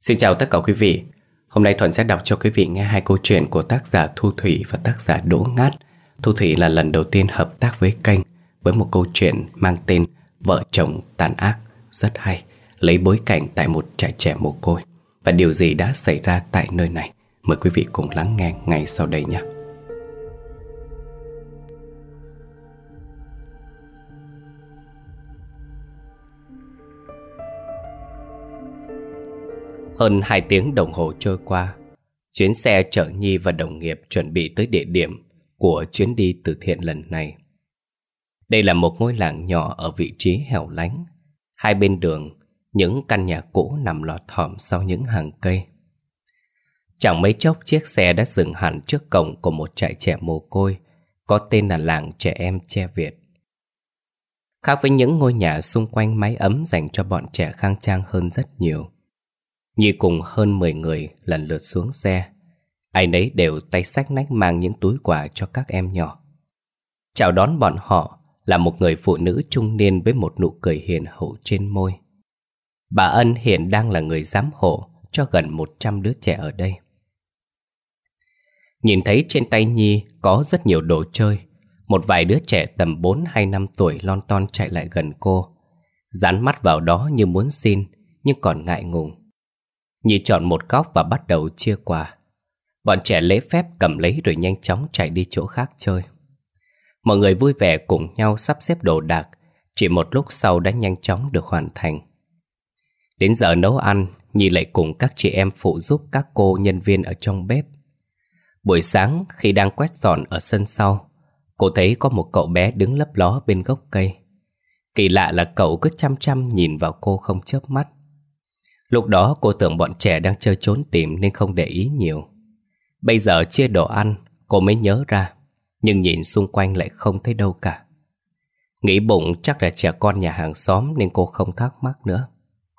Xin chào tất cả quý vị. Hôm nay Thuận sẽ đọc cho quý vị nghe hai câu chuyện của tác giả Thu Thủy và tác giả Đỗ Ngát. Thu Thủy là lần đầu tiên hợp tác với kênh với một câu chuyện mang tên Vợ chồng tàn ác, rất hay, lấy bối cảnh tại một trại trẻ mồ côi và điều gì đã xảy ra tại nơi này. Mời quý vị cùng lắng nghe ngay sau đây nhé. Hơn 2 tiếng đồng hồ trôi qua, chuyến xe chở Nhi và đồng nghiệp chuẩn bị tới địa điểm của chuyến đi từ thiện lần này. Đây là một ngôi làng nhỏ ở vị trí hẻo lánh. Hai bên đường, những căn nhà cũ nằm lọt thỏm sau những hàng cây. Chẳng mấy chốc chiếc xe đã dừng hẳn trước cổng của một trại trẻ mồ côi có tên là làng trẻ em Tre Việt. Khác với những ngôi nhà xung quanh, mái ấm dành cho bọn trẻ khang trang hơn rất nhiều. Nhi cùng hơn 10 người lần lượt xuống xe. Ai nấy đều tay xách nách mang những túi quà cho các em nhỏ. Chào đón bọn họ là một người phụ nữ trung niên với một nụ cười hiền hậu trên môi. Bà Ân hiện đang là người giám hộ cho gần 100 đứa trẻ ở đây. Nhìn thấy trên tay Nhi có rất nhiều đồ chơi, một vài đứa trẻ tầm 4 hay 5 tuổi lon ton chạy lại gần cô, dán mắt vào đó như muốn xin nhưng còn ngại ngùng. Nhi chọn một góc và bắt đầu chia quà. Bọn trẻ lễ phép cầm lấy rồi nhanh chóng chạy đi chỗ khác chơi. Mọi người vui vẻ cùng nhau sắp xếp đồ đạc, chỉ một lúc sau đã nhanh chóng được hoàn thành. Đến giờ nấu ăn, Nhi lại cùng các chị em phụ giúp các cô nhân viên ở trong bếp. Buổi sáng khi đang quét dọn ở sân sau, cô thấy có một cậu bé đứng lấp ló bên gốc cây. Kỳ lạ là cậu cứ chăm chăm nhìn vào cô không chớp mắt. Lúc đó cô tưởng bọn trẻ đang chơi trốn tìm nên không để ý nhiều. Bây giờ chia đồ ăn, cô mới nhớ ra, nhưng nhìn xung quanh lại không thấy đâu cả. Nghĩ bụng chắc là trẻ con nhà hàng xóm nên cô không thắc mắc nữa.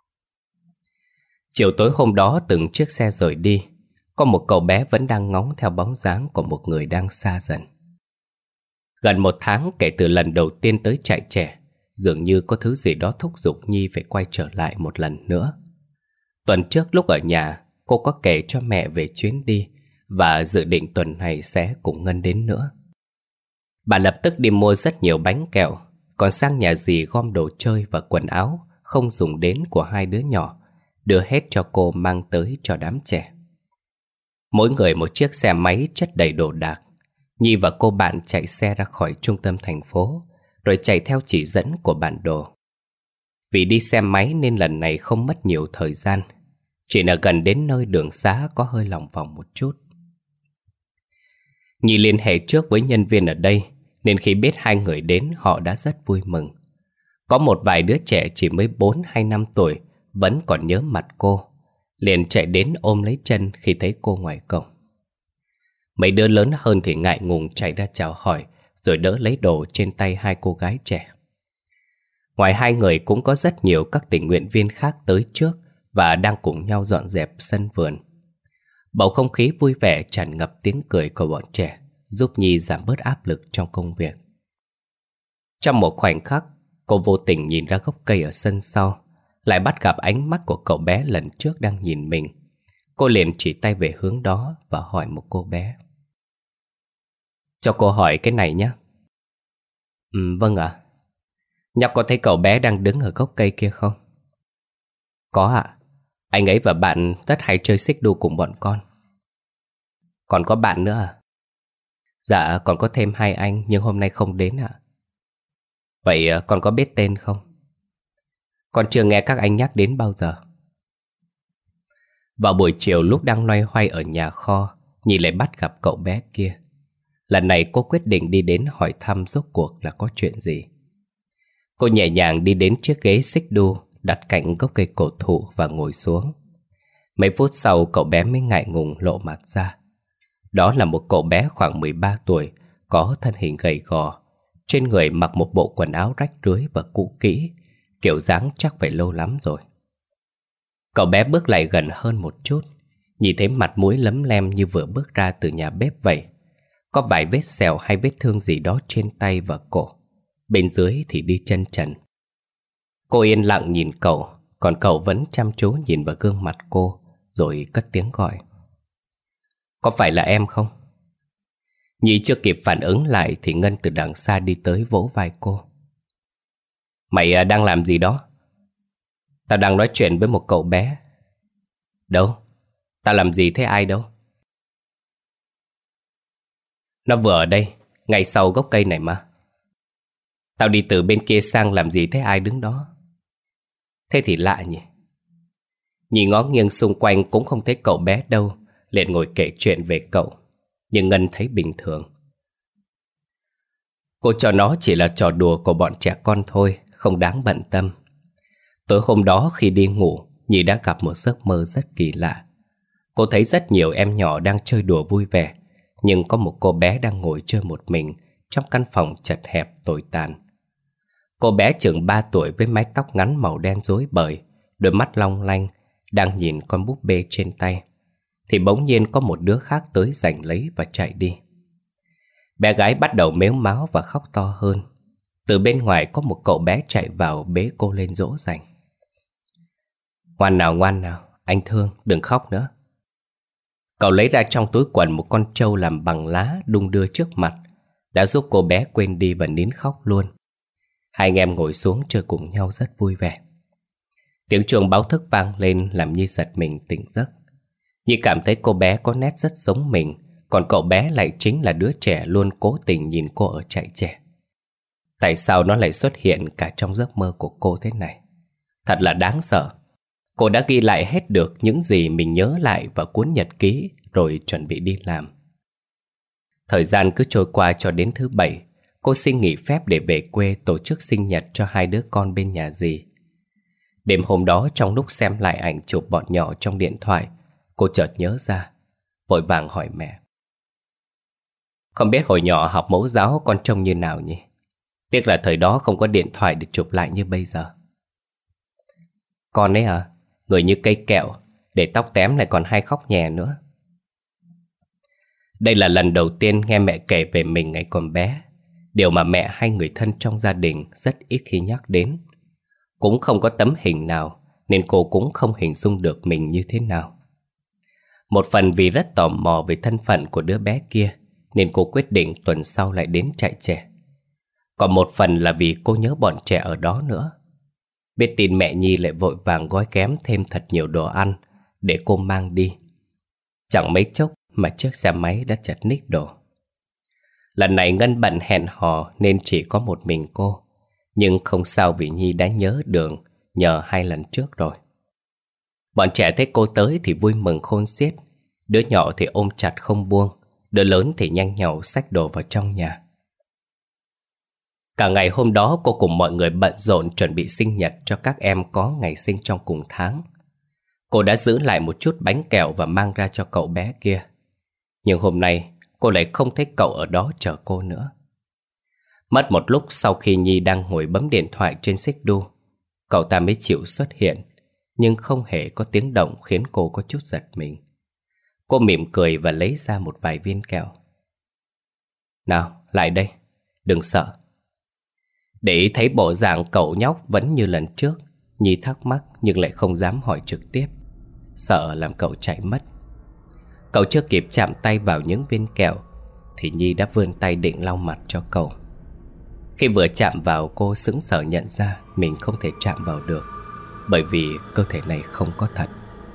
Chiều tối hôm đó từng chiếc xe rời đi, có một cậu bé vẫn đang ngóng theo bóng dáng của một người đang xa dần. Gần 1 tháng kể từ lần đầu tiên tới trại trẻ, dường như có thứ gì đó thúc giục Nhi phải quay trở lại một lần nữa. Tuần trước lúc ở nhà, cô có kể cho mẹ về chuyến đi và dự định tuần này sẽ cùng Ngân đến nữa. Bà lập tức đi mua rất nhiều bánh kẹo, còn sang nhà dì gom đồ chơi và quần áo không dùng đến của hai đứa nhỏ, đưa hết cho cô mang tới cho đám trẻ. Mỗi người một chiếc xe máy chất đầy đồ đạc. Nhi và cô bạn chạy xe ra khỏi trung tâm thành phố, rồi chạy theo chỉ dẫn của bản đồ. Vì đi xe máy nên lần này không mất nhiều thời gian, chỉ là gần đến nơi đường xá có hơi lòng vòng một chút. Nhi liên hệ trước với nhân viên ở đây, nên khi biết hai người đến họ đã rất vui mừng. Có một vài đứa trẻ chỉ mới 4 hay 5 tuổi vẫn còn nhớ mặt cô, liền chạy đến ôm lấy chân khi thấy cô ngoài cổng. Mấy đứa lớn hơn thì ngại ngùng chạy ra chào hỏi, rồi đỡ lấy đồ trên tay hai cô gái trẻ. Ngoài hai người cũng có rất nhiều các tình nguyện viên khác tới trước và đang cùng nhau dọn dẹp sân vườn. Bầu không khí vui vẻ tràn ngập tiếng cười của bọn trẻ, giúp Nhi giảm bớt áp lực trong công việc. Trong một khoảnh khắc, cô vô tình nhìn ra gốc cây ở sân sau, lại bắt gặp ánh mắt của cậu bé lần trước đang nhìn mình. Cô liền chỉ tay về hướng đó và hỏi một cô bé. Cho cô hỏi cái này nhé. Vâng ạ. Nhóc có thấy cậu bé đang đứng ở gốc cây kia không? Có ạ. Anh ấy và bạn rất hay chơi xích đu cùng bọn con. Còn có bạn nữa à? Dạ còn có thêm 2 anh nhưng hôm nay không đến ạ. Vậy con có biết tên không? Con chưa nghe các anh nhắc đến bao giờ. Vào buổi chiều lúc đang loay hoay ở nhà kho, Nhi lại bắt gặp cậu bé kia. Lần này cô quyết định đi đến hỏi thăm rốt cuộc là có chuyện gì. Cô nhẹ nhàng đi đến chiếc ghế xích đu đặt cạnh gốc cây cổ thụ và ngồi xuống. Mấy phút sau cậu bé mới ngại ngùng lộ mặt ra. Đó là một cậu bé khoảng 13 tuổi, có thân hình gầy gò, trên người mặc một bộ quần áo rách rưới và cũ kỹ, kiểu dáng chắc phải lâu lắm rồi. Cậu bé bước lại gần hơn một chút, nhìn thấy mặt mũi lấm lem như vừa bước ra từ nhà bếp vậy. Có vài vết sẹo hay vết thương gì đó trên tay và cổ, bên dưới thì đi chân trần. Cô yên lặng nhìn cậu, còn cậu vẫn chăm chú nhìn vào gương mặt cô, rồi cất tiếng gọi. Có phải là em không? Nhi chưa kịp phản ứng lại thì Ngân từ đằng xa đi tới vỗ vai cô. Mày đang làm gì đó? Tao đang nói chuyện với một cậu bé. Đâu? Tao làm gì thế ai đâu? Nó vừa ở đây, ngay sau gốc cây này mà. Tao đi từ bên kia sang làm gì thế ai đứng đó? Thế thì lạ nhỉ. Nhi ngó nghiêng xung quanh cũng không thấy cậu bé đâu, liền ngồi kể chuyện về cậu. Nhưng Ngân thấy bình thường. Cô cho nó chỉ là trò đùa của bọn trẻ con thôi, không đáng bận tâm. Tối hôm đó khi đi ngủ, Nhi đã gặp một giấc mơ rất kỳ lạ. Cô thấy rất nhiều em nhỏ đang chơi đùa vui vẻ, nhưng có một cô bé đang ngồi chơi một mình trong căn phòng chật hẹp tồi tàn. Cô bé chừng 3 tuổi với mái tóc ngắn màu đen rối bời, đôi mắt long lanh, đang nhìn con búp bê trên tay. Thì bỗng nhiên có một đứa khác tới giành lấy và chạy đi. Bé gái bắt đầu mếu máo và khóc to hơn. Từ bên ngoài có một cậu bé chạy vào bế cô lên dỗ dành. Ngoan nào, anh thương, đừng khóc nữa. Cậu lấy ra trong túi quần một con trâu làm bằng lá đung đưa trước mặt, đã giúp cô bé quên đi và nín khóc luôn. Hai anh em ngồi xuống chơi cùng nhau rất vui vẻ. Tiếng chuông báo thức vang lên làm Nhi giật mình tỉnh giấc. Nhi cảm thấy cô bé có nét rất giống mình, còn cậu bé lại chính là đứa trẻ luôn cố tình nhìn cô ở trại trẻ. Tại sao nó lại xuất hiện cả trong giấc mơ của cô thế này? Thật là đáng sợ. Cô đã ghi lại hết được những gì mình nhớ lại vào cuốn nhật ký rồi chuẩn bị đi làm. Thời gian cứ trôi qua cho đến thứ Bảy, cô xin nghỉ phép để về quê tổ chức sinh nhật cho hai đứa con bên nhà dì. Đêm hôm đó trong lúc xem lại ảnh chụp bọn nhỏ trong điện thoại, cô chợt nhớ ra, vội vàng hỏi mẹ. Không biết hồi nhỏ học mẫu giáo con trông như nào nhỉ? Tiếc là thời đó không có điện thoại để chụp lại như bây giờ. Con ấy à, người như cây kẹo, để tóc tém lại còn hay khóc nhè nữa. Đây là lần đầu tiên nghe mẹ kể về mình ngày còn bé, điều mà mẹ hay người thân trong gia đình rất ít khi nhắc đến. Cũng không có tấm hình nào, nên cô cũng không hình dung được mình như thế nào. Một phần vì rất tò mò về thân phận của đứa bé kia, nên cô quyết định tuần sau lại đến trại trẻ. Còn một phần là vì cô nhớ bọn trẻ ở đó nữa. Biết tin mẹ Nhi lại vội vàng gói ghém thêm thật nhiều đồ ăn để cô mang đi. Chẳng mấy chốc mà chiếc xe máy đã chật ních đổ. Lần này Ngân bận hẹn hò nên chỉ có một mình cô. Nhưng không sao vì Nhi đã nhớ đường nhờ 2 lần trước rồi. Bọn trẻ thấy cô tới thì vui mừng khôn xiết. Đứa nhỏ thì ôm chặt không buông, đứa lớn thì nhanh nhảu xách đồ vào trong nhà. Cả ngày hôm đó cô cùng mọi người bận rộn chuẩn bị sinh nhật cho các em có ngày sinh trong cùng tháng. Cô đã giữ lại một chút bánh kẹo và mang ra cho cậu bé kia. Nhưng hôm nay cô lại không thấy cậu ở đó chờ cô nữa. Mất một lúc sau khi Nhi đang ngồi bấm điện thoại trên xích đu, cậu ta mới chịu xuất hiện, nhưng không hề có tiếng động khiến cô có chút giật mình. Cô mỉm cười và lấy ra một vài viên kẹo. Nào, lại đây, đừng sợ. Để ý thấy bộ dạng cậu nhóc vẫn như lần trước, Nhi thắc mắc nhưng lại không dám hỏi trực tiếp, sợ làm cậu chạy mất. Cậu chưa kịp chạm tay vào những viên kẹo thì Nhi đã vươn tay định lau mặt cho cậu. Khi vừa chạm vào, cô sững sờ nhận ra mình không thể chạm vào được, bởi vì cơ thể này không có thật.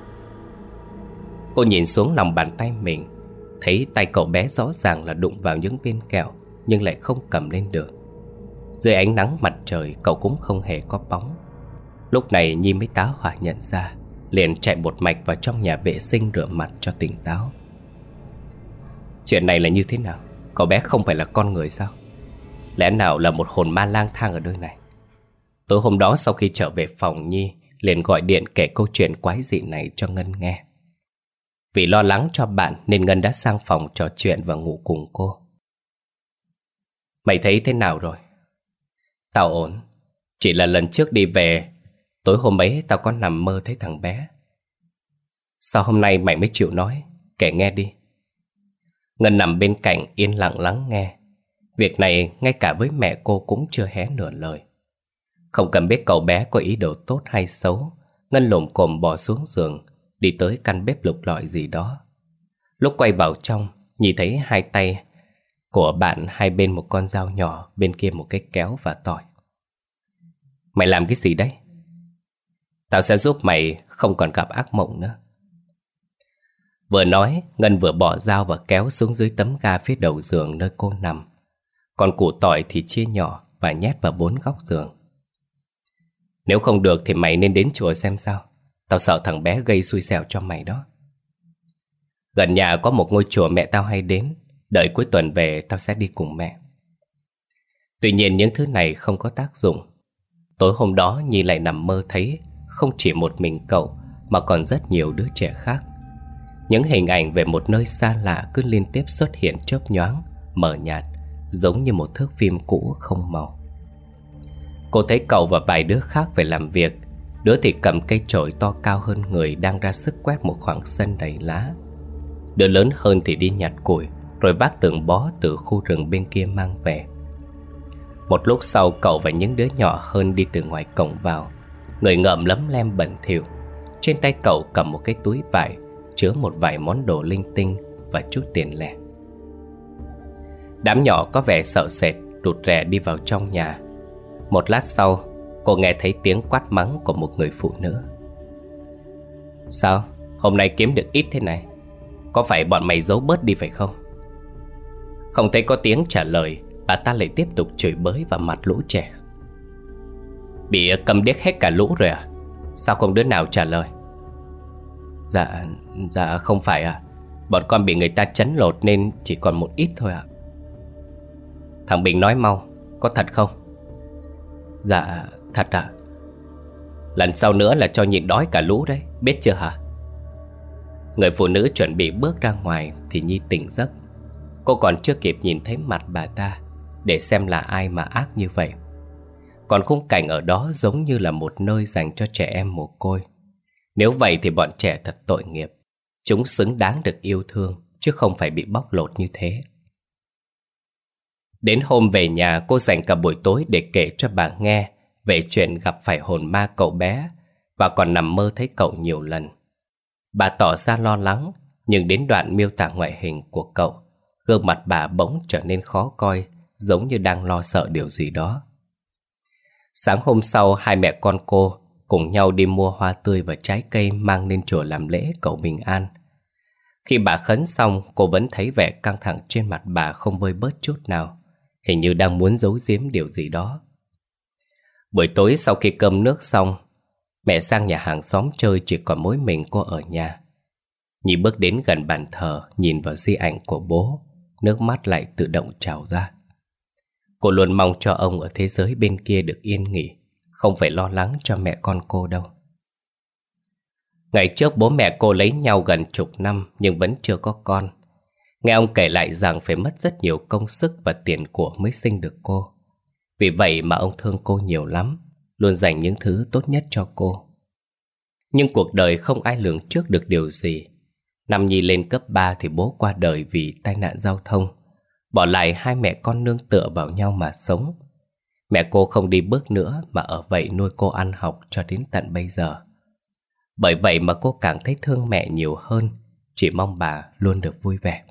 Cô nhìn xuống lòng bàn tay mình, thấy tay cậu bé rõ ràng là đụng vào những viên kẹo, nhưng lại không cầm lên được. Dưới ánh nắng mặt trời cậu cũng không hề có bóng. Lúc này Nhi mới tá hỏa nhận ra, liền chạy một mạch vào trong nhà vệ sinh rửa mặt cho tỉnh táo. Chuyện này là như thế nào? Cậu bé không phải là con người sao? Lẽ nào là một hồn ma lang thang ở nơi này? Tối hôm đó sau khi trở về phòng, Nhi liền gọi điện kể câu chuyện quái dị này cho Ngân nghe. Vì lo lắng cho bạn nên Ngân đã sang phòng trò chuyện và ngủ cùng cô. Mày thấy thế nào rồi? Tao ổn. Chỉ là lần trước đi về, tối hôm ấy tao có nằm mơ thấy thằng bé. Sao hôm nay mày mới chịu nói? Kể nghe đi. Ngân nằm bên cạnh yên lặng lắng nghe. Việc này ngay cả với mẹ cô cũng chưa hé nửa lời. Không cần biết cậu bé có ý đồ tốt hay xấu, Ngân lồm cồm bò xuống giường, đi tới căn bếp lục lọi gì đó. Lúc quay vào trong, nhìn thấy hai tay của bạn hai bên một con dao nhỏ, bên kia một cái kéo và tỏi. Mày làm cái gì đấy? Tao sẽ giúp mày không còn gặp ác mộng nữa. Vừa nói, Ngân vừa bỏ dao và kéo xuống dưới tấm ga phía đầu giường nơi cô nằm. Còn củ tỏi thì chia nhỏ và nhét vào 4 góc giường. Nếu không được thì mày nên đến chùa xem sao. Tao sợ thằng bé gây xui xẻo cho mày đó. Gần nhà có một ngôi chùa mẹ tao hay đến. Đợi cuối tuần về tao sẽ đi cùng mẹ. Tuy nhiên những thứ này không có tác dụng. Tối hôm đó Nhi lại nằm mơ thấy không chỉ một mình cậu mà còn rất nhiều đứa trẻ khác. Những hình ảnh về một nơi xa lạ cứ liên tiếp xuất hiện chớp nhoáng, mờ nhạt, giống như một thước phim cũ không màu. Cô thấy cậu và vài đứa khác về làm việc. Đứa thì cầm cây chổi to cao hơn người đang ra sức quét một khoảng sân đầy lá. Đứa lớn hơn thì đi nhặt củi, rồi vác từng bó từ khu rừng bên kia mang về. Một lúc sau cậu và những đứa nhỏ hơn đi từ ngoài cổng vào. Người ngợm lấm lem bẩn thỉu. Trên tay cậu cầm một cái túi vải chứa một vài món đồ linh tinh và chút tiền lẻ. Đám nhỏ có vẻ sợ sệt, rụt rè đi vào trong nhà. Một lát sau, cô nghe thấy tiếng quát mắng của một người phụ nữ. Sao? Hôm nay kiếm được ít thế này? Có phải bọn mày giấu bớt đi phải không? Không thấy có tiếng trả lời, bà ta lại tiếp tục chửi bới vào mặt lũ trẻ. Bị câm điếc hết cả lũ rồi à? Sao không đứa nào trả lời? Dạ không phải à. Bọn con bị người ta trấn lột nên chỉ còn một ít thôi ạ. Thằng Bình nói mau, có thật không? Dạ thật ạ. Lần sau nữa là cho nhịn đói cả lũ đấy, biết chưa hả? Người phụ nữ chuẩn bị bước ra ngoài thì Nhi tỉnh giấc. Cô còn chưa kịp nhìn thấy mặt bà ta để xem là ai mà ác như vậy. Còn khung cảnh ở đó giống như là một nơi dành cho trẻ em mồ côi. Nếu vậy thì bọn trẻ thật tội nghiệp. Chúng xứng đáng được yêu thương, chứ không phải bị bóc lột như thế. Đến hôm về nhà, cô dành cả buổi tối để kể cho bà nghe về chuyện gặp phải hồn ma cậu bé, và còn nằm mơ thấy cậu nhiều lần. Bà tỏ ra lo lắng, nhưng đến đoạn miêu tả ngoại hình của cậu, gương mặt bà bỗng trở nên khó coi, giống như đang lo sợ điều gì đó. Sáng hôm sau, hai mẹ con cô cùng nhau đi mua hoa tươi và trái cây mang lên chùa làm lễ cầu bình an. Khi bà khấn xong, cô vẫn thấy vẻ căng thẳng trên mặt bà không vơi bớt chút nào, hình như đang muốn giấu giếm điều gì đó. Buổi tối sau khi cơm nước xong, mẹ sang nhà hàng xóm chơi, chỉ còn mỗi mình cô ở nhà. Nhi bước đến gần bàn thờ, nhìn vào di ảnh của bố, nước mắt lại tự động trào ra. Cô luôn mong cho ông ở thế giới bên kia được yên nghỉ, không phải lo lắng cho mẹ con cô đâu. Ngày trước bố mẹ cô lấy nhau gần chục năm nhưng vẫn chưa có con. Nghe ông kể lại rằng phải mất rất nhiều công sức và tiền của mới sinh được cô. Vì vậy mà ông thương cô nhiều lắm, luôn dành những thứ tốt nhất cho cô. Nhưng cuộc đời không ai lường trước được điều gì. Năm Nhi lên cấp 3 thì bố qua đời vì tai nạn giao thông, bỏ lại hai mẹ con nương tựa vào nhau mà sống. Mẹ cô không đi bước nữa mà ở vậy nuôi cô ăn học cho đến tận bây giờ. Bởi vậy mà cô càng thấy thương mẹ nhiều hơn, chỉ mong bà luôn được vui vẻ.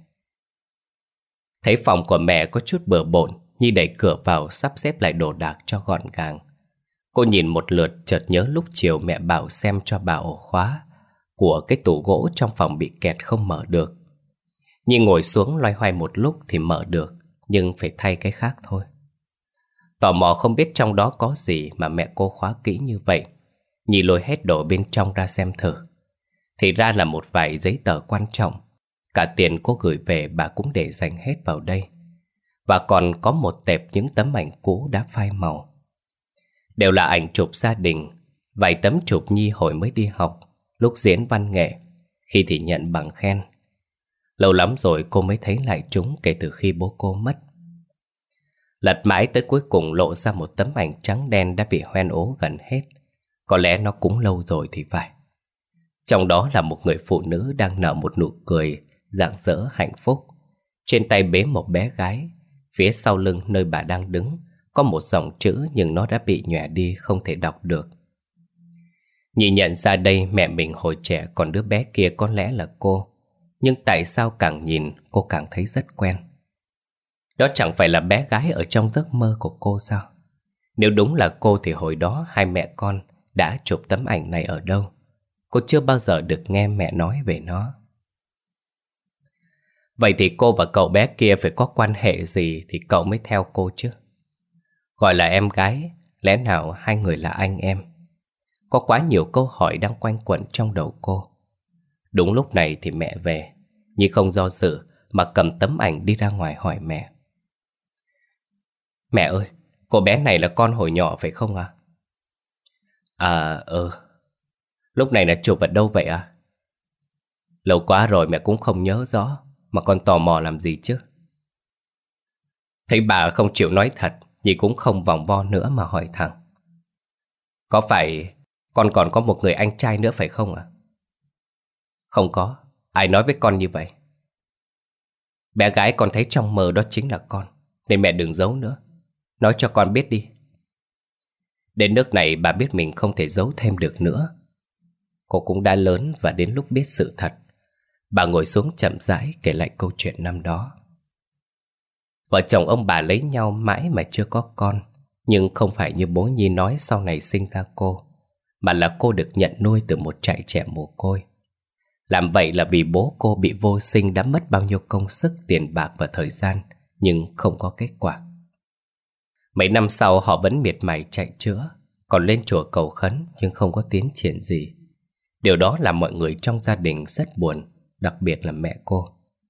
Thấy phòng của mẹ có chút bừa bộn, Nhi đẩy cửa vào sắp xếp lại đồ đạc cho gọn gàng. Cô nhìn một lượt chợt nhớ lúc chiều mẹ bảo xem cho bà ổ khóa của cái tủ gỗ trong phòng bị kẹt không mở được. Nhi ngồi xuống loay hoay một lúc thì mở được, nhưng phải thay cái khác thôi. Tò mò không biết trong đó có gì mà mẹ cô khóa kỹ như vậy, Nhi lôi hết đồ bên trong ra xem thử. Thì ra là một vài giấy tờ quan trọng. Cả tiền cô gửi về bà cũng để dành hết vào đây. Và còn có một tệp những tấm ảnh cũ đã phai màu. Đều là ảnh chụp gia đình, vài tấm chụp Nhi hồi mới đi học, lúc diễn văn nghệ, khi thì nhận bằng khen. Lâu lắm rồi cô mới thấy lại chúng kể từ khi bố cô mất. Lật mãi tới cuối cùng lộ ra một tấm ảnh trắng đen đã bị hoen ố gần hết. Có lẽ nó cũng lâu rồi thì phải. Trong đó là một người phụ nữ đang nở một nụ cười rạng rỡ hạnh phúc. Trên tay bế một bé gái. Phía sau lưng nơi bà đang đứng có một dòng chữ nhưng nó đã bị nhòe đi không thể đọc được. Nhi nhận ra đây mẹ mình hồi trẻ, còn đứa bé kia có lẽ là cô. Nhưng tại sao càng nhìn cô càng thấy rất quen? Đó chẳng phải là bé gái ở trong giấc mơ của cô sao? Nếu đúng là cô thì hồi đó hai mẹ con đã chụp tấm ảnh này ở đâu? Cô chưa bao giờ được nghe mẹ nói về nó. Vậy thì cô và cậu bé kia phải có quan hệ gì thì cậu mới theo cô chứ? Gọi là em gái, lẽ nào hai người là anh em? Có quá nhiều câu hỏi đang quanh quẩn trong đầu cô. Đúng lúc này thì mẹ về. Nhi không do dự mà cầm tấm ảnh đi ra ngoài hỏi mẹ. Mẹ ơi, cô bé này là con hồi nhỏ phải không ạ? Lúc này là chụp ở đâu vậy ạ? Lâu quá rồi mẹ cũng không nhớ rõ, mà con tò mò làm gì chứ? Thấy bà không chịu nói thật, Nhi cũng không vòng vo nữa mà hỏi thẳng. Có phải con còn có một người anh trai nữa phải không ạ? Không có, ai nói với con như vậy? Bé gái con thấy trong mơ đó chính là con, nên mẹ đừng giấu nữa. Nói cho con biết đi. Đến nước này bà biết mình không thể giấu thêm được nữa. Cô cũng đã lớn và đến lúc biết sự thật. Bà ngồi xuống chậm rãi kể lại câu chuyện năm đó. Vợ chồng ông bà lấy nhau mãi mà chưa có con. Nhưng không phải như bố Nhi nói sau này sinh ra cô, mà là cô được nhận nuôi từ một trại trẻ mồ côi. Làm vậy là vì bố cô bị vô sinh đã mất bao nhiêu công sức, tiền bạc và thời gian, nhưng không có kết quả. Mấy năm sau họ vẫn miệt mài chạy chữa, còn lên chùa cầu khấn nhưng không có tiến triển gì. Điều đó làm mọi người trong gia đình rất buồn, đặc biệt là mẹ cô.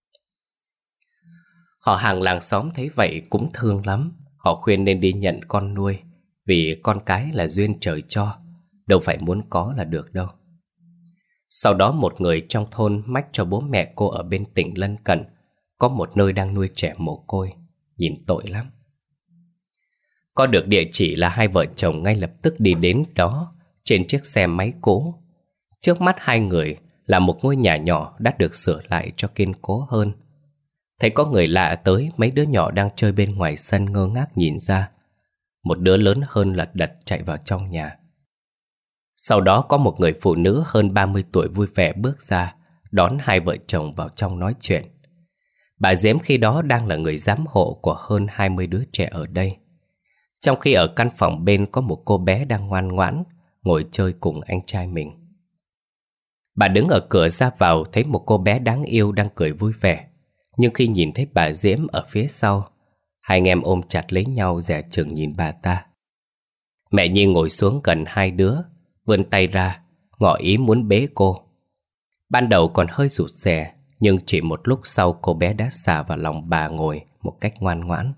Họ hàng làng xóm thấy vậy cũng thương lắm. Họ khuyên nên đi nhận con nuôi, vì con cái là duyên trời cho, đâu phải muốn có là được đâu. Sau đó một người trong thôn mách cho bố mẹ cô ở bên tỉnh lân cận có một nơi đang nuôi trẻ mồ côi, nhìn tội lắm. Có được địa chỉ là hai vợ chồng ngay lập tức đi đến đó trên chiếc xe máy cũ. Trước mắt hai người là một ngôi nhà nhỏ đã được sửa lại cho kiên cố hơn. Thấy có người lạ tới, mấy đứa nhỏ đang chơi bên ngoài sân ngơ ngác nhìn ra. Một đứa lớn hơn lật đật chạy vào trong nhà. Sau đó có một người phụ nữ hơn 30 tuổi vui vẻ bước ra, đón hai vợ chồng vào trong nói chuyện. Bà Diễm khi đó đang là người giám hộ của hơn 20 đứa trẻ ở đây. Trong khi ở căn phòng bên có một cô bé đang ngoan ngoãn ngồi chơi cùng anh trai mình. Bà đứng ở cửa ra vào thấy một cô bé đáng yêu đang cười vui vẻ. Nhưng khi nhìn thấy bà Diễm ở phía sau, hai anh em ôm chặt lấy nhau dè chừng nhìn bà ta. Mẹ Nhi ngồi xuống gần hai đứa, vươn tay ra, ngỏ ý muốn bế cô. Ban đầu còn hơi rụt rè, nhưng chỉ một lúc sau cô bé đã xà vào lòng bà ngồi một cách ngoan ngoãn.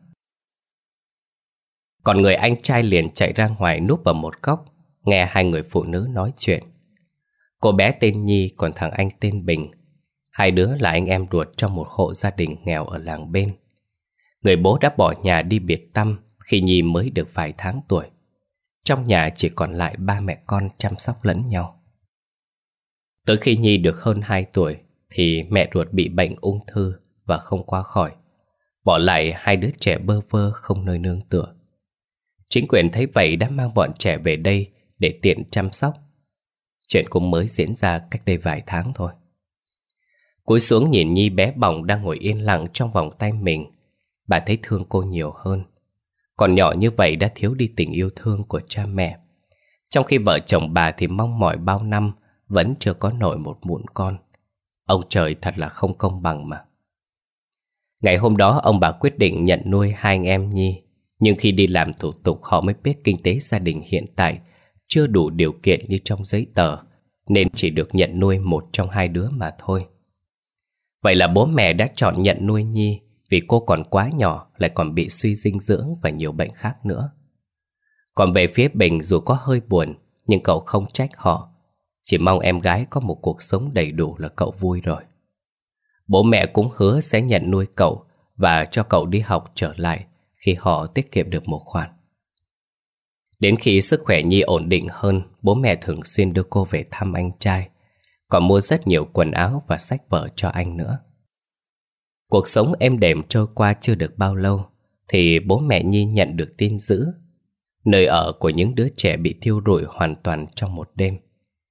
Còn người anh trai liền chạy ra ngoài núp ở một góc, nghe hai người phụ nữ nói chuyện. Cô bé tên Nhi, còn thằng anh tên Bình. Hai đứa là anh em ruột trong một hộ gia đình nghèo ở làng bên. Người bố đã bỏ nhà đi biệt tăm khi Nhi mới được vài tháng tuổi. Trong nhà chỉ còn lại ba mẹ con chăm sóc lẫn nhau. Tới khi Nhi được hơn 2 tuổi thì mẹ ruột bị bệnh ung thư và không qua khỏi, bỏ lại hai đứa trẻ bơ vơ không nơi nương tựa. Chính quyền thấy vậy đã mang bọn trẻ về đây để tiện chăm sóc. Chuyện cũng mới diễn ra cách đây vài tháng thôi. Cúi xuống nhìn Nhi bé bỏng đang ngồi yên lặng trong vòng tay mình, bà thấy thương cô nhiều hơn. Còn nhỏ như vậy đã thiếu đi tình yêu thương của cha mẹ, trong khi vợ chồng bà thì mong mỏi bao năm vẫn chưa có nổi một mụn con. Ông trời thật là không công bằng mà. Ngày hôm đó ông bà quyết định nhận nuôi hai anh em Nhi. Nhưng khi đi làm thủ tục họ mới biết kinh tế gia đình hiện tại chưa đủ điều kiện như trong giấy tờ, nên chỉ được nhận nuôi một trong hai đứa mà thôi. Vậy là bố mẹ đã chọn nhận nuôi Nhi vì cô còn quá nhỏ, lại còn bị suy dinh dưỡng và nhiều bệnh khác nữa. Còn về phía Bình, dù có hơi buồn nhưng cậu không trách họ, chỉ mong em gái có một cuộc sống đầy đủ là cậu vui rồi. Bố mẹ cũng hứa sẽ nhận nuôi cậu và cho cậu đi học trở lại khi họ tiết kiệm được một khoản. Đến khi sức khỏe Nhi ổn định hơn, bố mẹ thường xuyên đưa cô về thăm anh trai, còn mua rất nhiều quần áo và sách vở cho anh nữa. Cuộc sống êm đềm trôi qua chưa được bao lâu thì bố mẹ Nhi nhận được tin dữ. Nơi ở của những đứa trẻ bị thiêu rụi hoàn toàn trong một đêm.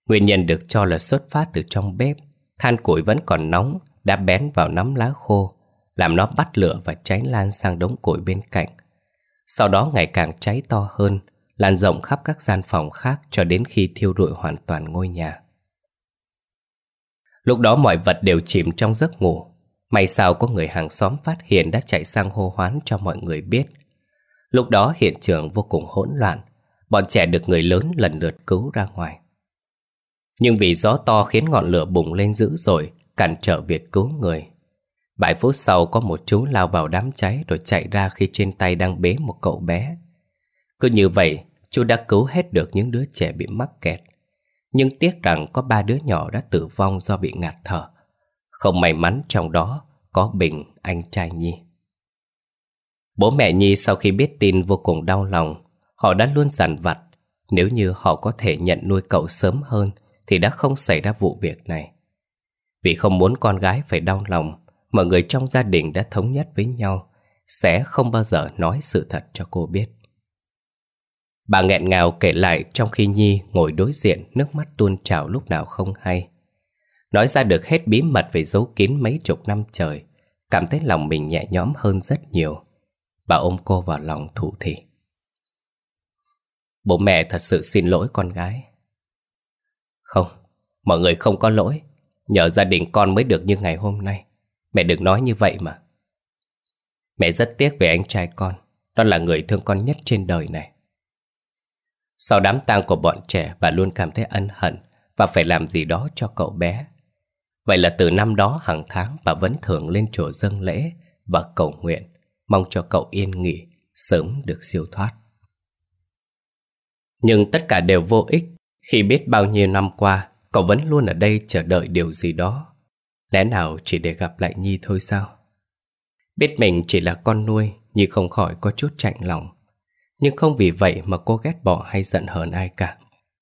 Nguyên nhân được cho là xuất phát từ trong bếp. Than củi vẫn còn nóng đã bén vào nắm lá khô, làm nó bắt lửa và cháy lan sang đống củi bên cạnh. Sau đó ngày càng cháy to hơn, lan rộng khắp các gian phòng khác cho đến khi thiêu rụi hoàn toàn ngôi nhà. Lúc đó mọi vật đều chìm trong giấc ngủ. May sao có người hàng xóm phát hiện đã chạy sang hô hoán cho mọi người biết. Lúc đó hiện trường vô cùng hỗn loạn. Bọn trẻ được người lớn lần lượt cứu ra ngoài. Nhưng vì gió to khiến ngọn lửa bùng lên dữ dội, cản trở việc cứu người. Vài phút sau có một chú lao vào đám cháy rồi chạy ra khi trên tay đang bế một cậu bé. Cứ như vậy, chú đã cứu hết được những đứa trẻ bị mắc kẹt. Nhưng tiếc rằng có 3 đứa nhỏ đã tử vong do bị ngạt thở. Không may mắn trong đó có Bình, anh trai Nhi. Bố mẹ Nhi sau khi biết tin vô cùng đau lòng. Họ đã luôn dằn vặt, nếu như họ có thể nhận nuôi cậu sớm hơn thì đã không xảy ra vụ việc này. Vì không muốn con gái phải đau lòng, mọi người trong gia đình đã thống nhất với nhau sẽ không bao giờ nói sự thật cho cô biết. Bà nghẹn ngào kể lại trong khi Nhi ngồi đối diện, nước mắt tuôn trào lúc nào không hay. Nói ra được hết bí mật về giấu kín mấy chục năm trời, cảm thấy lòng mình nhẹ nhõm hơn rất nhiều. Bà ôm cô vào lòng thủ thỉ. Bố mẹ thật sự xin lỗi con gái. Không, mọi người không có lỗi. Nhờ gia đình con mới được như ngày hôm nay. Mẹ đừng nói như vậy mà. Mẹ rất tiếc về anh trai con. Đó là người thương con nhất trên đời này. Sau đám tang của bọn trẻ, bà luôn cảm thấy ân hận và phải làm gì đó cho cậu bé. Vậy là từ năm đó hàng tháng bà vẫn thường lên chùa dâng lễ và cầu nguyện, mong cho cậu yên nghỉ, sớm được siêu thoát. Nhưng tất cả đều vô ích khi biết bao nhiêu năm qua cậu vẫn luôn ở đây chờ đợi điều gì đó. Lẽ nào chỉ để gặp lại Nhi thôi sao? Biết mình chỉ là con nuôi, Nhi không khỏi có chút chạnh lòng. Nhưng không vì vậy mà cô ghét bỏ hay giận hờn ai cả.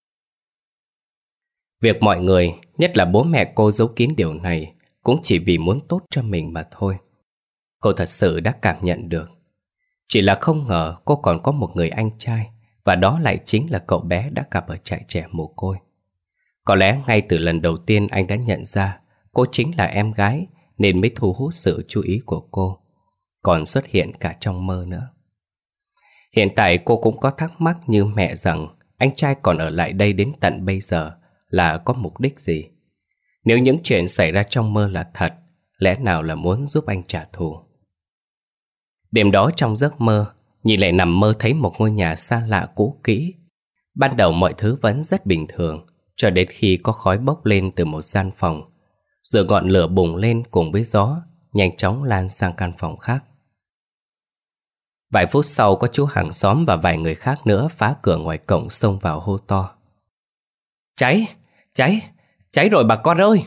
Việc mọi người, nhất là bố mẹ cô giấu kín điều này cũng chỉ vì muốn tốt cho mình mà thôi. Cô thật sự đã cảm nhận được. Chỉ là không ngờ cô còn có một người anh trai, và đó lại chính là cậu bé đã gặp ở trại trẻ mồ côi. Có lẽ ngay từ lần đầu tiên anh đã nhận ra cô chính là em gái, nên mới thu hút sự chú ý của cô, còn xuất hiện cả trong mơ nữa. Hiện tại cô cũng có thắc mắc như mẹ rằng anh trai còn ở lại đây đến tận bây giờ là có mục đích gì? Nếu những chuyện xảy ra trong mơ là thật, lẽ nào là muốn giúp anh trả thù? Đêm đó trong giấc mơ, Nhi lại nằm mơ thấy một ngôi nhà xa lạ cũ kỹ. Ban đầu mọi thứ vẫn rất bình thường, cho đến khi có khói bốc lên từ một gian phòng, rồi ngọn lửa bùng lên cùng với gió, nhanh chóng lan sang căn phòng khác. Vài phút sau có chú hàng xóm và vài người khác nữa phá cửa ngoài cổng xông vào hô to. Cháy! Cháy! Cháy rồi bà con ơi!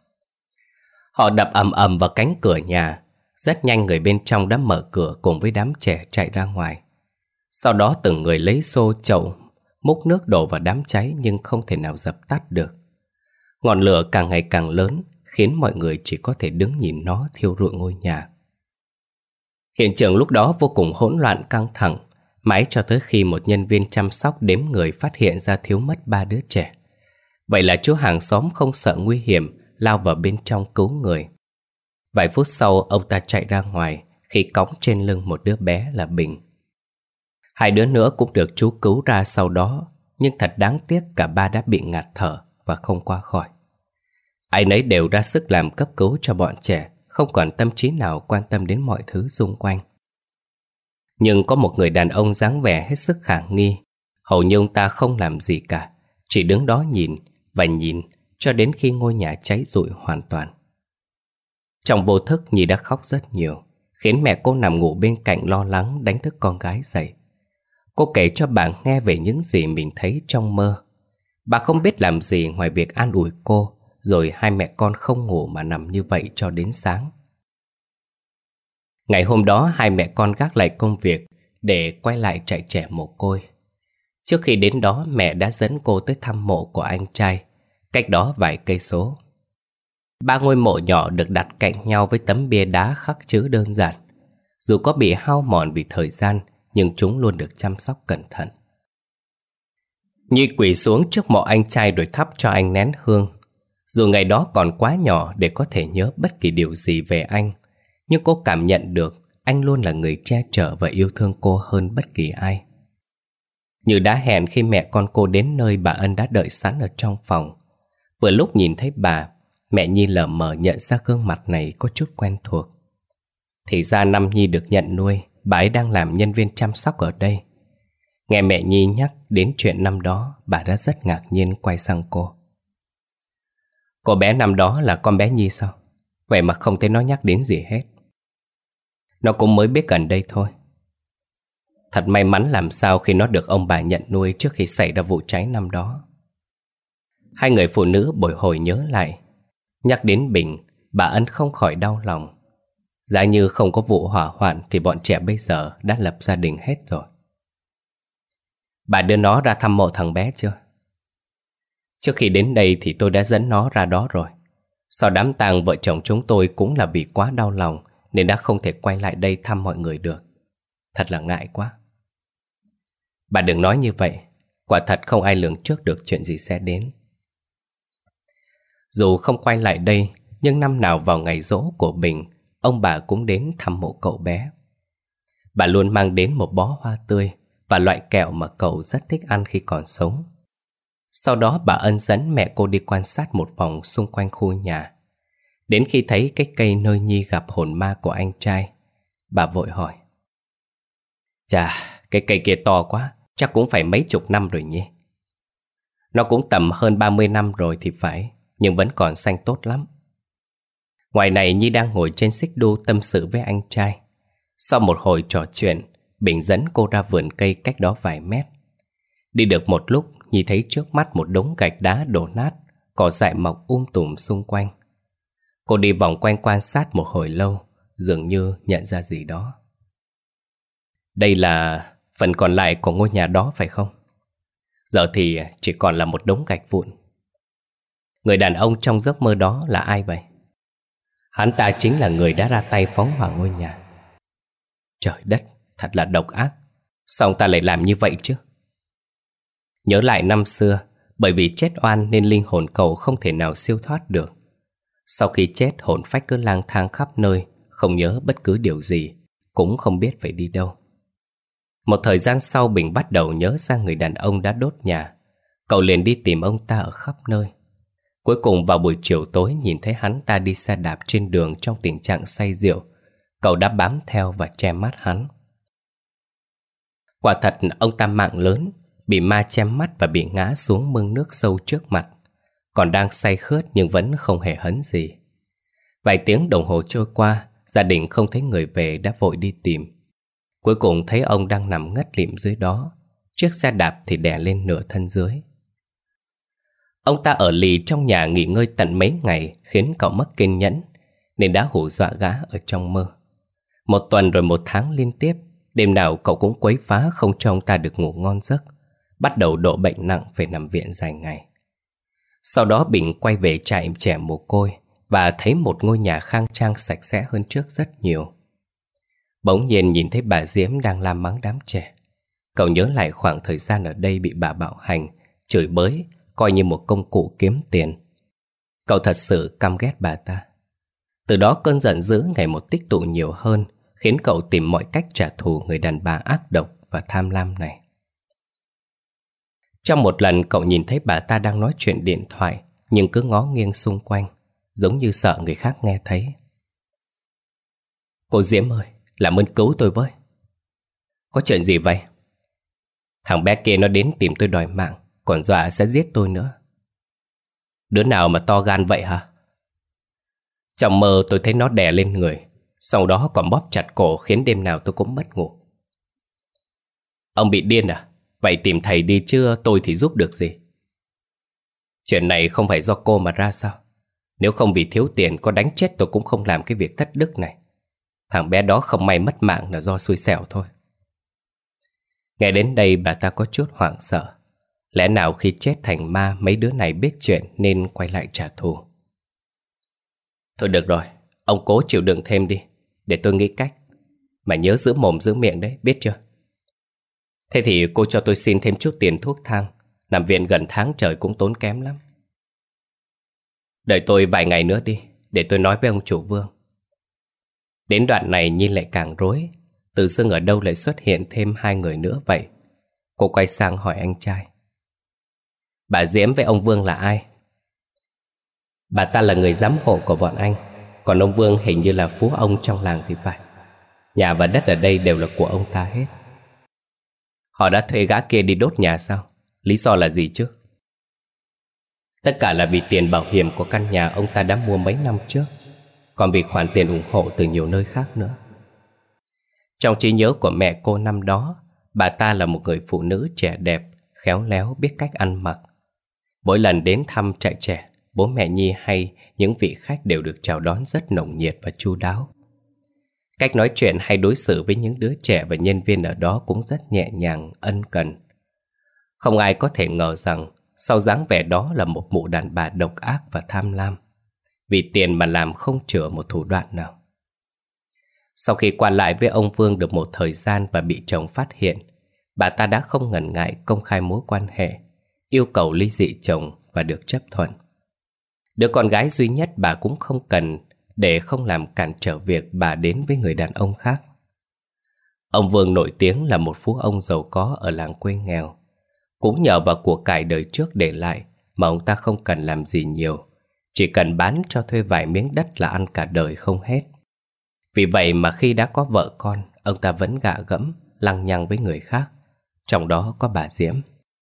Họ đập ầm ầm vào cánh cửa nhà. Rất nhanh người bên trong đã mở cửa cùng với đám trẻ chạy ra ngoài. Sau đó từng người lấy xô chậu múc nước đổ vào đám cháy nhưng không thể nào dập tắt được. Ngọn lửa càng ngày càng lớn khiến mọi người chỉ có thể đứng nhìn nó thiêu rụi ngôi nhà. Hiện trường lúc đó vô cùng hỗn loạn căng thẳng, mãi cho tới khi một nhân viên chăm sóc đếm người phát hiện ra thiếu mất 3 đứa trẻ. Vậy là chú hàng xóm không sợ nguy hiểm, lao vào bên trong cứu người. Vài phút sau ông ta chạy ra ngoài khi cõng trên lưng một đứa bé là Bình. 2 đứa nữa cũng được chú cứu ra sau đó, nhưng thật đáng tiếc cả 3 đã bị ngạt thở và không qua khỏi. Ai nấy đều ra sức làm cấp cứu cho bọn trẻ, không còn tâm trí nào quan tâm đến mọi thứ xung quanh. Nhưng có một người đàn ông dáng vẻ hết sức khả nghi. Hầu như ông ta không làm gì cả, chỉ đứng đó nhìn và nhìn cho đến khi ngôi nhà cháy rụi hoàn toàn. Trong vô thức Nhi đã khóc rất nhiều, khiến mẹ cô nằm ngủ bên cạnh lo lắng đánh thức con gái dậy. Cô kể cho bà nghe về những gì mình thấy trong mơ. Bà không biết làm gì ngoài việc an ủi cô, rồi hai mẹ con không ngủ mà nằm như vậy cho đến sáng. Ngày hôm đó hai mẹ con gác lại công việc để quay lại trại trẻ mồ côi. Trước khi đến đó mẹ đã dẫn cô tới thăm mộ của anh trai, cách đó vài cây số. 3 ngôi mộ nhỏ được đặt cạnh nhau với tấm bia đá khắc chữ đơn giản. Dù có bị hao mòn vì thời gian, nhưng chúng luôn được chăm sóc cẩn thận. Nhi quỳ xuống trước mộ anh trai rồi thắp cho anh nén hương. Dù ngày đó còn quá nhỏ để có thể nhớ bất kỳ điều gì về anh, nhưng cô cảm nhận được anh luôn là người che chở và yêu thương cô hơn bất kỳ ai. Như đã hẹn, khi mẹ con cô đến nơi, bà Ân đã đợi sẵn ở trong phòng. Vừa lúc nhìn thấy bà, mẹ Nhi lờ mờ nhận ra gương mặt này có chút quen thuộc. Thì ra năm Nhi được nhận nuôi, bà ấy đang làm nhân viên chăm sóc ở đây. Nghe mẹ Nhi nhắc đến chuyện năm đó, bà đã rất ngạc nhiên quay sang cô. Cô bé năm đó là con bé Nhi sao? Vậy mà không thấy nó nhắc đến gì hết. Nó cũng mới biết gần đây thôi. Thật may mắn làm sao khi nó được ông bà nhận nuôi trước khi xảy ra vụ cháy năm đó. Hai người phụ nữ bồi hồi nhớ lại. Nhắc đến Bình, bà Ân không khỏi đau lòng. Giá như không có vụ hỏa hoạn thì bọn trẻ bây giờ đã lập gia đình hết rồi. Bà đưa nó ra thăm mộ thằng bé chưa? Trước khi đến đây thì tôi đã dẫn nó ra đó rồi. Sau đám tang, vợ chồng chúng tôi cũng là vì quá đau lòng nên đã không thể quay lại đây thăm mọi người được. Thật là ngại quá. Bà đừng nói như vậy. Quả thật không ai lường trước được chuyện gì sẽ đến. Dù không quay lại đây, nhưng năm nào vào ngày giỗ của Bình, ông bà cũng đến thăm mộ cậu bé. Bà luôn mang đến một bó hoa tươi và loại kẹo mà cậu rất thích ăn khi còn sống. Sau đó bà Ân dẫn mẹ cô đi quan sát một vòng xung quanh khu nhà. Đến khi thấy cái cây nơi Nhi gặp hồn ma của anh trai, bà vội hỏi: Chà, cái cây kia to quá, chắc cũng phải mấy chục năm rồi nhỉ? Nó cũng tầm hơn 30 năm rồi thì phải, nhưng vẫn còn xanh tốt lắm. Ngoài này Nhi đang ngồi trên xích đu tâm sự với anh trai. Sau một hồi trò chuyện, Bình dẫn cô ra vườn cây cách đó vài mét. Đi được một lúc, Nhi thấy trước mắt một đống gạch đá đổ nát, cỏ dại mọc tùm xung quanh. Cô đi vòng quanh quan sát một hồi lâu, dường như nhận ra gì đó. Đây là phần còn lại của ngôi nhà đó phải không? Giờ thì chỉ còn là một đống gạch vụn. Người đàn ông trong giấc mơ đó là ai vậy? Hắn ta chính là người đã ra tay phóng hỏa ngôi nhà. Trời đất, thật là độc ác. Sao ông ta lại làm như vậy chứ? Nhớ lại năm xưa, bởi vì chết oan nên linh hồn cậu không thể nào siêu thoát được. Sau khi chết, hồn phách cứ lang thang khắp nơi, không nhớ bất cứ điều gì, cũng không biết phải đi đâu. Một thời gian sau, Bình bắt đầu nhớ ra người đàn ông đã đốt nhà. Cậu liền đi tìm ông ta ở khắp nơi. Cuối cùng vào buổi chiều tối, nhìn thấy hắn ta đi xe đạp trên đường trong tình trạng say rượu. Cậu đã bám theo và che mắt hắn. Quả thật ông ta mạng lớn, bị ma che mắt và bị ngã xuống mương nước sâu trước mặt. Còn đang say khướt nhưng vẫn không hề hấn gì. Vài tiếng đồng hồ trôi qua, gia đình không thấy người về đã vội đi tìm. Cuối cùng thấy ông đang nằm ngất lịm dưới đó. Chiếc xe đạp thì đè lên nửa thân dưới. Ông ta ở lì trong nhà nghỉ ngơi tận mấy ngày, khiến cậu mất kiên nhẫn, nên đã hù dọa gã ở trong mơ. Một tuần rồi một tháng liên tiếp, đêm nào cậu cũng quấy phá không cho ông ta được ngủ ngon giấc. Bắt đầu độ bệnh nặng, phải nằm viện dài ngày. Sau đó Bình quay về trại trẻ mồ côi và thấy một ngôi nhà khang trang sạch sẽ hơn trước rất nhiều. Bỗng nhiên nhìn thấy bà Diễm đang la mắng đám trẻ. Cậu nhớ lại khoảng thời gian ở đây bị bà bạo hành, chửi bới, coi như một công cụ kiếm tiền. Cậu thật sự căm ghét bà ta. Từ đó cơn giận dữ ngày một tích tụ nhiều hơn, khiến cậu tìm mọi cách trả thù người đàn bà ác độc và tham lam này. Trong một lần cậu nhìn thấy bà ta đang nói chuyện điện thoại, nhưng cứ ngó nghiêng xung quanh, giống như sợ người khác nghe thấy. Cô Diễm ơi, làm ơn cứu tôi với. Có chuyện gì vậy? Thằng bé kia nó đến tìm tôi đòi mạng, còn dọa sẽ giết tôi nữa. Đứa nào mà to gan vậy hả? Trong mơ tôi thấy nó đè lên người, sau đó còn bóp chặt cổ, khiến đêm nào tôi cũng mất ngủ. Ông bị điên à? Vậy tìm thầy đi chứ tôi thì giúp được gì? Chuyện này không phải do cô mà ra sao? Nếu không vì thiếu tiền, có đánh chết tôi cũng không làm cái việc thất đức này. Thằng bé đó không may mất mạng là do xui xẻo thôi. Nghe đến đây bà ta có chút hoảng sợ. Lẽ nào khi chết thành ma, mấy đứa này biết chuyện nên quay lại trả thù? Thôi được rồi, ông cố chịu đựng thêm đi, để tôi nghĩ cách. Mà nhớ giữ mồm giữ miệng đấy, biết chưa? Thế thì cô cho tôi xin thêm chút tiền thuốc thang, Nằm viện gần tháng trời cũng tốn kém lắm. Đợi tôi vài ngày nữa đi, để tôi nói với ông chủ Vương. Đến đoạn này Nhi lại càng rối. Tự dưng ở đâu lại xuất hiện thêm hai người nữa vậy? Cô quay sang hỏi anh trai. Bà Diễm với ông Vương là ai? Bà ta là người giám hộ của bọn anh. Còn ông Vương hình như là phú ông trong làng thì phải. Nhà và đất ở đây đều là của ông ta hết. Họ đã thuê gã kia đi đốt nhà sao? Lý do là gì chứ? Tất cả là vì tiền bảo hiểm của căn nhà ông ta đã mua mấy năm trước, còn vì khoản tiền ủng hộ từ nhiều nơi khác nữa. Trong trí nhớ của mẹ cô năm đó, bà ta là một người phụ nữ trẻ đẹp, khéo léo, biết cách ăn mặc. Mỗi lần đến thăm trại trẻ, bố mẹ Nhi hay những vị khách đều được chào đón rất nồng nhiệt và chu đáo. Cách nói chuyện hay đối xử với những đứa trẻ và nhân viên ở đó cũng rất nhẹ nhàng, ân cần. Không ai có thể ngờ rằng sau dáng vẻ đó là một mụ đàn bà độc ác và tham lam, vì tiền mà làm không chừa một thủ đoạn nào. Sau khi qua lại với ông Vương được một thời gian và bị chồng phát hiện, bà ta đã không ngần ngại công khai mối quan hệ, yêu cầu ly dị chồng và được chấp thuận. Đứa con gái duy nhất bà cũng không cần, để không làm cản trở việc bà đến với người đàn ông khác. Ông Vương nổi tiếng là một phú ông giàu có ở làng quê nghèo. Cũng nhờ vào của cải đời trước để lại mà ông ta không cần làm gì nhiều, chỉ cần bán cho thuê vài miếng đất là ăn cả đời không hết. Vì vậy mà khi đã có vợ con, ông ta vẫn gạ gẫm, lăng nhăng với người khác, trong đó có bà Diễm.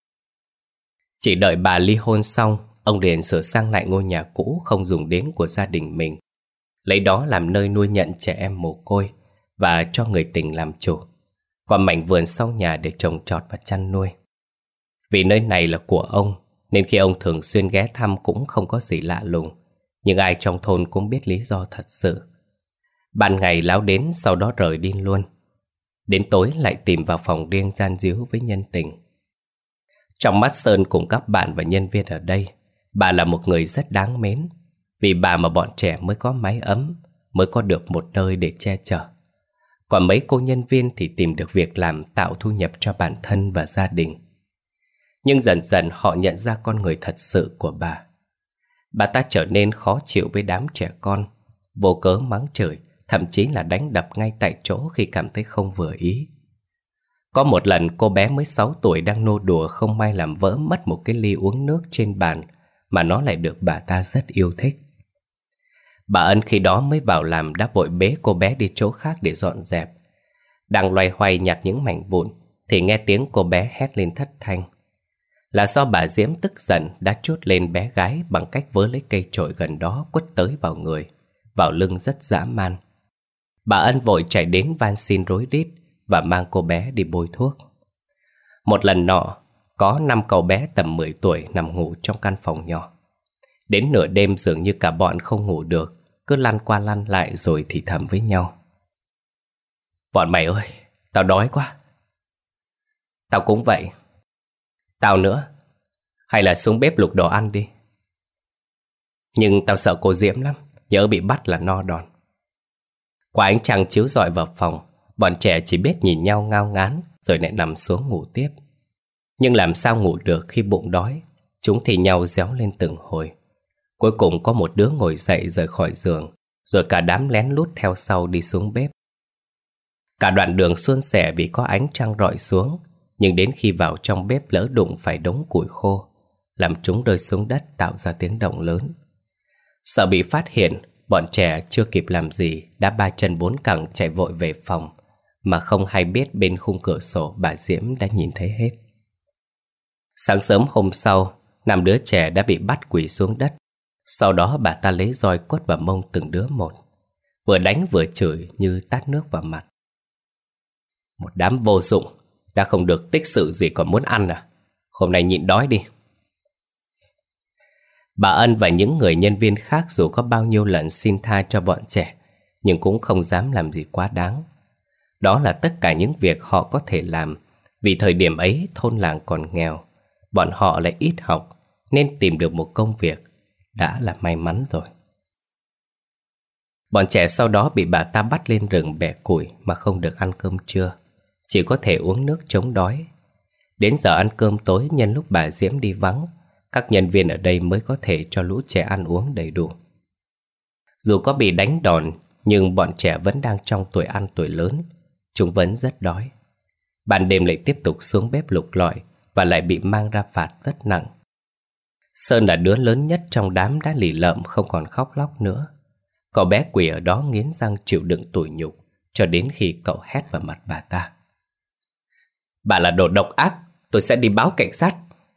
Chỉ đợi bà ly hôn xong, ông liền sửa sang lại ngôi nhà cũ không dùng đến của gia đình mình, lấy đó làm nơi nuôi nhận trẻ em mồ côi và cho người tình làm chủ, còn mảnh vườn sau nhà để trồng trọt và chăn nuôi. Vì nơi này là của ông, nên khi ông thường xuyên ghé thăm cũng không có gì lạ lùng, nhưng ai trong thôn cũng biết lý do thật sự. Ban ngày Lão đến, sau đó rời đi luôn. Đến tối lại tìm vào phòng riêng gian díu với nhân tình. Trong mắt Sơn cùng các bạn và nhân viên ở đây, bà là một người rất đáng mến. Vì bà mà bọn trẻ mới có mái ấm, mới có được một nơi để che chở. Còn mấy cô nhân viên thì tìm được việc làm tạo thu nhập cho bản thân và gia đình. Nhưng dần dần họ nhận ra con người thật sự của bà. Bà ta trở nên khó chịu với đám trẻ con, vô cớ mắng chửi, thậm chí là đánh đập ngay tại chỗ khi cảm thấy không vừa ý. Có một lần cô bé mới 6 tuổi đang nô đùa không may làm vỡ mất một cái ly uống nước trên bàn mà nó lại được bà ta rất yêu thích. Bà Ân khi đó mới vào làm đã vội bế cô bé đi chỗ khác để dọn dẹp. Đang loay hoay nhặt những mảnh vụn thì nghe tiếng cô bé hét lên thất thanh. Là do bà Diễm tức giận đã trút lên bé gái bằng cách vớ lấy cây chổi gần đó quất tới vào người, vào lưng rất dã man. Bà Ân vội chạy đến van xin rối rít và mang cô bé đi bôi thuốc. Một lần nọ, có 5 cậu bé tầm 10 tuổi nằm ngủ trong căn phòng nhỏ. Đến nửa đêm dường như cả bọn không ngủ được, cứ lăn qua lăn lại rồi thì thầm với nhau. Bọn mày ơi, tao đói quá. Tao cũng vậy. Tao nữa. Hay là xuống bếp lục đồ ăn đi. Nhưng tao sợ cô Diễm lắm, nhỡ bị bắt là no đòn. Qua ánh trăng chiếu rọi vào phòng, bọn trẻ chỉ biết nhìn nhau ngao ngán rồi lại nằm xuống ngủ tiếp. Nhưng làm sao ngủ được khi bụng đói, chúng thì nhau réo lên từng hồi. Cuối cùng có một đứa ngồi dậy rời khỏi giường, rồi cả đám lén lút theo sau đi xuống bếp. Cả đoạn đường suôn sẻ vì có ánh trăng rọi xuống, nhưng đến khi vào trong bếp lỡ đụng phải đống củi khô, làm chúng rơi xuống đất tạo ra tiếng động lớn. Sợ bị phát hiện, bọn trẻ chưa kịp làm gì đã ba chân bốn cẳng chạy vội về phòng, mà không hay biết bên khung cửa sổ bà Diễm đã nhìn thấy hết. Sáng sớm hôm sau, 5 đứa trẻ đã bị bắt quỳ xuống đất. Sau đó bà ta lấy roi quất vào mông từng đứa một, vừa đánh vừa chửi như tát nước vào mặt. Một đám vô dụng, đã không được tích sự gì còn muốn ăn à? Hôm nay nhịn đói đi. Bà Ân và những người nhân viên khác dù có bao nhiêu lần xin tha cho bọn trẻ, nhưng cũng không dám làm gì quá đáng. Đó là tất cả những việc họ có thể làm, vì thời điểm ấy thôn làng còn nghèo, bọn họ lại ít học, nên tìm được một công việc đã là may mắn rồi. Bọn trẻ sau đó bị bà ta bắt lên rừng bẻ củi mà không được ăn cơm trưa, chỉ có thể uống nước chống đói. Đến giờ ăn cơm tối nhân lúc bà Diễm đi vắng, các nhân viên ở đây mới có thể cho lũ trẻ ăn uống đầy đủ. Dù có bị đánh đòn, nhưng bọn trẻ vẫn đang trong tuổi ăn tuổi lớn. Chúng vẫn rất đói. Ban đêm lại tiếp tục xuống bếp lục lọi và lại bị mang ra phạt rất nặng. Sơn là đứa lớn nhất trong đám đã lì lợm không còn khóc lóc nữa. Cậu bé quỳ ở đó nghiến răng chịu đựng tủi nhục cho đến khi cậu hét vào mặt bà ta. Bà là đồ độc ác, tôi sẽ đi báo cảnh sát.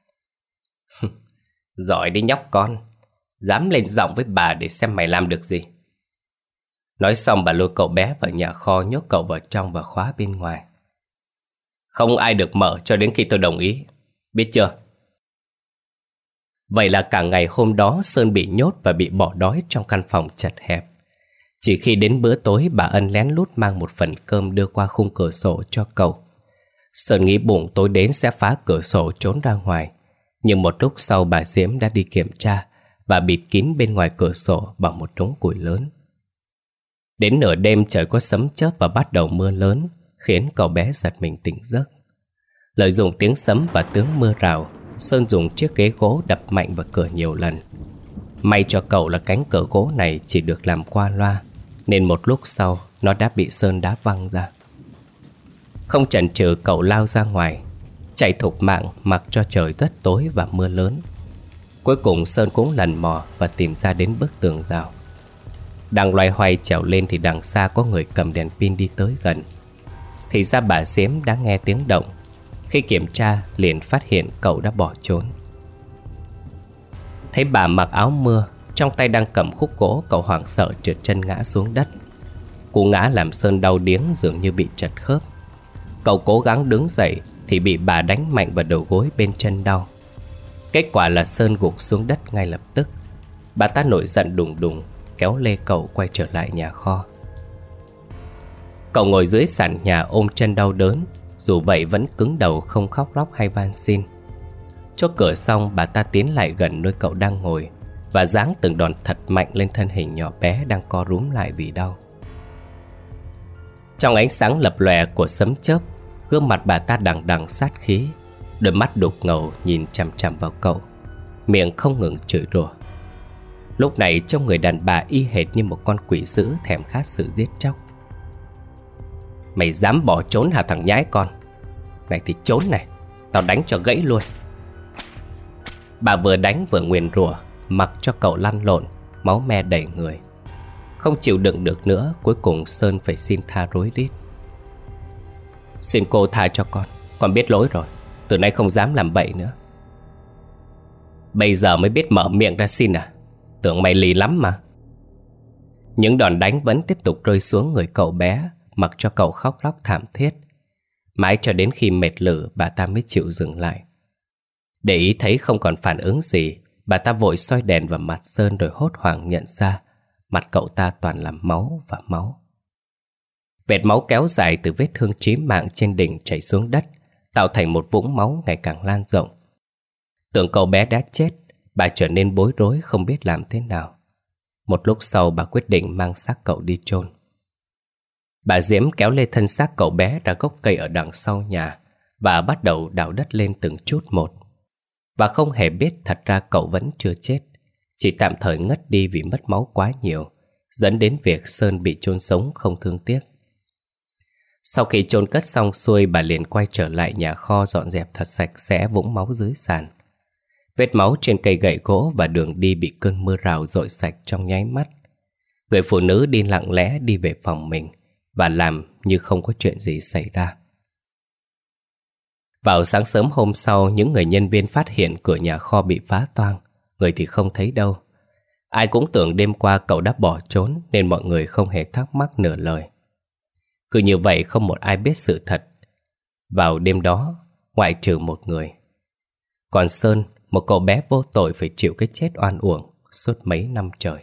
Giỏi đi nhóc con, dám lên giọng với bà để xem mày làm được gì. Nói xong bà lôi cậu bé vào nhà kho, nhốt cậu vào trong và khóa bên ngoài. Không ai được mở cho đến khi tôi đồng ý, biết chưa? Vậy là cả ngày hôm đó Sơn bị nhốt và bị bỏ đói trong căn phòng chật hẹp. Chỉ khi đến bữa tối bà Ân lén lút mang một phần cơm đưa qua khung cửa sổ cho cậu. Sơn nghĩ bụng tối đến sẽ phá cửa sổ trốn ra ngoài. Nhưng một lúc sau bà Diễm đã đi kiểm tra và bịt kín bên ngoài cửa sổ bằng một đống củi lớn. Đến nửa đêm trời có sấm chớp và bắt đầu mưa lớn, khiến cậu bé giật mình tỉnh giấc. Lợi dụng tiếng sấm và tiếng mưa rào, Sơn dùng chiếc ghế gỗ đập mạnh vào cửa nhiều lần. May cho cậu là cánh cửa gỗ này chỉ được làm qua loa, nên một lúc sau nó đã bị Sơn đá văng ra. Không chần chừ cậu lao ra ngoài, chạy thục mạng mặc cho trời rất tối và mưa lớn. Cuối cùng Sơn cũng lần mò và tìm ra đến bức tường rào. Đang loay hoay trèo lên thì đằng xa có người cầm đèn pin đi tới gần. Thì ra bà Diễm đã nghe tiếng động. Khi kiểm tra liền phát hiện cậu đã bỏ trốn. Thấy bà mặc áo mưa, trong tay đang cầm khúc gỗ, cậu hoảng sợ trượt chân ngã xuống đất. Cú ngã làm Sơn đau điếng, dường như bị trật khớp. Cậu cố gắng đứng dậy thì bị bà đánh mạnh vào đầu gối bên chân đau. Kết quả là Sơn gục xuống đất ngay lập tức. Bà ta nổi giận đùng đùng, kéo lê cậu quay trở lại nhà kho. Cậu ngồi dưới sàn nhà ôm chân đau đớn, dù vậy vẫn cứng đầu không khóc lóc hay van xin. Chốt cửa xong, bà ta tiến lại gần nơi cậu đang ngồi và giáng từng đòn thật mạnh lên thân hình nhỏ bé đang co rúm lại vì đau. Trong ánh sáng lập lòe của sấm chớp, gương mặt bà ta đằng đằng sát khí, đôi mắt đục ngầu nhìn chằm chằm vào cậu, miệng không ngừng chửi rủa. Lúc này trông người đàn bà y hệt như một con quỷ dữ thèm khát sự giết chóc. Mày dám bỏ trốn hả thằng nhái con? Này thì trốn này, tao đánh cho gãy luôn. Bà vừa đánh vừa nguyền rủa, mặc cho cậu lăn lộn, máu me đầy người. Không chịu đựng được nữa, cuối cùng Sơn phải xin tha rối rít. Xin cô tha cho con biết lỗi rồi, từ nay không dám làm bậy nữa. Bây giờ mới biết mở miệng ra xin à? Tưởng mày lì lắm mà. Những đòn đánh vẫn tiếp tục rơi xuống người cậu bé, mặc cho cậu khóc lóc thảm thiết. Mãi cho đến khi mệt lử, bà ta mới chịu dừng lại. Để ý thấy không còn phản ứng gì, bà ta vội soi đèn vào mặt Sơn rồi hốt hoảng nhận ra mặt cậu ta toàn là máu và máu. Vệt máu kéo dài từ vết thương chí mạng trên đỉnh chảy xuống đất, tạo thành một vũng máu ngày càng lan rộng. Tưởng cậu bé đã chết, bà trở nên bối rối không biết làm thế nào. Một lúc sau bà quyết định mang xác cậu đi chôn. Bà Diễm kéo lê thân xác cậu bé ra gốc cây ở đằng sau nhà và bắt đầu đào đất lên từng chút một. Và không hề biết thật ra cậu vẫn chưa chết, chỉ tạm thời ngất đi vì mất máu quá nhiều, dẫn đến việc Sơn bị chôn sống không thương tiếc. Sau khi chôn cất xong xuôi, bà liền quay trở lại nhà kho dọn dẹp thật sạch sẽ vũng máu dưới sàn. Vết máu trên cây gậy gỗ và đường đi bị cơn mưa rào dội sạch trong nháy mắt. Người phụ nữ đi lặng lẽ đi về phòng mình và làm như không có chuyện gì xảy ra. Vào sáng sớm hôm sau, những người nhân viên phát hiện cửa nhà kho bị phá toang, người thì không thấy đâu. Ai cũng tưởng đêm qua cậu đã bỏ trốn nên mọi người không hề thắc mắc nửa lời. Cứ như vậy không một ai biết sự thật vào đêm đó, ngoại trừ một người. Còn Sơn, một cậu bé vô tội phải chịu cái chết oan uổng suốt mấy năm trời.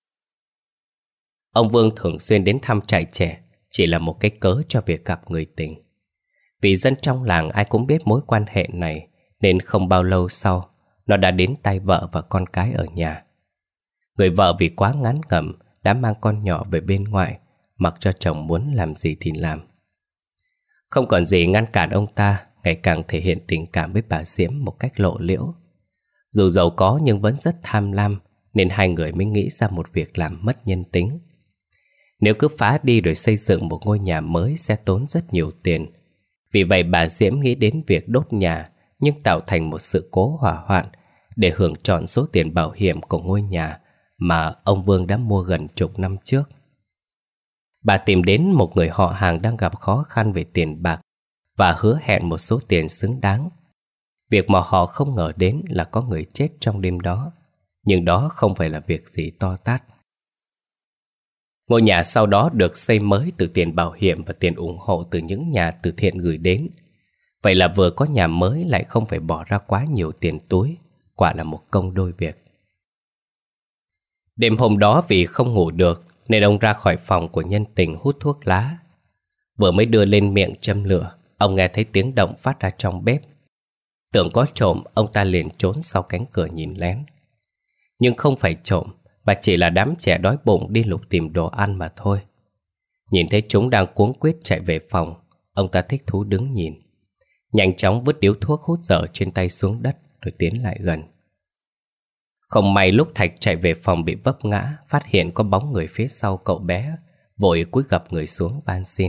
Ông Vương thường xuyên đến thăm trại trẻ chỉ là một cái cớ cho việc gặp người tình. Vì dân trong làng ai cũng biết mối quan hệ này nên không bao lâu sau nó đã đến tay vợ và con cái ở nhà. Người vợ vì quá ngán ngẩm đã mang con nhỏ về bên ngoài, mặc cho chồng muốn làm gì thì làm. Không còn gì ngăn cản ông ta ngày càng thể hiện tình cảm với bà Diễm một cách lộ liễu. Dù giàu có nhưng vẫn rất tham lam, nên hai người mới nghĩ ra một việc làm mất nhân tính. Nếu cứ phá đi rồi xây dựng một ngôi nhà mới sẽ tốn rất nhiều tiền. Vì vậy bà Diễm nghĩ đến việc đốt nhà nhưng tạo thành một sự cố hỏa hoạn để hưởng trọn số tiền bảo hiểm của ngôi nhà mà ông Vương đã mua gần chục năm trước. Bà tìm đến một người họ hàng đang gặp khó khăn về tiền bạc và hứa hẹn một số tiền xứng đáng. Việc mà họ không ngờ đến là có người chết trong đêm đó, nhưng đó không phải là việc gì to tát. Ngôi nhà sau đó được xây mới từ tiền bảo hiểm và tiền ủng hộ từ những nhà từ thiện gửi đến. Vậy là vừa có nhà mới lại không phải bỏ ra quá nhiều tiền túi, quả là một công đôi việc. Đêm hôm đó vì không ngủ được nên ông ra khỏi phòng của nhân tình hút thuốc lá. Vừa mới đưa lên miệng châm lửa, ông nghe thấy tiếng động phát ra trong bếp. Tưởng có trộm, ông ta liền trốn sau cánh cửa nhìn lén. Nhưng không phải trộm, mà chỉ là đám trẻ đói bụng đi lục tìm đồ ăn mà thôi. Nhìn thấy chúng đang cuống quýt chạy về phòng, ông ta thích thú đứng nhìn. Nhanh chóng vứt điếu thuốc hút dở trên tay xuống đất rồi tiến lại gần. Không may lúc Thạch chạy về phòng bị vấp ngã, phát hiện có bóng người phía sau cậu bé, vội cúi gập người xuống van xin.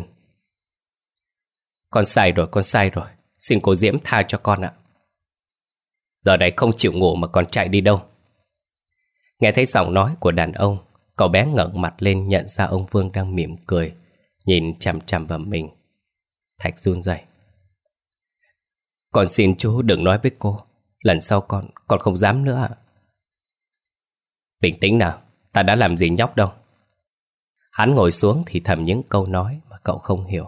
Con sai rồi, xin cô Diễm tha cho con ạ. Giờ này không chịu ngủ mà còn chạy đi đâu? Nghe thấy giọng nói của đàn ông, cậu bé ngẩng mặt lên nhận ra ông Vương đang mỉm cười, nhìn chằm chằm vào mình. Thạch run rẩy. Con xin chú đừng nói với cô, lần sau con không dám nữa ạ. Bình tĩnh nào, ta đã làm gì nhóc đâu. Hắn ngồi xuống thì thầm những câu nói mà cậu không hiểu.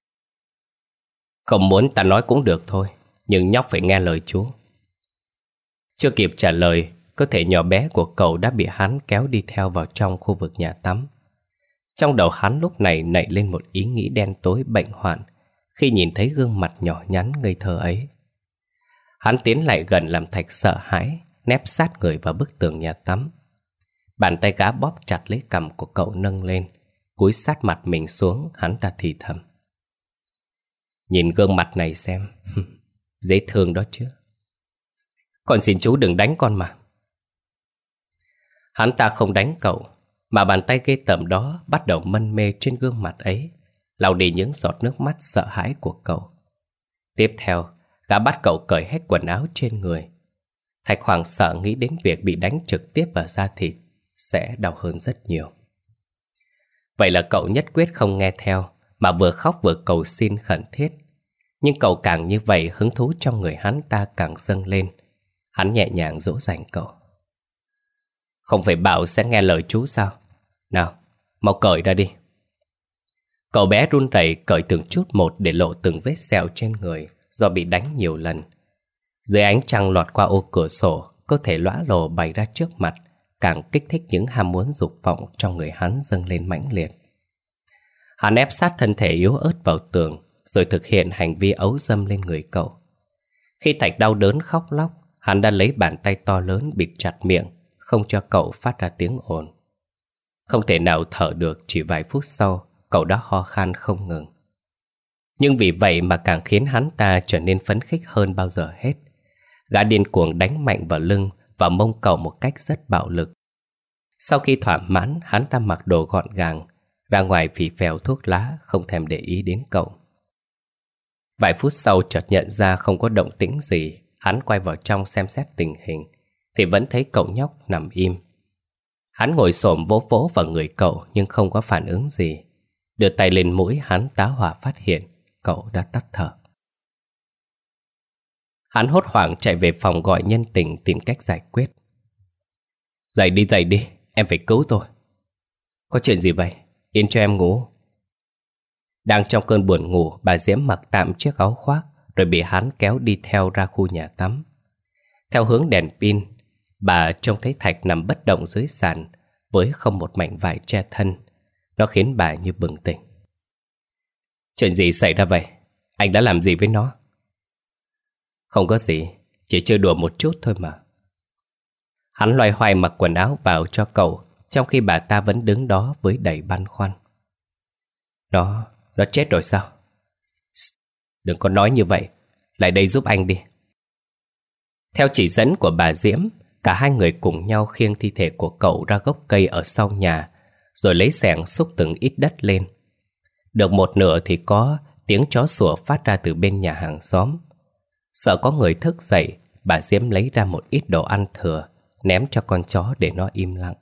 Không muốn ta nói cũng được thôi, nhưng nhóc phải nghe lời chú. Chưa kịp trả lời, cơ thể nhỏ bé của cậu đã bị hắn kéo đi theo vào trong khu vực nhà tắm. Trong đầu hắn lúc này nảy lên một ý nghĩ đen tối bệnh hoạn khi nhìn thấy gương mặt nhỏ nhắn ngây thơ ấy. Hắn tiến lại gần làm Thạch sợ hãi, nép sát người vào bức tường nhà tắm. Bàn tay gã bóp chặt lấy cằm của cậu nâng lên, cúi sát mặt mình xuống, hắn ta thì thầm. Nhìn gương mặt này xem, dễ thương đó chứ. Con xin chú đừng đánh con mà. Hắn ta không đánh cậu, mà bàn tay ghê tởm đó bắt đầu mân mê trên gương mặt ấy, lau đi những giọt nước mắt sợ hãi của cậu. Tiếp theo, gã bắt cậu cởi hết quần áo trên người. Thạch hoảng sợ nghĩ đến việc bị đánh trực tiếp vào da thịt sẽ đau hơn rất nhiều. Vậy là cậu nhất quyết không nghe theo, mà vừa khóc vừa cầu xin khẩn thiết. Nhưng cậu càng như vậy, hứng thú trong người hắn ta càng dâng lên. Hắn nhẹ nhàng dỗ dành cậu. Không phải bảo sẽ nghe lời chú sao? Nào, mau cởi ra đi. Cậu bé run rẩy cởi từng chút một để lộ từng vết sẹo trên người do bị đánh nhiều lần. Dưới ánh trăng lọt qua ô cửa sổ, cơ thể lõa lồ bày ra trước mặt, càng kích thích những ham muốn dục vọng trong người hắn dâng lên mãnh liệt. Hắn ép sát thân thể yếu ớt vào tường, rồi thực hiện hành vi ấu dâm lên người cậu. Khi Thạch đau đớn khóc lóc, hắn đã lấy bàn tay to lớn bịt chặt miệng, không cho cậu phát ra tiếng ồn. Không thể nào thở được, chỉ vài phút sau, cậu đã ho khan không ngừng. Nhưng vì vậy mà càng khiến hắn ta trở nên phấn khích hơn bao giờ hết. Gã điên cuồng đánh mạnh vào lưng và mông cậu một cách rất bạo lực. Sau khi thỏa mãn, hắn ta mặc đồ gọn gàng, ra ngoài phì phèo thuốc lá, không thèm để ý đến cậu. Vài phút sau chợt nhận ra không có động tĩnh gì, hắn quay vào trong xem xét tình hình, thì vẫn thấy cậu nhóc nằm im. Hắn ngồi xổm vỗ vỗ vào người cậu nhưng không có phản ứng gì. Đưa tay lên mũi, hắn tá hỏa phát hiện cậu đã tắt thở. Hắn hốt hoảng chạy về phòng gọi nhân tình tìm cách giải quyết. Dậy đi, em phải cứu tôi. Có chuyện gì vậy? Yên cho em ngủ. Đang trong cơn buồn ngủ, bà Diễm mặc tạm chiếc áo khoác rồi bị hắn kéo đi theo ra khu nhà tắm. Theo hướng đèn pin, bà trông thấy Thạch nằm bất động dưới sàn với không một mảnh vải che thân. Nó khiến bà như bừng tỉnh. Chuyện gì xảy ra vậy? Anh đã làm gì với nó? Không có gì, chỉ chơi đùa một chút thôi mà. Hắn loay hoay mặc quần áo vào cho cậu, trong khi bà ta vẫn đứng đó với đầy băn khoăn. Nó chết rồi sao? Đừng có nói như vậy. lại đây giúp anh đi. Theo chỉ dẫn của bà Diễm, cả hai người cùng nhau khiêng thi thể của cậu ra gốc cây ở sau nhà, rồi lấy xẻng xúc từng ít đất lên. Được một nửa thì có tiếng chó sủa phát ra từ bên nhà hàng xóm. Sợ có người thức dậy, bà Diễm lấy ra một ít đồ ăn thừa, ném cho con chó để nó im lặng.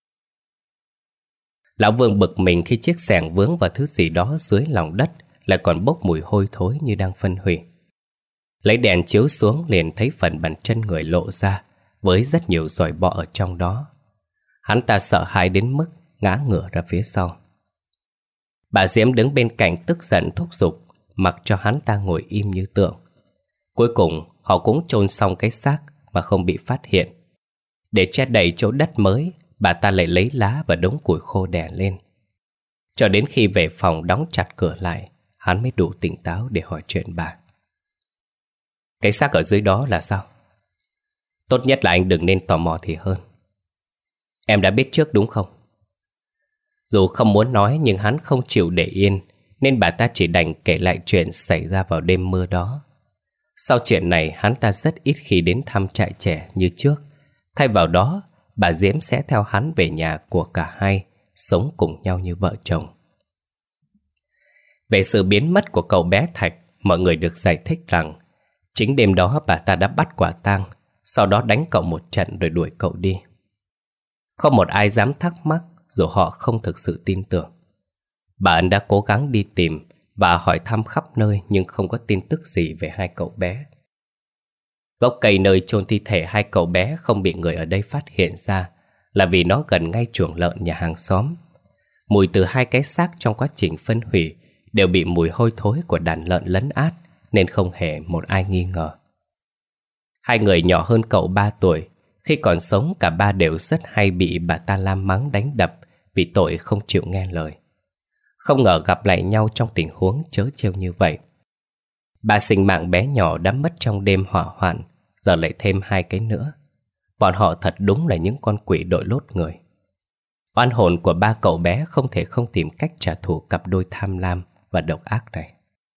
Lão Vương bực mình khi chiếc xẻng vướng vào thứ gì đó dưới lòng đất, lại còn bốc mùi hôi thối như đang phân hủy. Lấy đèn chiếu xuống liền thấy phần bàn chân người lộ ra, với rất nhiều giòi bọ ở trong đó. Hắn ta sợ hãi đến mức ngã ngửa ra phía sau. Bà Diễm đứng bên cạnh tức giận thúc giục, mặc cho hắn ta ngồi im như tượng. Cuối cùng họ cũng chôn xong cái xác mà không bị phát hiện. Để che đậy chỗ đất mới, bà ta lại lấy lá và đống củi khô đè lên. Cho đến khi về phòng đóng chặt cửa lại, hắn mới đủ tỉnh táo để hỏi chuyện bà. Cái xác ở dưới đó là sao? Tốt nhất là anh đừng nên tò mò thì hơn. Em đã biết trước đúng không? Dù không muốn nói nhưng hắn không chịu để yên, nên bà ta chỉ đành kể lại chuyện xảy ra vào đêm mưa đó. Sau chuyện này hắn ta rất ít khi đến thăm trại trẻ như trước. Thay vào đó, bà Diễm sẽ theo hắn về nhà của cả hai, sống cùng nhau như vợ chồng. Về sự biến mất của cậu bé Thạch, mọi người được giải thích rằng chính đêm đó bà ta đã bắt quả tang, sau đó đánh cậu một trận rồi đuổi cậu đi. Không một ai dám thắc mắc dù họ không thực sự tin tưởng. Bà Ân đã cố gắng đi tìm và hỏi thăm khắp nơi nhưng không có tin tức gì về hai cậu bé. Gốc cây nơi chôn thi thể hai cậu bé không bị người ở đây phát hiện ra là vì nó gần ngay chuồng lợn nhà hàng xóm. Mùi từ hai cái xác trong quá trình phân hủy đều bị mùi hôi thối của đàn lợn lấn át, nên không hề một ai nghi ngờ. Hai người nhỏ hơn cậu 3 tuổi, khi còn sống cả ba đều rất hay bị bà ta la mắng đánh đập vì tội không chịu nghe lời. Không ngờ gặp lại nhau trong tình huống trớ trêu như vậy. Ba sinh mạng bé nhỏ đã mất trong đêm hỏa hoạn, giờ lại thêm hai cái nữa. Bọn họ thật đúng là những con quỷ đội lốt người. Oan hồn của ba cậu bé không thể không tìm cách trả thù cặp đôi tham lam và độc ác này.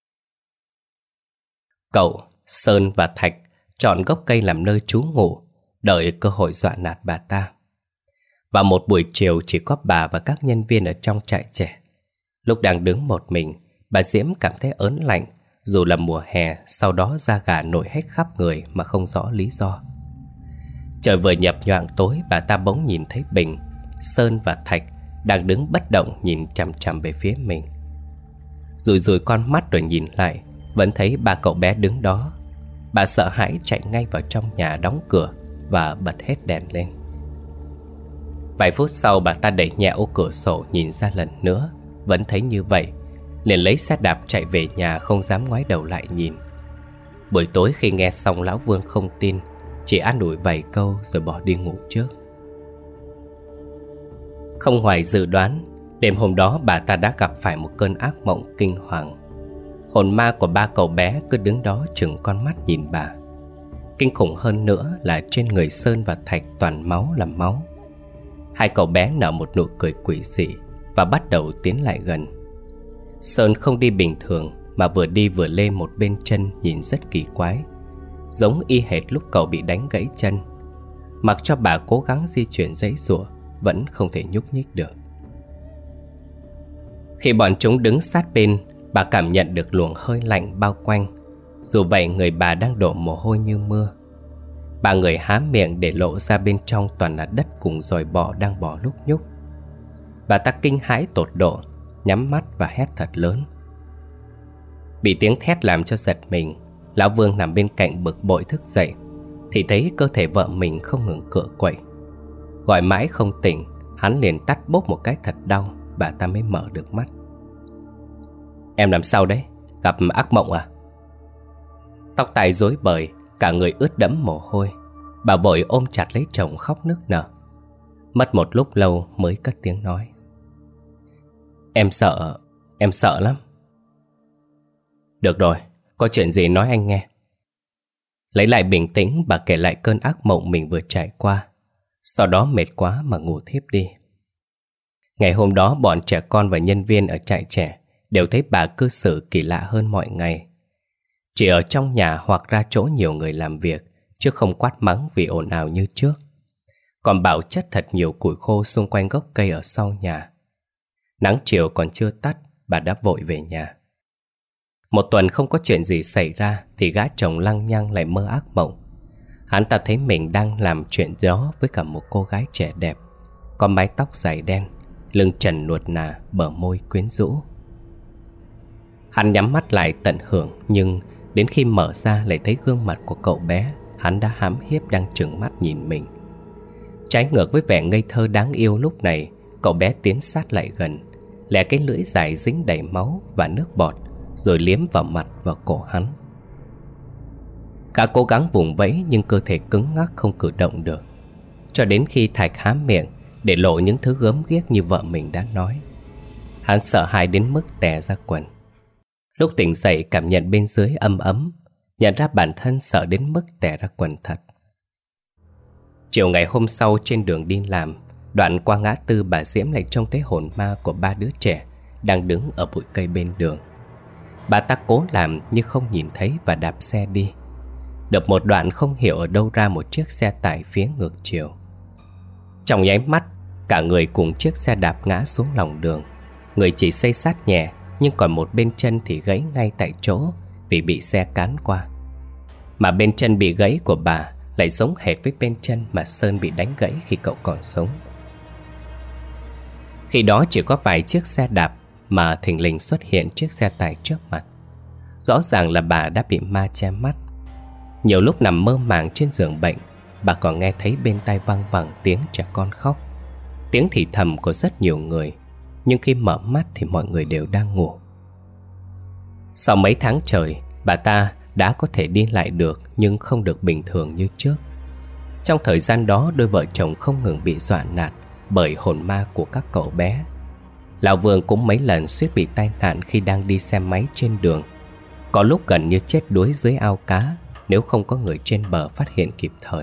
Cậu, Sơn và Thạch chọn gốc cây làm nơi trú ngụ, đợi cơ hội dọa nạt bà ta. Vào một buổi chiều chỉ có bà và các nhân viên ở trong trại trẻ. Lúc đang đứng một mình, bà Diễm cảm thấy ớn lạnh, dù là mùa hè, sau đó da gà nổi hết khắp người mà không rõ lý do. Trời vừa nhập nhoạng tối, bà ta bỗng nhìn thấy Bình, Sơn và Thạch đang đứng bất động nhìn chằm chằm về phía mình. Rủi rủi con mắt rồi nhìn lại, vẫn thấy ba cậu bé đứng đó. Bà sợ hãi chạy ngay vào trong nhà đóng cửa và bật hết đèn lên. Vài phút sau bà ta đẩy nhẹ ô cửa sổ nhìn ra lần nữa, vẫn thấy như vậy, liền lấy xe đạp chạy về nhà không dám ngoái đầu lại nhìn. Buổi tối khi nghe xong lão Vương không tin, chỉ an ủi vài câu rồi bỏ đi ngủ trước. Không ngoài dự đoán, đêm hôm đó bà ta đã gặp phải một cơn ác mộng kinh hoàng. Hồn ma của ba cậu bé cứ đứng đó trừng con mắt nhìn bà. Kinh khủng hơn nữa là trên người Sơn và Thạch toàn máu là máu. Hai cậu bé nở một nụ cười quỷ dị và bắt đầu tiến lại gần. Sơn không đi bình thường mà vừa đi vừa lê một bên chân nhìn rất kỳ quái, giống y hệt lúc cậu bị đánh gãy chân. Mặc cho bà cố gắng di chuyển giãy giụa, vẫn không thể nhúc nhích được. Khi bọn chúng đứng sát bên, bà cảm nhận được luồng hơi lạnh bao quanh. Dù vậy người bà đang đổ mồ hôi như mưa. Bà người há miệng để lộ ra bên trong toàn là đất cùng giòi bọ đang bò lúc nhúc. Bà ta kinh hãi tột độ, nhắm mắt và hét thật lớn. Bị tiếng thét làm cho giật mình, lão Vương nằm bên cạnh bực bội thức dậy, thì thấy cơ thể vợ mình không ngừng cựa quậy. Gọi mãi không tỉnh, hắn liền tát bốp một cái thật đau, bà ta mới mở được mắt. Em làm sao đấy? Gặp ác mộng à? Tóc tai rối bời, cả người ướt đẫm mồ hôi. Bà vội ôm chặt lấy chồng khóc nức nở. Mất một lúc lâu mới cất tiếng nói. Em sợ lắm. Được rồi, có chuyện gì nói anh nghe. Lấy lại bình tĩnh, bà kể lại cơn ác mộng mình vừa trải qua. Sau đó mệt quá mà ngủ thiếp đi. Ngày hôm đó bọn trẻ con và nhân viên ở trại trẻ đều thấy bà cư xử kỳ lạ hơn mọi ngày. Chỉ ở trong nhà hoặc ra chỗ nhiều người làm việc, chứ không quát mắng vì ồn ào như trước. Còn Bảo chất thật nhiều củi khô xung quanh gốc cây ở sau nhà. Nắng chiều còn chưa tắt, bà đã vội về nhà. Một tuần không có chuyện gì xảy ra thì gã chồng lăng nhăng lại mơ ác mộng. Hắn ta thấy mình đang làm chuyện đó với cả một cô gái trẻ đẹp, có mái tóc dài đen, lưng trần nuột nà, bờ môi quyến rũ. Hắn nhắm mắt lại tận hưởng, nhưng đến khi mở ra lại thấy gương mặt của cậu bé hắn đã hám hiếp đang trừng mắt nhìn mình. Trái ngược với vẻ ngây thơ đáng yêu lúc này, cậu bé tiến sát lại gần, lẻ cái lưỡi dài dính đầy máu và nước bọt, rồi liếm vào mặt và cổ hắn. Cả cố gắng vùng vẫy nhưng cơ thể cứng ngắc không cử động được, cho đến khi Thạch há miệng để lộ những thứ gớm ghiếc như vợ mình đã nói. Hắn sợ hãi đến mức tè ra quần. Lúc tỉnh dậy cảm nhận bên dưới ấm ấm, nhận ra bản thân sợ đến mức tè ra quần thật. Chiều ngày hôm sau trên đường đi làm, đoạn qua ngã tư, bà Diễm lại trông thấy hồn ma của 3 đứa trẻ đang đứng ở bụi cây bên đường. Bà ta cố làm như không nhìn thấy và đạp xe đi. Được một đoạn không hiểu ở đâu ra một chiếc xe tải phía ngược chiều. Trong nháy mắt, cả người cùng chiếc xe đạp ngã xuống lòng đường. Người chỉ xây sát nhẹ, nhưng còn một bên chân thì gãy ngay tại chỗ vì bị xe cán qua. Mà bên chân bị gãy của bà lại giống hệt với bên chân mà Sơn bị đánh gãy khi cậu còn sống. Khi đó chỉ có vài chiếc xe đạp mà thình lình xuất hiện chiếc xe tải trước mặt. Rõ ràng là bà đã bị ma che mắt. Nhiều lúc nằm mơ màng trên giường bệnh, bà còn nghe thấy bên tai văng vẳng tiếng trẻ con khóc, tiếng thì thầm của rất nhiều người. Nhưng khi mở mắt thì mọi người đều đang ngủ. Sau mấy tháng trời, bà ta đã có thể đi lại được, nhưng không được bình thường như trước. Trong thời gian đó, đôi vợ chồng không ngừng bị dọa nạt bởi hồn ma của các cậu bé. Lão Vương cũng mấy lần suýt bị tai nạn khi đang đi xe máy trên đường, có lúc gần như chết đuối dưới ao cá nếu không có người trên bờ phát hiện kịp thời.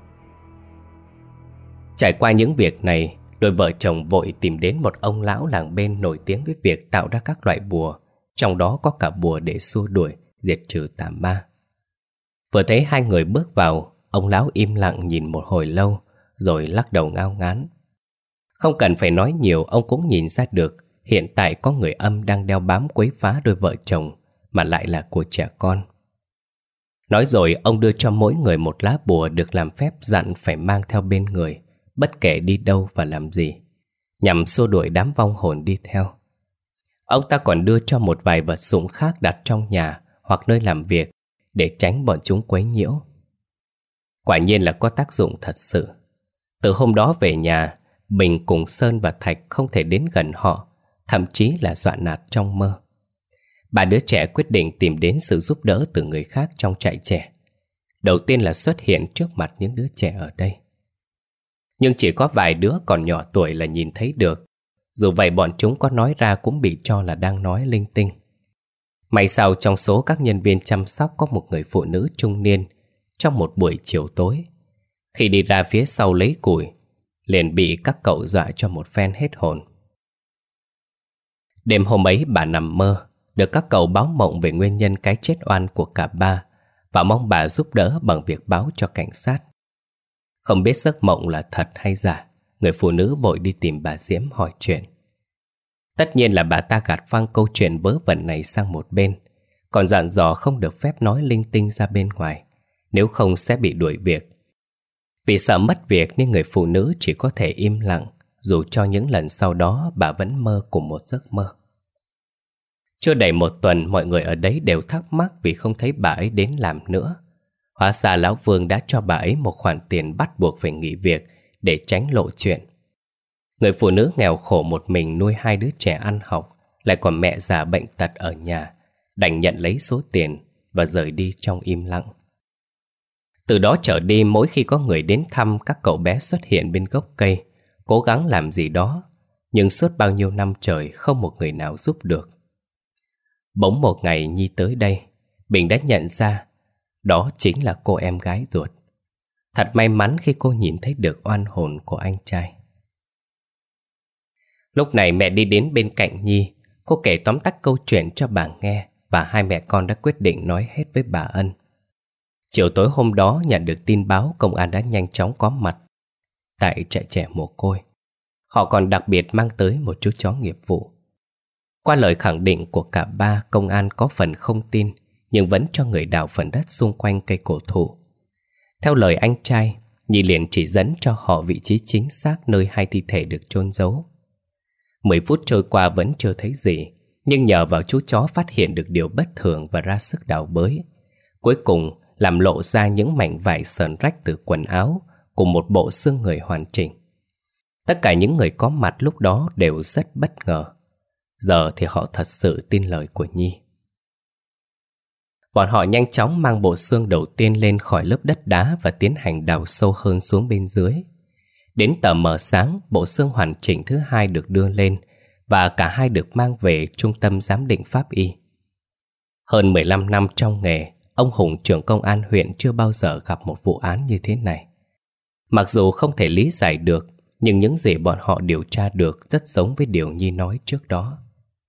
Trải qua những việc này, đôi vợ chồng vội tìm đến một ông lão làng bên nổi tiếng với việc tạo ra các loại bùa, trong đó có cả bùa để xua đuổi, diệt trừ tà ma. Vừa thấy hai người bước vào, ông lão im lặng nhìn một hồi lâu, rồi lắc đầu ngao ngán. Không cần phải nói nhiều, ông cũng nhìn ra được hiện tại có người âm đang đeo bám quấy phá đôi vợ chồng, mà lại là của trẻ con. Nói rồi, ông đưa cho mỗi người một lá bùa được làm phép dặn phải mang theo bên người, bất kể đi đâu và làm gì, nhằm xua đuổi đám vong hồn đi theo. Ông ta còn đưa cho một vài vật dụng khác đặt trong nhà hoặc nơi làm việc để tránh bọn chúng quấy nhiễu. Quả nhiên là có tác dụng thật sự. Từ hôm đó về nhà, Bình cùng Sơn và Thạch không thể đến gần họ, thậm chí là dọa nạt trong mơ. Ba đứa trẻ quyết định tìm đến sự giúp đỡ từ người khác trong trại trẻ. Đầu tiên là xuất hiện trước mặt những đứa trẻ ở đây. Nhưng chỉ có vài đứa còn nhỏ tuổi là nhìn thấy được. Dù vậy bọn chúng có nói ra cũng bị cho là đang nói linh tinh. May sao trong số các nhân viên chăm sóc có một người phụ nữ trung niên. Trong một buổi chiều tối, khi đi ra phía sau lấy củi, liền bị các cậu dọa cho một phen hết hồn. Đêm hôm ấy bà nằm mơ, được các cậu báo mộng về nguyên nhân cái chết oan của cả ba, và mong bà giúp đỡ bằng việc báo cho cảnh sát. Không biết giấc mộng là thật hay giả, người phụ nữ vội đi tìm bà Diễm hỏi chuyện. Tất nhiên là bà ta gạt phăng câu chuyện vớ vẩn này sang một bên, còn dặn dò không được phép nói linh tinh ra bên ngoài, nếu không sẽ bị đuổi việc. Vì sợ mất việc nên người phụ nữ chỉ có thể im lặng, dù cho những lần sau đó bà vẫn mơ cùng một giấc mơ. Chưa đầy một tuần, mọi người ở đấy đều thắc mắc vì không thấy bà ấy đến làm nữa. Hóa ra lão Vương đã cho bà ấy một khoản tiền bắt buộc phải nghỉ việc để tránh lộ chuyện. Người phụ nữ nghèo khổ một mình nuôi hai đứa trẻ ăn học, lại còn mẹ già bệnh tật ở nhà, đành nhận lấy số tiền và rời đi trong im lặng. Từ đó trở đi, mỗi khi có người đến thăm, các cậu bé xuất hiện bên gốc cây, cố gắng làm gì đó, nhưng suốt bao nhiêu năm trời không một người nào giúp được. Bỗng một ngày Nhi tới đây, Bình đã nhận ra đó chính là cô em gái ruột. Thật may mắn khi cô nhìn thấy được oan hồn của anh trai. Lúc này mẹ đi đến bên cạnh Nhi, cô kể tóm tắt câu chuyện cho bà nghe, và hai mẹ con đã quyết định nói hết với bà Ân. Chiều tối hôm đó nhận được tin báo, công an đã nhanh chóng có mặt tại trại trẻ mồ côi. Họ còn đặc biệt mang tới một chú chó nghiệp vụ. Qua lời khẳng định của cả ba, công an có phần không tin, nhưng vẫn cho người đào phần đất xung quanh cây cổ thụ. Theo lời anh trai, Nhi liền chỉ dẫn cho họ vị trí chính xác nơi hai thi thể được chôn giấu. 10 phút trôi qua vẫn chưa thấy gì, nhưng nhờ vào chú chó phát hiện được điều bất thường và ra sức đào bới. Cuối cùng làm lộ ra những mảnh vải sờn rách từ quần áo cùng một bộ xương người hoàn chỉnh. Tất cả những người có mặt lúc đó đều rất bất ngờ. Giờ thì họ thật sự tin lời của Nhi. Bọn họ nhanh chóng mang bộ xương đầu tiên lên khỏi lớp đất đá và tiến hành đào sâu hơn xuống bên dưới. Đến tờ mờ sáng, bộ xương hoàn chỉnh thứ hai được đưa lên và cả hai được mang về trung tâm giám định pháp y. Hơn 15 năm trong nghề, ông Hùng, trưởng công an huyện, chưa bao giờ gặp một vụ án như thế này. Mặc dù không thể lý giải được, nhưng những gì bọn họ điều tra được rất giống với điều Nhi nói trước đó.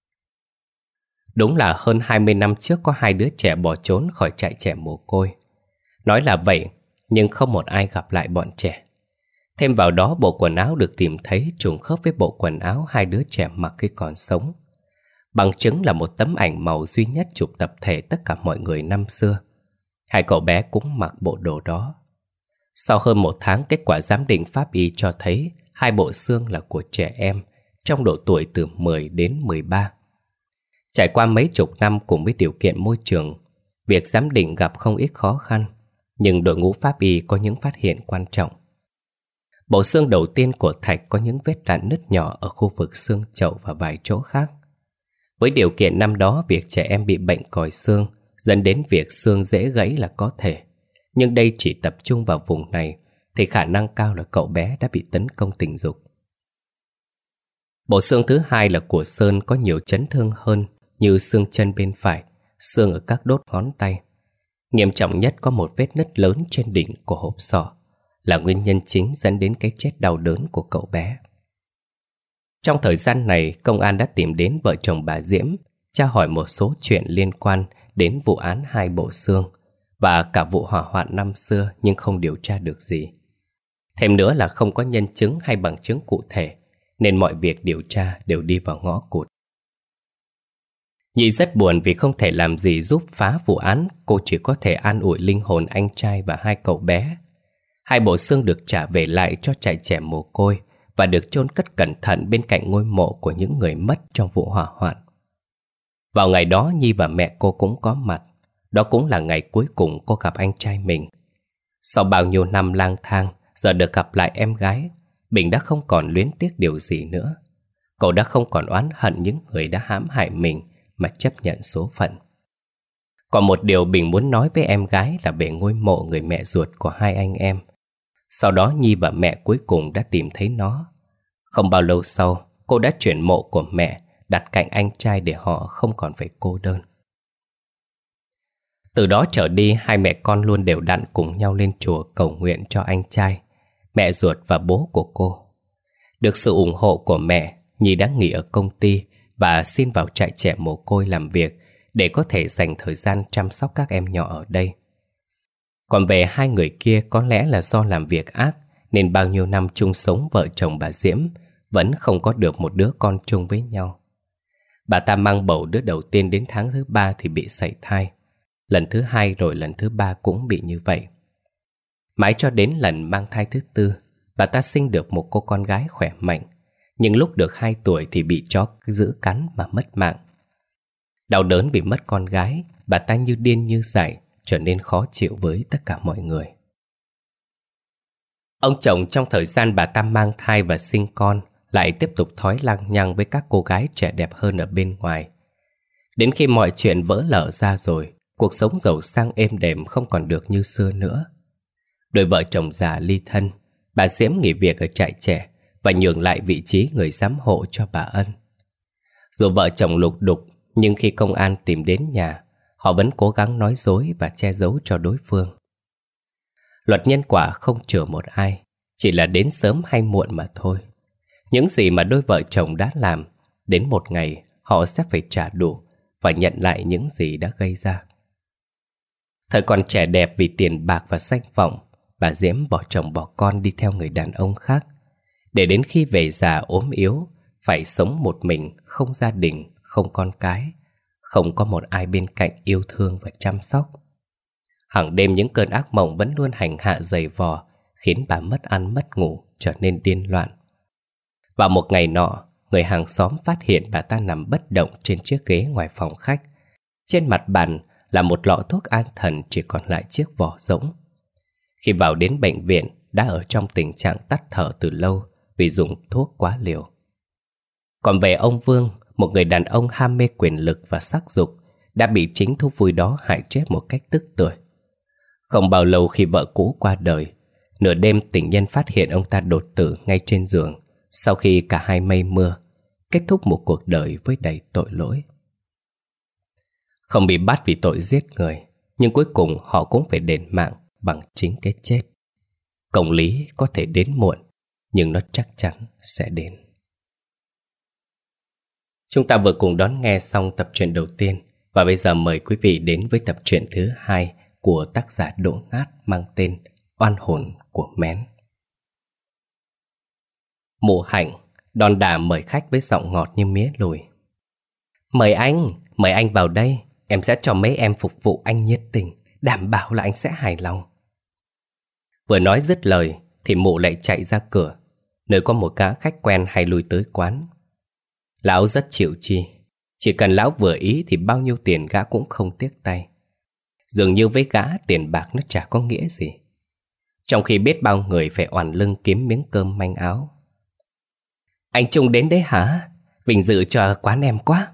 Đúng là hơn 20 năm trước có 2 đứa trẻ bỏ trốn khỏi trại trẻ mồ côi. Nói là vậy, nhưng không một ai gặp lại bọn trẻ. Thêm vào đó, bộ quần áo được tìm thấy trùng khớp với bộ quần áo 2 đứa trẻ mặc khi còn sống. Bằng chứng là một tấm ảnh màu duy nhất chụp tập thể tất cả mọi người năm xưa. 2 cậu bé cũng mặc bộ đồ đó. Sau hơn 1 tháng, kết quả giám định pháp y cho thấy 2 bộ xương là của trẻ em trong độ tuổi từ 10 đến 13. Trải qua mấy chục năm cùng với điều kiện môi trường, việc giám định gặp không ít khó khăn, nhưng đội ngũ pháp y có những phát hiện quan trọng. Bộ xương đầu tiên của Thạch có những vết rạn nứt nhỏ ở khu vực xương chậu và vài chỗ khác. Với điều kiện năm đó việc trẻ em bị bệnh còi xương dẫn đến việc xương dễ gãy là có thể, nhưng đây chỉ tập trung vào vùng này thì khả năng cao là cậu bé đã bị tấn công tình dục. Bộ xương thứ hai là của Sơn, có nhiều chấn thương hơn như xương chân bên phải, xương ở các đốt ngón tay. Nghiêm trọng nhất có một vết nứt lớn trên đỉnh của hộp sọ, là nguyên nhân chính dẫn đến cái chết đau đớn của cậu bé. Trong thời gian này, công an đã tìm đến vợ chồng bà Diễm, tra hỏi một số chuyện liên quan đến vụ án 2 bộ xương và cả vụ hỏa hoạn năm xưa, nhưng không điều tra được gì. Thêm nữa là không có nhân chứng hay bằng chứng cụ thể, nên mọi việc điều tra đều đi vào ngõ cụt. Nhi rất buồn vì không thể làm gì giúp phá vụ án. Cô chỉ có thể an ủi linh hồn anh trai và 2 cậu bé. 2 bộ xương được trả về lại cho trại trẻ mồ côi và được chôn cất cẩn thận bên cạnh ngôi mộ của những người mất trong vụ hỏa hoạn. Vào ngày đó, Nhi và mẹ cô cũng có mặt. Đó cũng là ngày cuối cùng cô gặp anh trai mình. Sau bao nhiêu năm lang thang, giờ được gặp lại em gái, Bình đã không còn luyến tiếc điều gì nữa. Cậu đã không còn oán hận những người đã hãm hại mình, mà chấp nhận số phận. Còn một điều Bình muốn nói với em gái là về ngôi mộ người mẹ ruột của 2 anh em. Sau đó Nhi và mẹ cuối cùng đã tìm thấy nó. Không bao lâu sau, cô đã chuyển mộ của mẹ đặt cạnh anh trai để họ không còn phải cô đơn. Từ đó trở đi, 2 mẹ con luôn đều đặn cùng nhau lên chùa cầu nguyện cho anh trai, mẹ ruột và bố của cô. Được sự ủng hộ của mẹ, Nhi đã nghỉ ở công ty và xin vào trại trẻ mồ côi làm việc để có thể dành thời gian chăm sóc các em nhỏ ở đây. Còn về 2 người kia, có lẽ là do làm việc ác nên bao nhiêu năm chung sống vợ chồng bà Diễm vẫn không có được một đứa con chung với nhau. Bà ta mang bầu đứa đầu tiên đến tháng thứ 3 thì bị sảy thai. Lần thứ 2 rồi lần thứ 3 cũng bị như vậy. Mãi cho đến lần mang thai thứ 4, bà ta sinh được một cô con gái khỏe mạnh. Nhưng lúc được 2 tuổi thì bị chó dữ cắn mà mất mạng. Đau đớn vì mất con gái, bà ta như điên như dại, trở nên khó chịu với tất cả mọi người. Ông chồng trong thời gian bà ta mang thai và sinh con lại tiếp tục thói lăng nhăng với các cô gái trẻ đẹp hơn ở bên ngoài. Đến khi mọi chuyện vỡ lở ra rồi, cuộc sống giàu sang êm đềm không còn được như xưa nữa. Đôi vợ chồng già ly thân, bà Diễm nghỉ việc ở trại trẻ và nhường lại vị trí người giám hộ cho bà Ân. Dù vợ chồng lục đục, nhưng khi công an tìm đến nhà, họ vẫn cố gắng nói dối và che giấu cho đối phương. Luật nhân quả không chừa một ai, chỉ là đến sớm hay muộn mà thôi. Những gì mà đôi vợ chồng đã làm, đến một ngày họ sẽ phải trả đủ, và nhận lại những gì đã gây ra. Thời còn trẻ đẹp vì tiền bạc và danh vọng, bà Diễm bỏ chồng bỏ con đi theo người đàn ông khác, để đến khi về già ốm yếu, phải sống một mình, không gia đình, không con cái, không có một ai bên cạnh yêu thương và chăm sóc. Hàng đêm những cơn ác mộng vẫn luôn hành hạ giày vò, khiến bà mất ăn mất ngủ, trở nên điên loạn. Vào một ngày nọ, người hàng xóm phát hiện bà ta nằm bất động trên chiếc ghế ngoài phòng khách. Trên mặt bàn là một lọ thuốc an thần, chỉ còn lại chiếc vỏ rỗng. Khi vào đến bệnh viện, đã ở trong tình trạng tắt thở từ lâu vì dùng thuốc quá liều. Còn về ông Vương, một người đàn ông ham mê quyền lực và sắc dục, đã bị chính thú vui đó hại chết một cách tức tưởi. Không bao lâu khi vợ cũ qua đời, nửa đêm tình nhân phát hiện ông ta đột tử ngay trên giường, sau khi cả hai mây mưa, kết thúc một cuộc đời với đầy tội lỗi. Không bị bắt vì tội giết người, nhưng cuối cùng họ cũng phải đền mạng bằng chính cái chết. Công lý có thể đến muộn, nhưng nó chắc chắn sẽ đến. Chúng ta vừa cùng đón nghe xong tập truyện đầu tiên, và bây giờ mời quý vị đến với tập truyện thứ 2 của tác giả Đỗ Ngát mang tên Oan hồn của Mén. Mụ Hạnh đon đả mời khách với giọng ngọt như mía lùi. Mời anh vào đây, em sẽ cho mấy em phục vụ anh nhiệt tình, đảm bảo là anh sẽ hài lòng. Vừa nói dứt lời thì mụ lại chạy ra cửa, nơi có một gã khách quen hay lui tới quán. Lão rất chịu chi, chỉ cần lão vừa ý thì bao nhiêu tiền gã cũng không tiếc tay. Dường như với gã tiền bạc nó chả có nghĩa gì, trong khi biết bao người phải oằn lưng kiếm miếng cơm manh áo. Anh Trung đến đấy hả? Vinh dự cho quán em quá.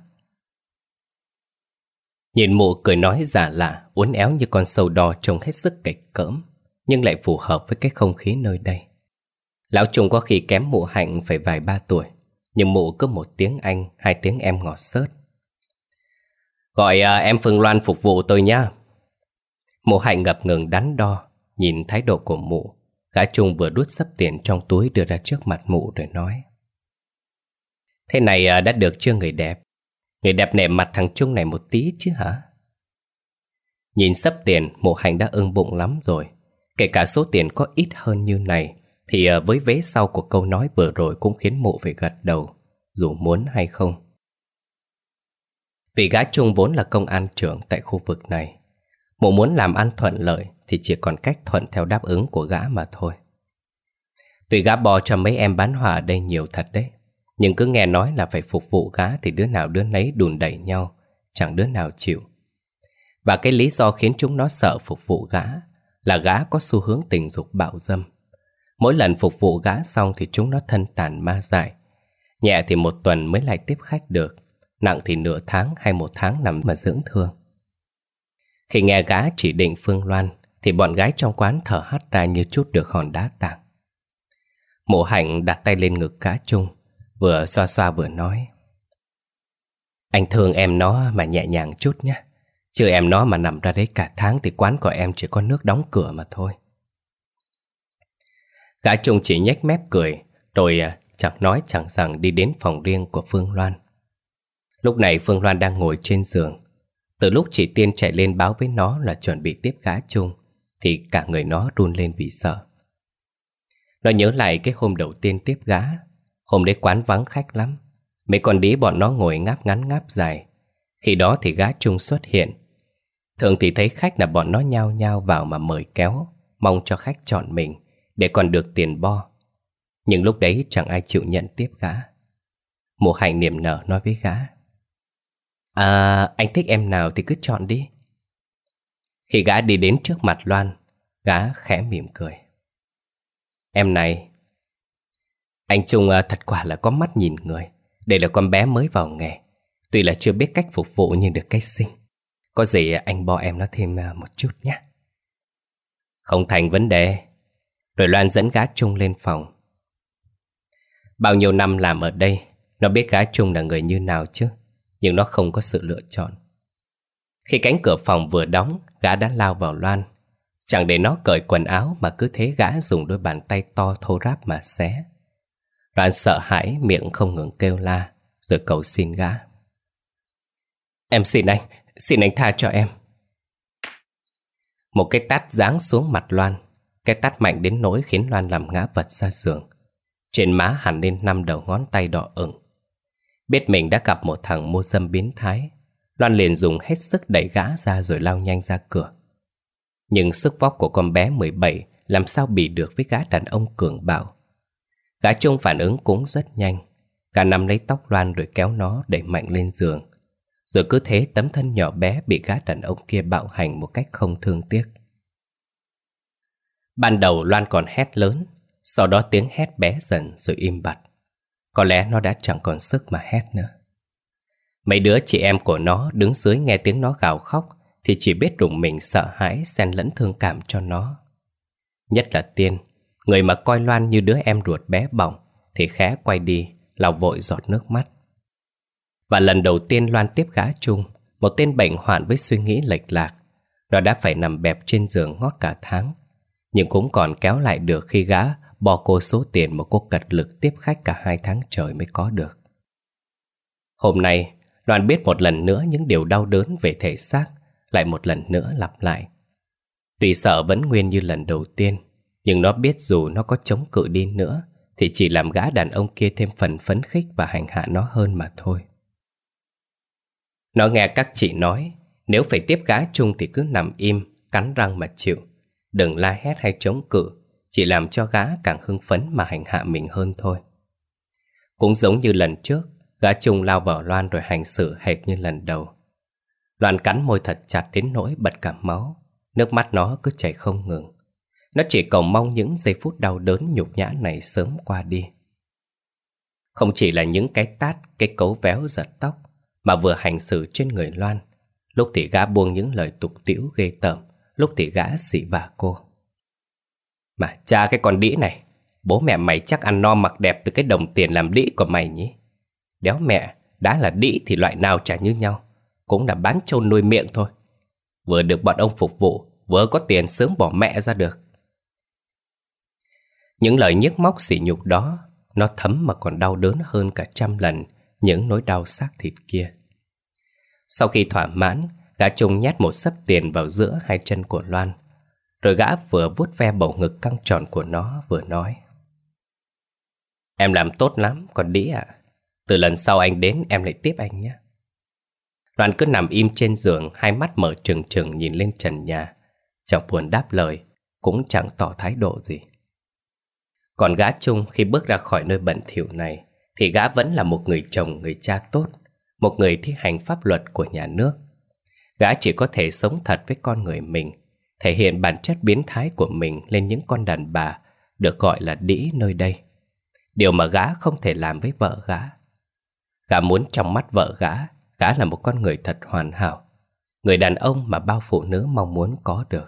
Nhìn mụ cười nói giả lạ, uốn éo như con sâu đỏ trông hết sức kịch cỡm, nhưng lại phù hợp với cái không khí nơi đây. Lão Trung có khi kém mụ Hạnh phải vài ba tuổi, nhưng mụ cứ một tiếng anh, hai tiếng em ngọt xớt. Gọi em Phương Loan phục vụ tôi nhá. Mụ Hạnh ngập ngừng đắn đo, nhìn thái độ của mụ. Gã Trung vừa đút xấp tiền trong túi đưa ra trước mặt mụ rồi nói. Thế này đã được chưa người đẹp? Người đẹp nể mặt thằng Trung này một tí chứ hả? Nhìn xấp tiền, mụ Hạnh đã ưng bụng lắm rồi. Kể cả số tiền có ít hơn như này, thì với vế sau của câu nói vừa rồi cũng khiến mụ phải gật đầu, dù muốn hay không. Vì gã Trung vốn là công an trưởng tại khu vực này, mụ muốn làm ăn thuận lợi thì chỉ còn cách thuận theo đáp ứng của gã mà thôi. Tuy gã bò cho mấy em bán hoa ở đây nhiều thật đấy, nhưng cứ nghe nói là phải phục vụ gã thì đứa nào đứa nấy đùn đẩy nhau, chẳng đứa nào chịu. Và cái lý do khiến chúng nó sợ phục vụ gã là gã có xu hướng tình dục bạo dâm. Mỗi lần phục vụ gã xong thì chúng nó thân tàn ma dại. Nhẹ thì một tuần mới lại tiếp khách được, nặng thì nửa tháng hay một tháng nằm mà dưỡng thương. Khi nghe gã chỉ định Phương Loan thì bọn gái trong quán thở hắt ra như trút được hòn đá tảng. Mộ Hạnh đặt tay lên ngực gã Trung, vừa xoa xoa vừa nói. Anh thương em nó mà nhẹ nhàng chút nhé, chứ em nó mà nằm ra đấy cả tháng thì quán của em chỉ có nước đóng cửa mà thôi. Gã Trung chỉ nhếch mép cười, rồi chẳng nói chẳng rằng đi đến phòng riêng của Phương Loan. Lúc này Phương Loan đang ngồi trên giường. Từ lúc chị Tiên chạy lên báo với nó là chuẩn bị tiếp gã Trung, thì cả người nó run lên vì sợ. Nó nhớ lại cái hôm đầu tiên tiếp gã. Hôm đấy quán vắng khách lắm, mấy con đĩ bọn nó ngồi ngáp ngắn ngáp dài. Khi đó thì gã Trung xuất hiện. Thường thì thấy khách là bọn nó nhao nhao vào mà mời kéo, mong cho khách chọn mình để còn được tiền bo. Nhưng lúc đấy chẳng ai chịu nhận tiếp gã. Mộ Hạnh niềm nở nói với gã. Anh thích em nào thì cứ chọn đi. Khi gã đi đến trước mặt Loan, gã khẽ mỉm cười. Em này, anh Trung thật quả là có mắt nhìn người. Đây là con bé mới vào nghề, tuy là chưa biết cách phục vụ nhưng được cái xinh. Có gì anh bo em nó thêm một chút nhé. Không thành vấn đề. Rồi Loan dẫn gã Trung lên phòng. Bao nhiêu năm làm ở đây, nó biết gã Trung là người như nào chứ, nhưng nó không có sự lựa chọn. Khi cánh cửa phòng vừa đóng, gã đã lao vào Loan. Chẳng để nó cởi quần áo mà cứ thế gã dùng đôi bàn tay to thô ráp mà xé. Loan sợ hãi, miệng không ngừng kêu la, rồi cầu xin gã. Em xin anh tha cho em. Một cái tát giáng xuống mặt Loan. Cái tát mạnh đến nỗi khiến Loan làm ngã vật ra giường. Trên má hằn lên 5 đầu ngón tay đỏ ửng. Biết mình đã gặp một thằng mua dâm biến thái, Loan liền dùng hết sức đẩy gã ra rồi lao nhanh ra cửa. Nhưng sức vóc của con bé 17 làm sao bì được với gã đàn ông cường bạo. Gã Trung phản ứng cũng rất nhanh. Gã nắm lấy tóc Loan rồi kéo nó đẩy mạnh lên giường. Rồi cứ thế tấm thân nhỏ bé bị gã đàn ông kia bạo hành một cách không thương tiếc. Ban đầu Loan còn hét lớn, sau đó tiếng hét bé dần rồi im bặt. Có lẽ nó đã chẳng còn sức mà hét nữa. Mấy đứa chị em của nó đứng dưới nghe tiếng nó gào khóc thì chỉ biết rùng mình sợ hãi xen lẫn thương cảm cho nó. Nhất là Tiên, người mà coi Loan như đứa em ruột bé bỏng, thì khẽ quay đi, lau vội giọt nước mắt. Và lần đầu tiên Loan tiếp gã Trung, một tên bệnh hoạn với suy nghĩ lệch lạc. Nó đã phải nằm bẹp trên giường ngót cả tháng, nhưng cũng còn kéo lại được khi gã bỏ cô số tiền mà cô cật lực tiếp khách cả 2 tháng trời mới có được. Hôm nay, Loan biết một lần nữa những điều đau đớn về thể xác lại một lần nữa lặp lại. Tuy sợ vẫn nguyên như lần đầu tiên, nhưng nó biết dù nó có chống cự đi nữa thì chỉ làm gã đàn ông kia thêm phần phấn khích và hành hạ nó hơn mà thôi. Nó nghe các chị nói, nếu phải tiếp gã Trung thì cứ nằm im, cắn răng mà chịu. Đừng la hét hay chống cự, chỉ làm cho gã càng hưng phấn mà hành hạ mình hơn thôi. Cũng giống như lần trước, gã Trung lao vào Loan rồi hành xử hệt như lần đầu. Loan cắn môi thật chặt đến nỗi bật cả máu. Nước mắt nó cứ chảy không ngừng. Nó chỉ cầu mong những giây phút đau đớn nhục nhã này sớm qua đi. Không chỉ là những cái tát, cái cấu véo giật tóc mà vừa hành xử trên người Loan. Lúc thì gã buông những lời tục tĩu ghê tởm, lúc thì gã xỉ vả cô. Mà cha cái con đĩ này, bố mẹ mày chắc ăn no mặc đẹp từ cái đồng tiền làm đĩ của mày nhỉ? Đéo mẹ, đã là đĩ thì loại nào chả như nhau, cũng là bán trâu nuôi miệng thôi. Vừa được bọn ông phục vụ, vừa có tiền sớm bỏ mẹ ra được. Những lời nhức móc sỉ nhục đó, nó thấm mà còn đau đớn hơn cả 100 lần những nỗi đau xác thịt kia. Sau khi thỏa mãn, gã Trung nhét một xấp tiền vào giữa 2 chân của Loan. Rồi gã vừa vuốt ve bầu ngực căng tròn của nó vừa nói: Em làm tốt lắm, con đĩ ạ. Từ lần sau anh đến em lại tiếp anh nhé. Loan cứ nằm im trên giường, hai mắt mở trừng trừng nhìn lên trần nhà, chẳng buồn đáp lời, cũng chẳng tỏ thái độ gì. Còn gã Trung khi bước ra khỏi nơi bẩn thỉu này thì gã vẫn là một người chồng, người cha tốt, một người thi hành pháp luật của nhà nước. Gã chỉ có thể sống thật với con người mình, thể hiện bản chất biến thái của mình lên những con đàn bà được gọi là đĩ nơi đây. Điều mà gã không thể làm với vợ gã. Gã muốn trong mắt vợ gã là một con người thật hoàn hảo, người đàn ông mà bao phụ nữ mong muốn có được.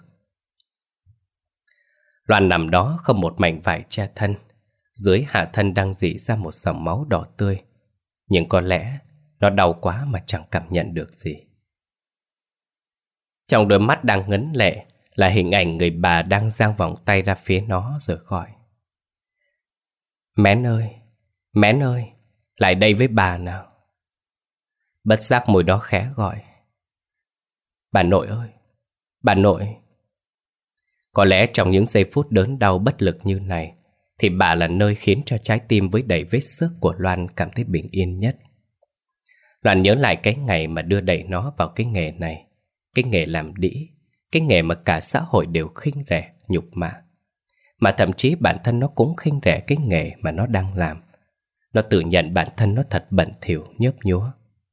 Loan nằm đó không một mảnh vải che thân, dưới hạ thân đang rỉ ra một dòng máu đỏ tươi. Nhưng có lẽ nó đau quá mà chẳng cảm nhận được gì. Trong đôi mắt đang ngấn lệ là hình ảnh người bà đang giang vòng tay ra phía nó rồi gọi: Mén ơi, lại đây với bà nào. Bất giác môi đó khẽ gọi: Bà nội ơi, bà nội. Có lẽ trong những giây phút đớn đau bất lực như này thì bà là nơi khiến cho trái tim với đầy vết xước của Loan cảm thấy bình yên nhất. Loan nhớ lại cái ngày mà đưa đẩy nó vào cái nghề này, cái nghề làm đĩ, cái nghề mà cả xã hội đều khinh rẻ, nhục mạ. Mà thậm chí bản thân nó cũng khinh rẻ cái nghề mà nó đang làm. Nó tự nhận bản thân nó thật bẩn thỉu, nhớp nhúa.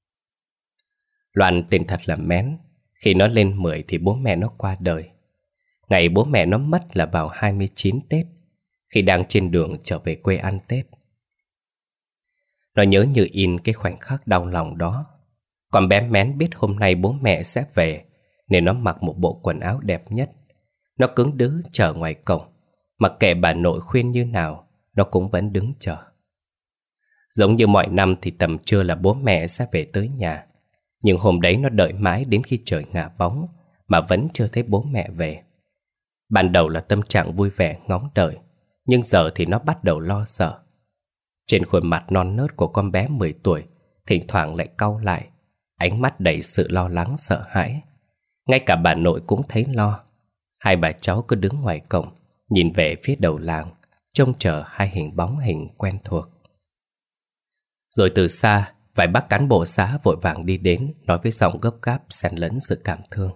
Loan tên thật là Mén. Khi nó lên 10 thì bố mẹ nó qua đời. Ngày bố mẹ nó mất là vào 29 Tết, khi đang trên đường trở về quê ăn Tết. Nó nhớ như in cái khoảnh khắc đau lòng đó. Còn bé Mén biết hôm nay bố mẹ sẽ về, nên nó mặc một bộ quần áo đẹp nhất. Nó cứng đứ chờ ngoài cổng, mặc kệ bà nội khuyên như nào, nó cũng vẫn đứng chờ. Giống như mọi năm thì tầm trưa là bố mẹ sẽ về tới nhà. Nhưng hôm đấy nó đợi mãi đến khi trời ngả bóng mà vẫn chưa thấy bố mẹ về. Ban đầu là tâm trạng vui vẻ ngóng đợi, nhưng giờ thì nó bắt đầu lo sợ. Trên khuôn mặt non nớt của con bé 10 tuổi thỉnh thoảng lại cau lại, ánh mắt đầy sự lo lắng sợ hãi. Ngay cả bà nội cũng thấy lo. Hai bà cháu cứ đứng ngoài cổng, nhìn về phía đầu làng, trông chờ hai hình bóng hình quen thuộc. Rồi từ xa, vài bác cán bộ xã vội vàng đi đến, nói với giọng gấp gáp xen lẫn sự cảm thương.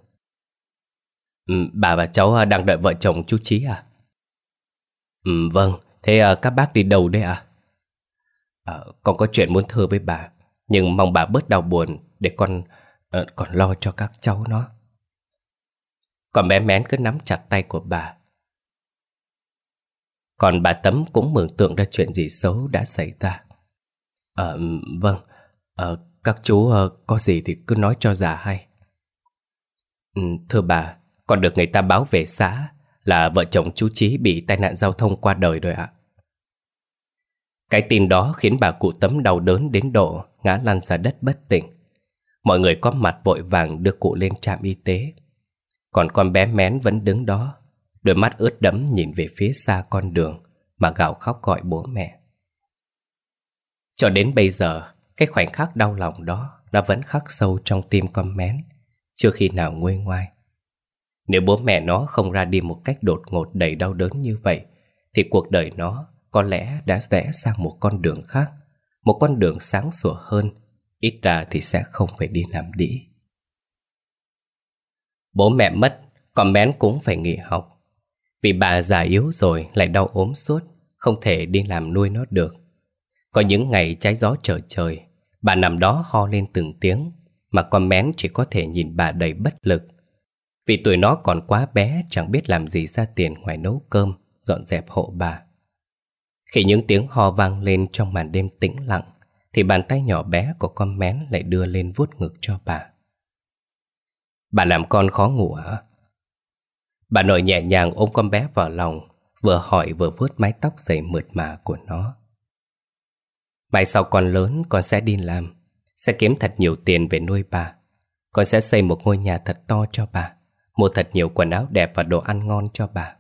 Bà và cháu đang đợi vợ chồng chú Chí à? Vâng, thế các bác đi đâu đấy à? Con có chuyện muốn thưa với bà, nhưng mong bà bớt đau buồn để con lo cho các cháu nó. Còn bé Mén cứ nắm chặt tay của bà. Còn bà Tấm cũng mường tượng ra chuyện gì xấu đã xảy ra. Vâng, các chú có gì thì cứ nói cho già hay. Thưa bà, con được người ta báo về xã là vợ chồng chú Chí bị tai nạn giao thông qua đời rồi ạ. Cái tin đó khiến bà cụ Tấm đau đớn đến độ ngã lăn ra đất bất tỉnh. Mọi người có mặt vội vàng đưa cụ lên trạm y tế. Còn con bé Mén vẫn đứng đó, đôi mắt ướt đẫm nhìn về phía xa con đường mà gào khóc gọi bố mẹ. Cho đến bây giờ, cái khoảnh khắc đau lòng đó đã vẫn khắc sâu trong tim con Mén, chưa khi nào nguôi ngoai. Nếu bố mẹ nó không ra đi một cách đột ngột đầy đau đớn như vậy, thì cuộc đời nó có lẽ đã rẽ sang một con đường khác, một con đường sáng sủa hơn, ít ra thì sẽ không phải đi làm đĩ. Bố mẹ mất, con Mén cũng phải nghỉ học. Vì bà già yếu rồi lại đau ốm suốt, không thể đi làm nuôi nó được. Có những ngày trái gió trở trời, bà nằm đó ho lên từng tiếng, mà con Mén chỉ có thể nhìn bà đầy bất lực. Vì tuổi nó còn quá bé, chẳng biết làm gì ra tiền ngoài nấu cơm, dọn dẹp hộ bà. Khi những tiếng ho vang lên trong màn đêm tĩnh lặng, thì bàn tay nhỏ bé của con Mén lại đưa lên vuốt ngực cho bà. Bà làm con khó ngủ hả? Bà nội nhẹ nhàng ôm con bé vào lòng, vừa hỏi vừa vuốt mái tóc dày mượt mà của nó. Mai sau con lớn, con sẽ đi làm, sẽ kiếm thật nhiều tiền về nuôi bà. Con sẽ xây một ngôi nhà thật to cho bà, mua thật nhiều quần áo đẹp và đồ ăn ngon cho bà.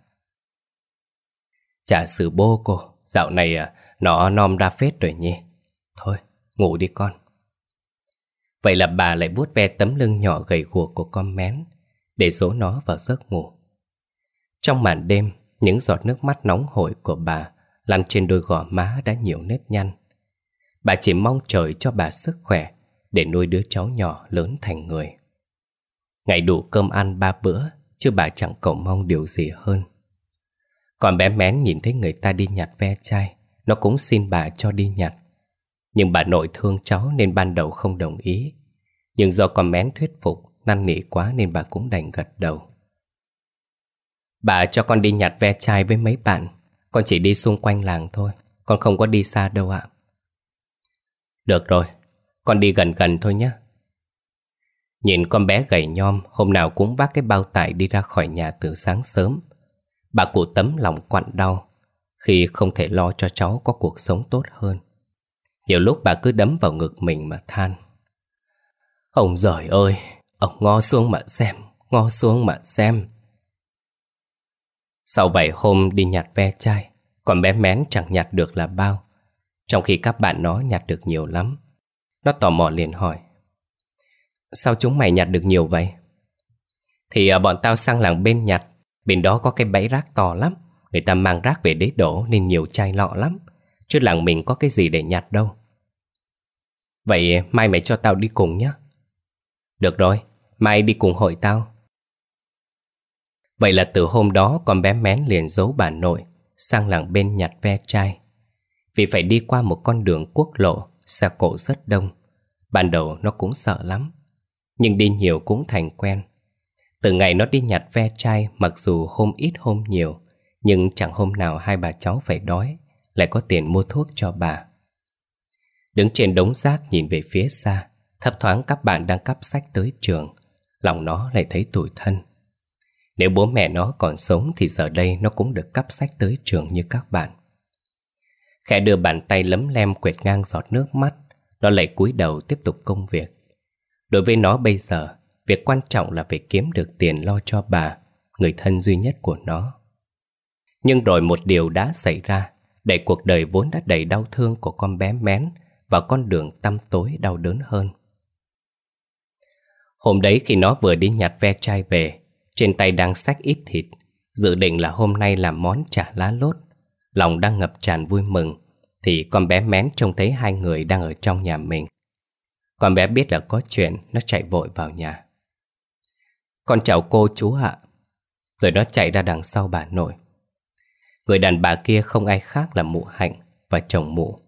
Chả xử bô cô, dạo này nó nom ra phết rồi nhỉ. Thôi, ngủ đi con. Vậy là bà lại vuốt ve tấm lưng nhỏ gầy guộc của con Mén để dỗ nó vào giấc ngủ. Trong màn đêm, những giọt nước mắt nóng hổi của bà lăn trên đôi gò má đã nhiều nếp nhăn. Bà chỉ mong trời cho bà sức khỏe để nuôi đứa cháu nhỏ lớn thành người. Ngày đủ cơm ăn 3 bữa, chứ bà chẳng cầu mong điều gì hơn. Còn bé Mén nhìn thấy người ta đi nhặt ve chai, nó cũng xin bà cho đi nhặt. Nhưng bà nội thương cháu nên ban đầu không đồng ý. Nhưng do con Mén thuyết phục, năn nỉ quá nên bà cũng đành gật đầu. Bà cho con đi nhặt ve chai với mấy bạn. Con chỉ đi xung quanh làng thôi, con không có đi xa đâu ạ. Được rồi, con đi gần gần thôi nhé. Nhìn con bé gầy nhom, hôm nào cũng vác cái bao tải đi ra khỏi nhà từ sáng sớm. Bà cụ Tấm lòng quặn đau khi không thể lo cho cháu có cuộc sống tốt hơn. Nhiều lúc bà cứ đấm vào ngực mình mà than. Ông giời ơi, ông ngó xuống mà xem, ngó xuống mà xem. Sau vài hôm đi nhặt ve chai, còn bé Mén chẳng nhặt được là bao, trong khi các bạn nó nhặt được nhiều lắm. Nó tò mò liền hỏi: Sao chúng mày nhặt được nhiều vậy? Thì bọn tao sang làng bên nhặt. Bên đó có cái bãi rác to lắm, người ta mang rác về đấy đổ nên nhiều chai lọ lắm. Chứ làng mình có cái gì để nhặt đâu. Vậy mai mày cho tao đi cùng nhé. Được rồi, mai đi cùng hội tao. Vậy là từ hôm đó con bé Mén liền giấu bà nội sang làng bên nhặt ve chai. Vì phải đi qua một con đường quốc lộ, xe cộ rất đông. Ban đầu nó cũng sợ lắm, nhưng đi nhiều cũng thành quen. Từ ngày nó đi nhặt ve chai, mặc dù hôm ít hôm nhiều, nhưng chẳng hôm nào hai bà cháu phải đói, lại có tiền mua thuốc cho bà. Đứng trên đống rác nhìn về phía xa, thấp thoáng các bạn đang cắp sách tới trường, lòng nó lại thấy tủi thân. Nếu bố mẹ nó còn sống thì giờ đây nó cũng được cắp sách tới trường như các bạn. Khẽ đưa bàn tay lấm lem quệt ngang giọt nước mắt, nó lại cúi đầu tiếp tục công việc. Đối với nó bây giờ, việc quan trọng là phải kiếm được tiền lo cho bà, người thân duy nhất của nó. Nhưng rồi một điều đã xảy ra, đẩy cuộc đời vốn đã đầy đau thương của con bé Mén vào con đường tăm tối đau đớn hơn. Hôm đấy khi nó vừa đi nhặt ve chai về, trên tay đang xách ít thịt, dự định là hôm nay làm món chả lá lốt, lòng đang ngập tràn vui mừng, thì con bé Mén trông thấy hai người đang ở trong nhà mình. Con bé biết là có chuyện, nó chạy vội vào nhà. Con chào cô chú ạ. Rồi nó chạy ra đằng sau bà nội. Người đàn bà kia không ai khác là mụ Hạnh và chồng mụ.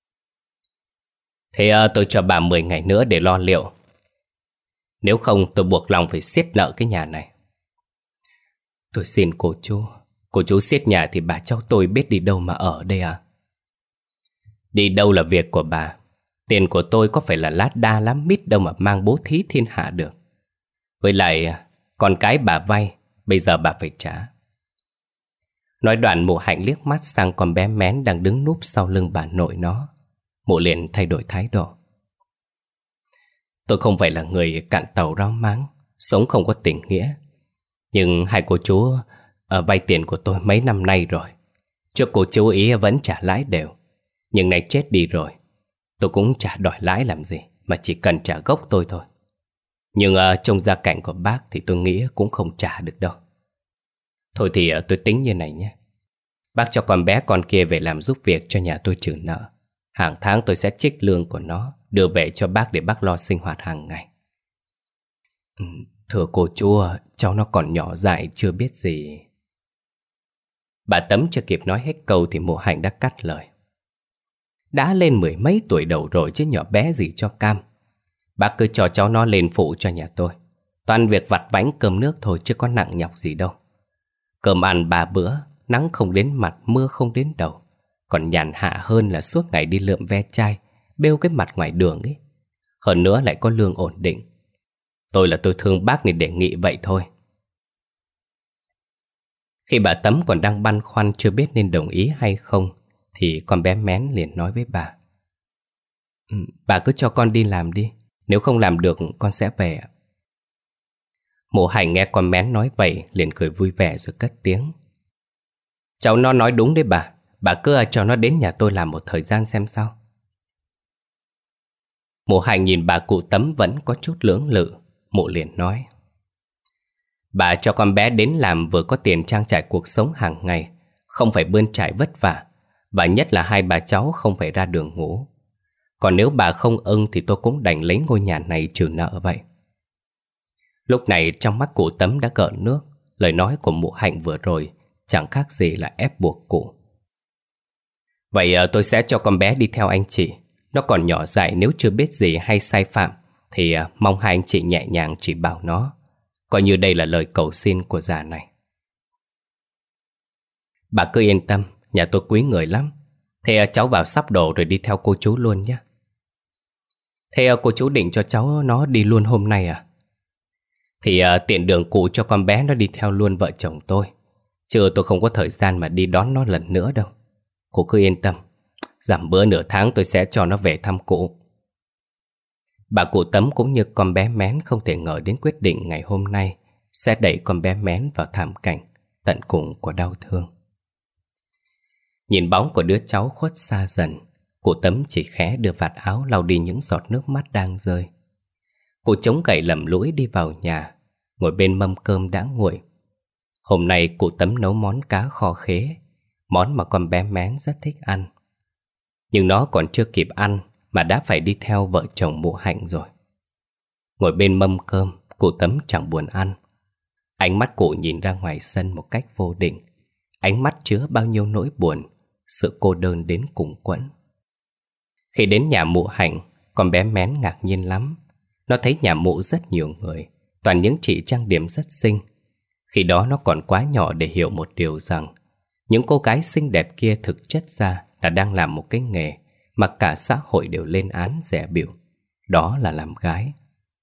Thế tôi cho bà 10 ngày nữa để lo liệu. Nếu không tôi buộc lòng phải siết nợ cái nhà này. Tôi xin cô chú siết nhà thì bà cháu tôi biết đi đâu mà ở đây à? Đi đâu là việc của bà. Tiền của tôi có phải là lát đa lắm mít đâu mà mang bố thí thiên hạ được. Với lại con cái bà vay, bây giờ bà phải trả. Nói đoạn mụ Hạnh liếc mắt sang con bé Mén đang đứng núp sau lưng bà nội nó. Mụ liền thay đổi thái độ. Tôi không phải là người cạn tàu rau máng, sống không có tình nghĩa. Nhưng hai cô chú vay tiền của tôi mấy năm nay rồi. Trước cô chú ý vẫn trả lãi đều. Nhưng nay chết đi rồi, tôi cũng chả đòi lãi làm gì, mà chỉ cần trả gốc tôi thôi. Nhưng trong gia cảnh của bác thì tôi nghĩ cũng không trả được đâu. Thôi thì tôi tính như này nhé. Bác cho con bé con kia về làm giúp việc cho nhà tôi trừ nợ. Hàng tháng tôi sẽ trích lương của nó đưa về cho bác để bác lo sinh hoạt hàng ngày. Thưa cô chú, cháu nó còn nhỏ dại chưa biết gì. Bà Tấm chưa kịp nói hết câu thì mụ Hạnh đã cắt lời. Đã lên 10 mấy tuổi đầu rồi chứ nhỏ bé gì cho cam. Bác cứ cho cháu nó lên phụ cho nhà tôi. Toàn việc vặt vãnh cơm nước thôi chứ có nặng nhọc gì đâu. Cơm ăn 3 bữa, nắng không đến mặt, mưa không đến đầu. Còn nhàn hạ hơn là suốt ngày đi lượm ve chai, bêu cái mặt ngoài đường ấy. Hơn nữa lại có lương ổn định. Tôi thương bác nên đề nghị vậy thôi. Khi bà Tấm còn đang băn khoăn chưa biết nên đồng ý hay không, thì con bé Mén liền nói với bà. Bà cứ cho con đi làm đi. Nếu không làm được con sẽ về. Mụ Hạnh nghe con Mén nói vậy liền cười vui vẻ rồi cất tiếng. Cháu nó nói đúng đấy bà. Bà cứ cho nó đến nhà tôi làm một thời gian xem sao. Mụ Hạnh nhìn bà cụ Tấm vẫn có chút lưỡng lự. Mụ liền nói. Bà cho con bé đến làm vừa có tiền trang trải cuộc sống hàng ngày, không phải bươn trải vất vả, và nhất là hai bà cháu không phải ra đường ngủ. Còn nếu bà không ưng thì tôi cũng đành lấy ngôi nhà này trừ nợ vậy. Lúc này trong mắt cụ Tấm đã gợn nước. Lời nói của mụ Hạnh vừa rồi chẳng khác gì là ép buộc cụ. Vậy tôi sẽ cho con bé đi theo anh chị. Nó còn nhỏ dại, nếu chưa biết gì hay sai phạm thì mong hai anh chị nhẹ nhàng chỉ bảo nó. Coi như đây là lời cầu xin của già này. Bà cứ yên tâm, nhà tôi quý người lắm. Thế cháu vào sắp đồ rồi đi theo cô chú luôn nhé. Thế cô chú định cho cháu nó đi luôn hôm nay à? Thì tiện đường cụ cho con bé nó đi theo luôn vợ chồng tôi. Chứ tôi không có thời gian mà đi đón nó lần nữa đâu. Cô cứ yên tâm, giảm bữa nửa tháng tôi sẽ cho nó về thăm cụ. Bà cụ Tấm cũng như con bé Mén không thể ngờ đến quyết định ngày hôm nay sẽ đẩy con bé Mén vào thảm cảnh tận cùng của đau thương. Nhìn bóng của đứa cháu khuất xa dần, cụ Tấm chỉ khẽ đưa vạt áo lau đi những giọt nước mắt đang rơi. Cụ chống gậy lầm lũi đi vào nhà, ngồi bên mâm cơm đã nguội. Hôm nay cụ Tấm nấu món cá kho khế, món mà con bé Mén rất thích ăn. Nhưng nó còn chưa kịp ăn mà đã phải đi theo vợ chồng mụ Hạnh rồi. Ngồi bên mâm cơm, cụ Tấm chẳng buồn ăn. Ánh mắt cụ nhìn ra ngoài sân một cách vô định. Ánh mắt chứa bao nhiêu nỗi buồn, sự cô đơn đến cùng quẫn. Khi đến nhà mụ Hạnh, con bé Mén ngạc nhiên lắm. Nó thấy nhà mụ rất nhiều người, toàn những chị trang điểm rất xinh. Khi đó nó còn quá nhỏ để hiểu một điều rằng những cô gái xinh đẹp kia thực chất ra là đang làm một cái nghề mà cả xã hội đều lên án dè bỉu. Đó là làm gái.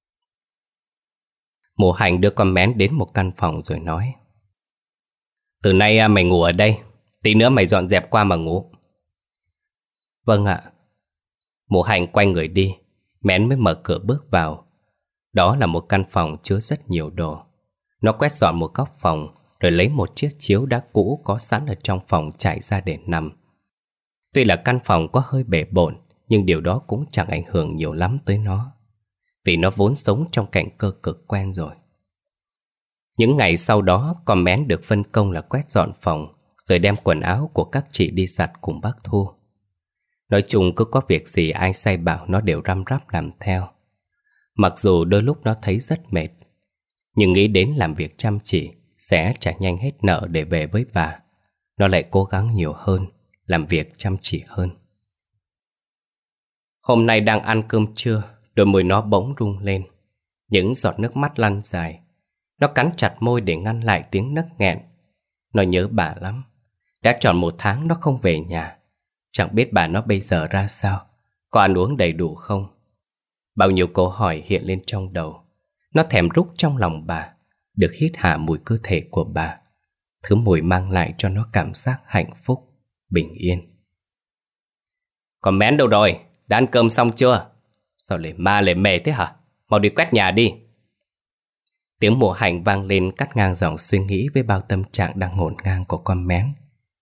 Mụ Hạnh đưa con Mén đến một căn phòng rồi nói. Từ nay mày ngủ ở đây, tí nữa mày dọn dẹp qua mà ngủ. Vâng ạ. Mụ Hạnh quay người đi, Mén mới mở cửa bước vào. Đó là một căn phòng chứa rất nhiều đồ. Nó quét dọn một góc phòng, rồi lấy một chiếc chiếu đã cũ có sẵn ở trong phòng trải ra để nằm. Tuy là căn phòng có hơi bể bộn, nhưng điều đó cũng chẳng ảnh hưởng nhiều lắm tới nó. vì nó vốn sống trong cảnh cơ cực quen rồi. Những ngày sau đó, con Mén được phân công là quét dọn phòng, rồi đem quần áo của các chị đi giặt cùng bác Thu. Nói chung cứ có việc gì ai sai bảo nó đều răm rắp làm theo. Mặc dù đôi lúc nó thấy rất mệt, nhưng nghĩ đến làm việc chăm chỉ sẽ trả nhanh hết nợ để về với bà, nó lại cố gắng nhiều hơn, làm việc chăm chỉ hơn. Hôm nay đang ăn cơm trưa, đôi môi nó bỗng rung lên, những giọt nước mắt lăn dài. Nó cắn chặt môi để ngăn lại tiếng nấc nghẹn. Nó nhớ bà lắm. Đã tròn 1 tháng nó không về nhà. Chẳng biết bà nó bây giờ ra sao, có ăn uống đầy đủ không. Bao nhiêu câu hỏi hiện lên trong đầu. Nó thèm rúc trong lòng bà, được hít hà mùi cơ thể của bà, thứ mùi mang lại cho nó cảm giác hạnh phúc, bình yên. Còn Mén đâu rồi? Đã ăn cơm xong chưa? Sao lề ma lề mề thế hả? Mau đi quét nhà đi. Tiếng Mùa Hạnh vang lên cắt ngang dòng suy nghĩ với bao tâm trạng đang ngổn ngang của con Mén.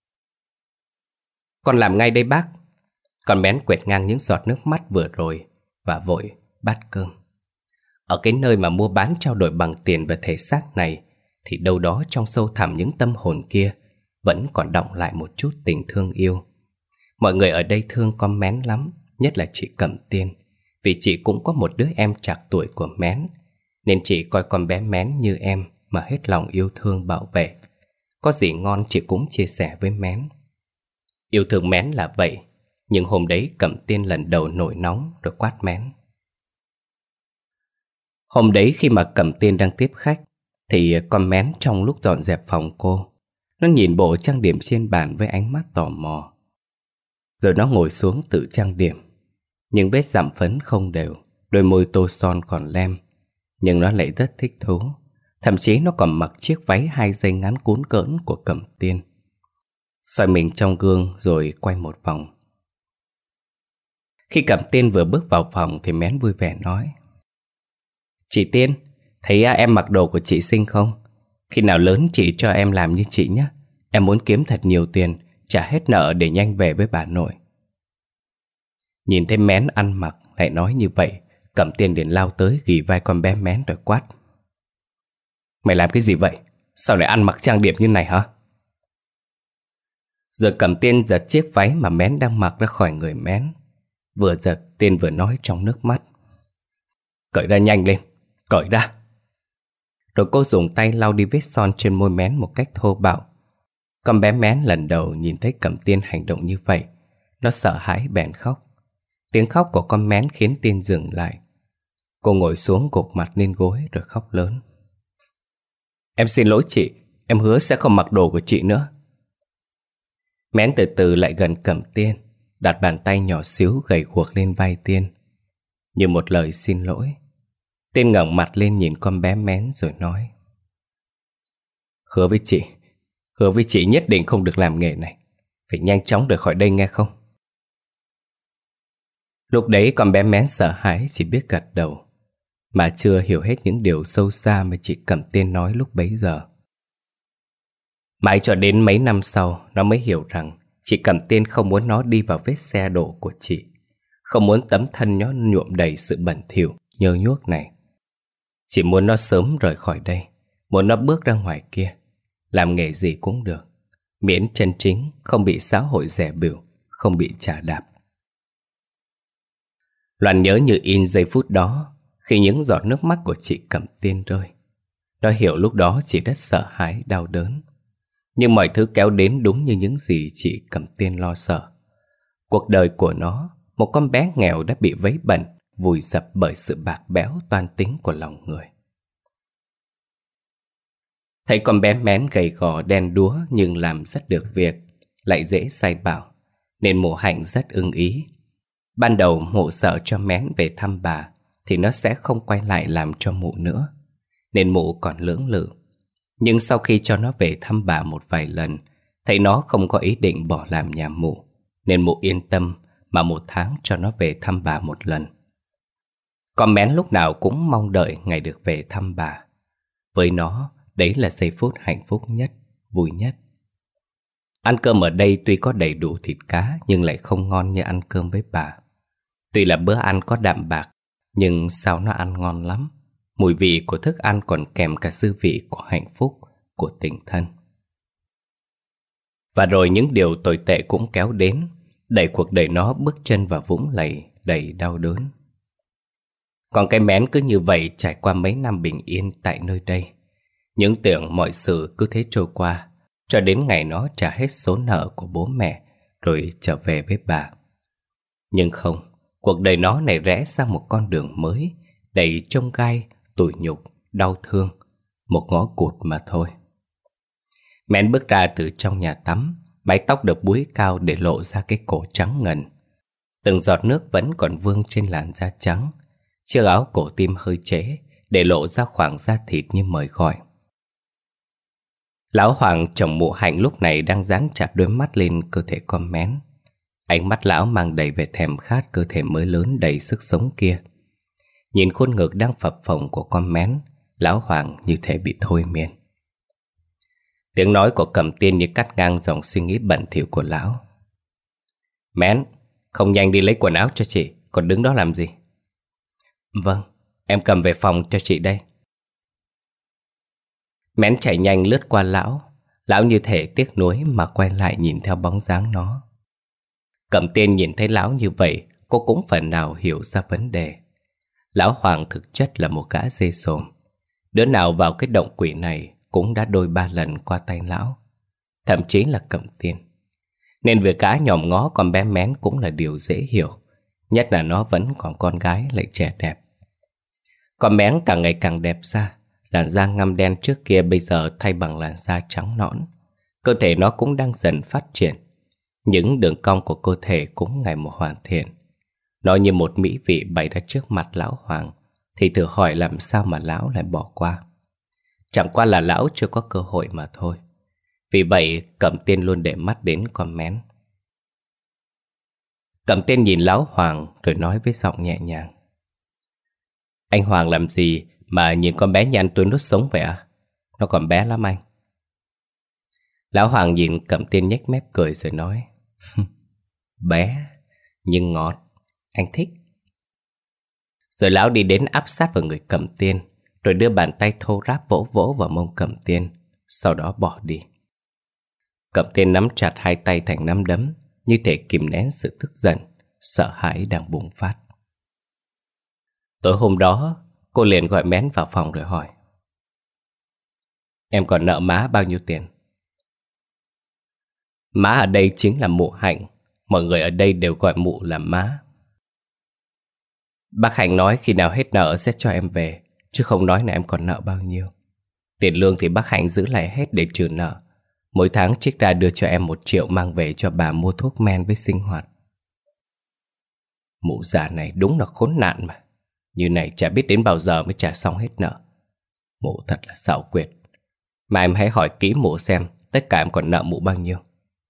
Con làm ngay đây bác. Con Mén quệt ngang những giọt nước mắt vừa rồi và vội bát cơm. Ở cái nơi mà mua bán trao đổi bằng tiền và thể xác này, thì đâu đó trong sâu thẳm những tâm hồn kia vẫn còn đọng lại một chút tình thương yêu. Mọi người ở đây thương con Mén lắm, nhất là chị Cẩm Tiên, vì chị cũng có một đứa em trạc tuổi của Mén, nên chị coi con bé Mén như em mà hết lòng yêu thương bảo vệ. Có gì ngon chị cũng chia sẻ với Mén. Yêu thương Mén là vậy, nhưng hôm đấy Cẩm Tiên lần đầu nổi nóng rồi quát Mén. Hôm đấy khi mà Cẩm Tiên đang tiếp khách, thì con Mén trong lúc dọn dẹp phòng cô, nó nhìn bộ trang điểm trên bàn với ánh mắt tò mò. Rồi nó ngồi xuống tự trang điểm. Nhưng vết dặm phấn không đều, đôi môi tô son còn lem, nhưng nó lại rất thích thú. Thậm chí nó còn mặc chiếc váy 2 dây ngắn cún cỡn của Cẩm Tiên. Xoay mình trong gương rồi quay một vòng. Khi Cẩm Tiên vừa bước vào phòng thì Mén vui vẻ nói: Chị Tiên, thấy em mặc đồ của chị xinh không? Khi nào lớn chị cho em làm như chị nhé. Em muốn kiếm thật nhiều tiền, trả hết nợ để nhanh về với bà nội. Nhìn thấy Mén ăn mặc lại nói như vậy, Cẩm Tiên liền lao tới ghì vai con bé Mén rồi quát: Mày làm cái gì vậy? Sao lại ăn mặc trang điểm như này hả? Rồi Cẩm Tiên giật chiếc váy mà Mén đang mặc ra khỏi người Mén. Vừa giật Tiên vừa nói trong nước mắt: Cởi ra nhanh lên, cởi ra. Rồi cô dùng tay lau đi vết son trên môi Mén một cách thô bạo. Con bé Mén lần đầu nhìn thấy Cẩm Tiên hành động như vậy, nó sợ hãi bèn khóc. Tiếng khóc của con Mén khiến Tiên dừng lại. Cô ngồi xuống gục mặt lên gối rồi khóc lớn: Em xin lỗi chị, em hứa sẽ không mặc đồ của chị nữa. Mén từ từ lại gần Cẩm Tiên, đặt bàn tay nhỏ xíu gầy guộc lên vai Tiên, như một lời xin lỗi. Tiên ngẩng mặt lên nhìn con bé Mén rồi nói: Hứa với chị nhất định không được làm nghề này. Phải nhanh chóng rời khỏi đây nghe không? Lúc đấy con bé Mén sợ hãi chỉ biết gật đầu, mà chưa hiểu hết những điều sâu xa mà chị Cẩm Tiên nói lúc bấy giờ. Mãi cho đến mấy năm sau, nó mới hiểu rằng chị Cẩm Tiên không muốn nó đi vào vết xe đổ của chị, không muốn tấm thân nó nhuộm đầy sự bẩn thỉu, nhơ nhuốc này. Chỉ muốn nó sớm rời khỏi đây, muốn nó bước ra ngoài kia, làm nghề gì cũng được, miễn chân chính, không bị xã hội dè bỉu, không bị chà đạp. Loan nhớ như in giây phút đó, khi những giọt nước mắt của chị Cẩm Tiên rơi. Nó hiểu lúc đó chị rất sợ hãi, đau đớn. Nhưng mọi thứ kéo đến đúng như những gì chị Cẩm Tiên lo sợ. Cuộc đời của nó, một con bé nghèo đã bị vấy bẩn, vùi dập bởi sự bạc bẽo toan tính của lòng người. Thấy con bé Mén gầy gò đen đúa nhưng làm rất được việc, lại dễ sai bảo, nên Mộ Hạnh rất ưng ý. Ban đầu Mộ sợ cho Mén về thăm bà thì nó sẽ không quay lại làm cho Mộ nữa, nên Mộ còn lưỡng lự. Nhưng sau khi cho nó về thăm bà một vài lần, thấy nó không có ý định bỏ làm nhà Mộ, nên Mộ yên tâm mà 1 tháng cho nó về thăm bà một lần. Con Mén lúc nào cũng mong đợi ngày được về thăm bà. Với nó, đấy là giây phút hạnh phúc nhất, vui nhất. Ăn cơm ở đây tuy có đầy đủ thịt cá nhưng lại không ngon như ăn cơm với bà. Tuy là bữa ăn có đạm bạc, Nhưng sao nó ăn ngon lắm. Mùi vị của thức ăn còn kèm cả dư vị của hạnh phúc, của tình thân. Và rồi những điều tồi tệ cũng kéo đến, đẩy cuộc đời nó bước chân vào vũng lầy đầy đau đớn. Còn cái Mén cứ như vậy trải qua mấy năm bình yên tại nơi đây. Những tưởng mọi sự cứ thế trôi qua, cho đến ngày nó trả hết số nợ của bố mẹ rồi trở về với bà. Nhưng không, cuộc đời nó này rẽ sang một con đường mới, đầy chông gai, tủi nhục, đau thương, một ngõ cụt mà thôi. Mén bước ra từ trong nhà tắm, mái tóc được búi cao để lộ ra cái cổ trắng ngần. Từng giọt nước vẫn còn vương trên làn da trắng. Chiếc áo cổ tim hơi trễ, để lộ ra khoảng da thịt như mời gọi. Lão Hoàng chồng mụ Hạnh lúc này đang dán chặt đôi mắt lên cơ thể con Mén. Ánh mắt lão mang đầy vẻ thèm khát cơ thể mới lớn đầy sức sống kia. Nhìn khuôn ngực đang phập phồng của con Mén, lão Hoàng như thể bị thôi miên. Tiếng nói của Cẩm Tiên như cắt ngang dòng suy nghĩ bẩn thỉu của lão. Mén, không nhanh đi lấy quần áo cho chị, còn đứng đó làm gì? Vâng, em cầm về phòng cho chị đây. Mén chạy nhanh lướt qua lão. Lão như thể tiếc nuối mà quay lại nhìn theo bóng dáng nó. Cẩm Tiên nhìn thấy lão như vậy, cô cũng phần nào hiểu ra vấn đề. Lão Hoàng thực chất là một gã dê sồm. Đứa nào vào cái động quỷ này cũng đã đôi ba lần qua tay lão, thậm chí là Cẩm Tiên. Nên việc gã nhòm ngó con bé Mén cũng là điều dễ hiểu, nhất là nó vẫn còn con gái lại trẻ đẹp. Con Mén càng ngày càng đẹp ra. Làn da ngăm đen trước kia bây giờ thay bằng làn da trắng nõn. Cơ thể nó cũng đang dần phát triển. Những đường cong của cơ thể cũng ngày một hoàn thiện. Nó như một mỹ vị bày ra trước mặt lão Hoàng, thì thử hỏi làm sao mà lão lại bỏ qua. Chẳng qua là lão chưa có cơ hội mà thôi. Vì vậy Cẩm Tiên luôn để mắt đến con Mén. Cẩm Tiên nhìn lão Hoàng rồi nói với giọng nhẹ nhàng. Anh Hoàng làm gì mà nhìn con bé như ăn tôi nuốt sống vậy à? Nó còn bé lắm anh. Lão Hoàng nhìn Cẩm Tiên nhếch mép cười rồi nói. Bé, nhưng ngọt, anh thích. Rồi lão đi đến áp sát vào người Cẩm Tiên, rồi đưa bàn tay thô ráp vỗ vỗ vào mông Cẩm Tiên, sau đó bỏ đi. Cẩm Tiên nắm chặt hai tay thành nắm đấm, như thể kìm nén sự tức giận, sợ hãi đang bùng phát. Tối hôm đó, cô liền gọi Mén vào phòng rồi hỏi. Em còn nợ má bao nhiêu tiền? Má ở đây chính là mụ Hạnh. Mọi người ở đây đều gọi mụ là má. Bác Hạnh nói khi nào hết nợ sẽ cho em về, chứ không nói là em còn nợ bao nhiêu. Tiền lương thì bác Hạnh giữ lại hết để trừ nợ. Mỗi tháng trích ra đưa cho em 1 triệu mang về cho bà mua thuốc men với sinh hoạt. Mụ già này đúng là khốn nạn mà. Như này chả biết đến bao giờ mới trả xong hết nợ. Mụ thật là xảo quyệt. Mà em hãy hỏi kỹ mụ xem tất cả em còn nợ mụ bao nhiêu.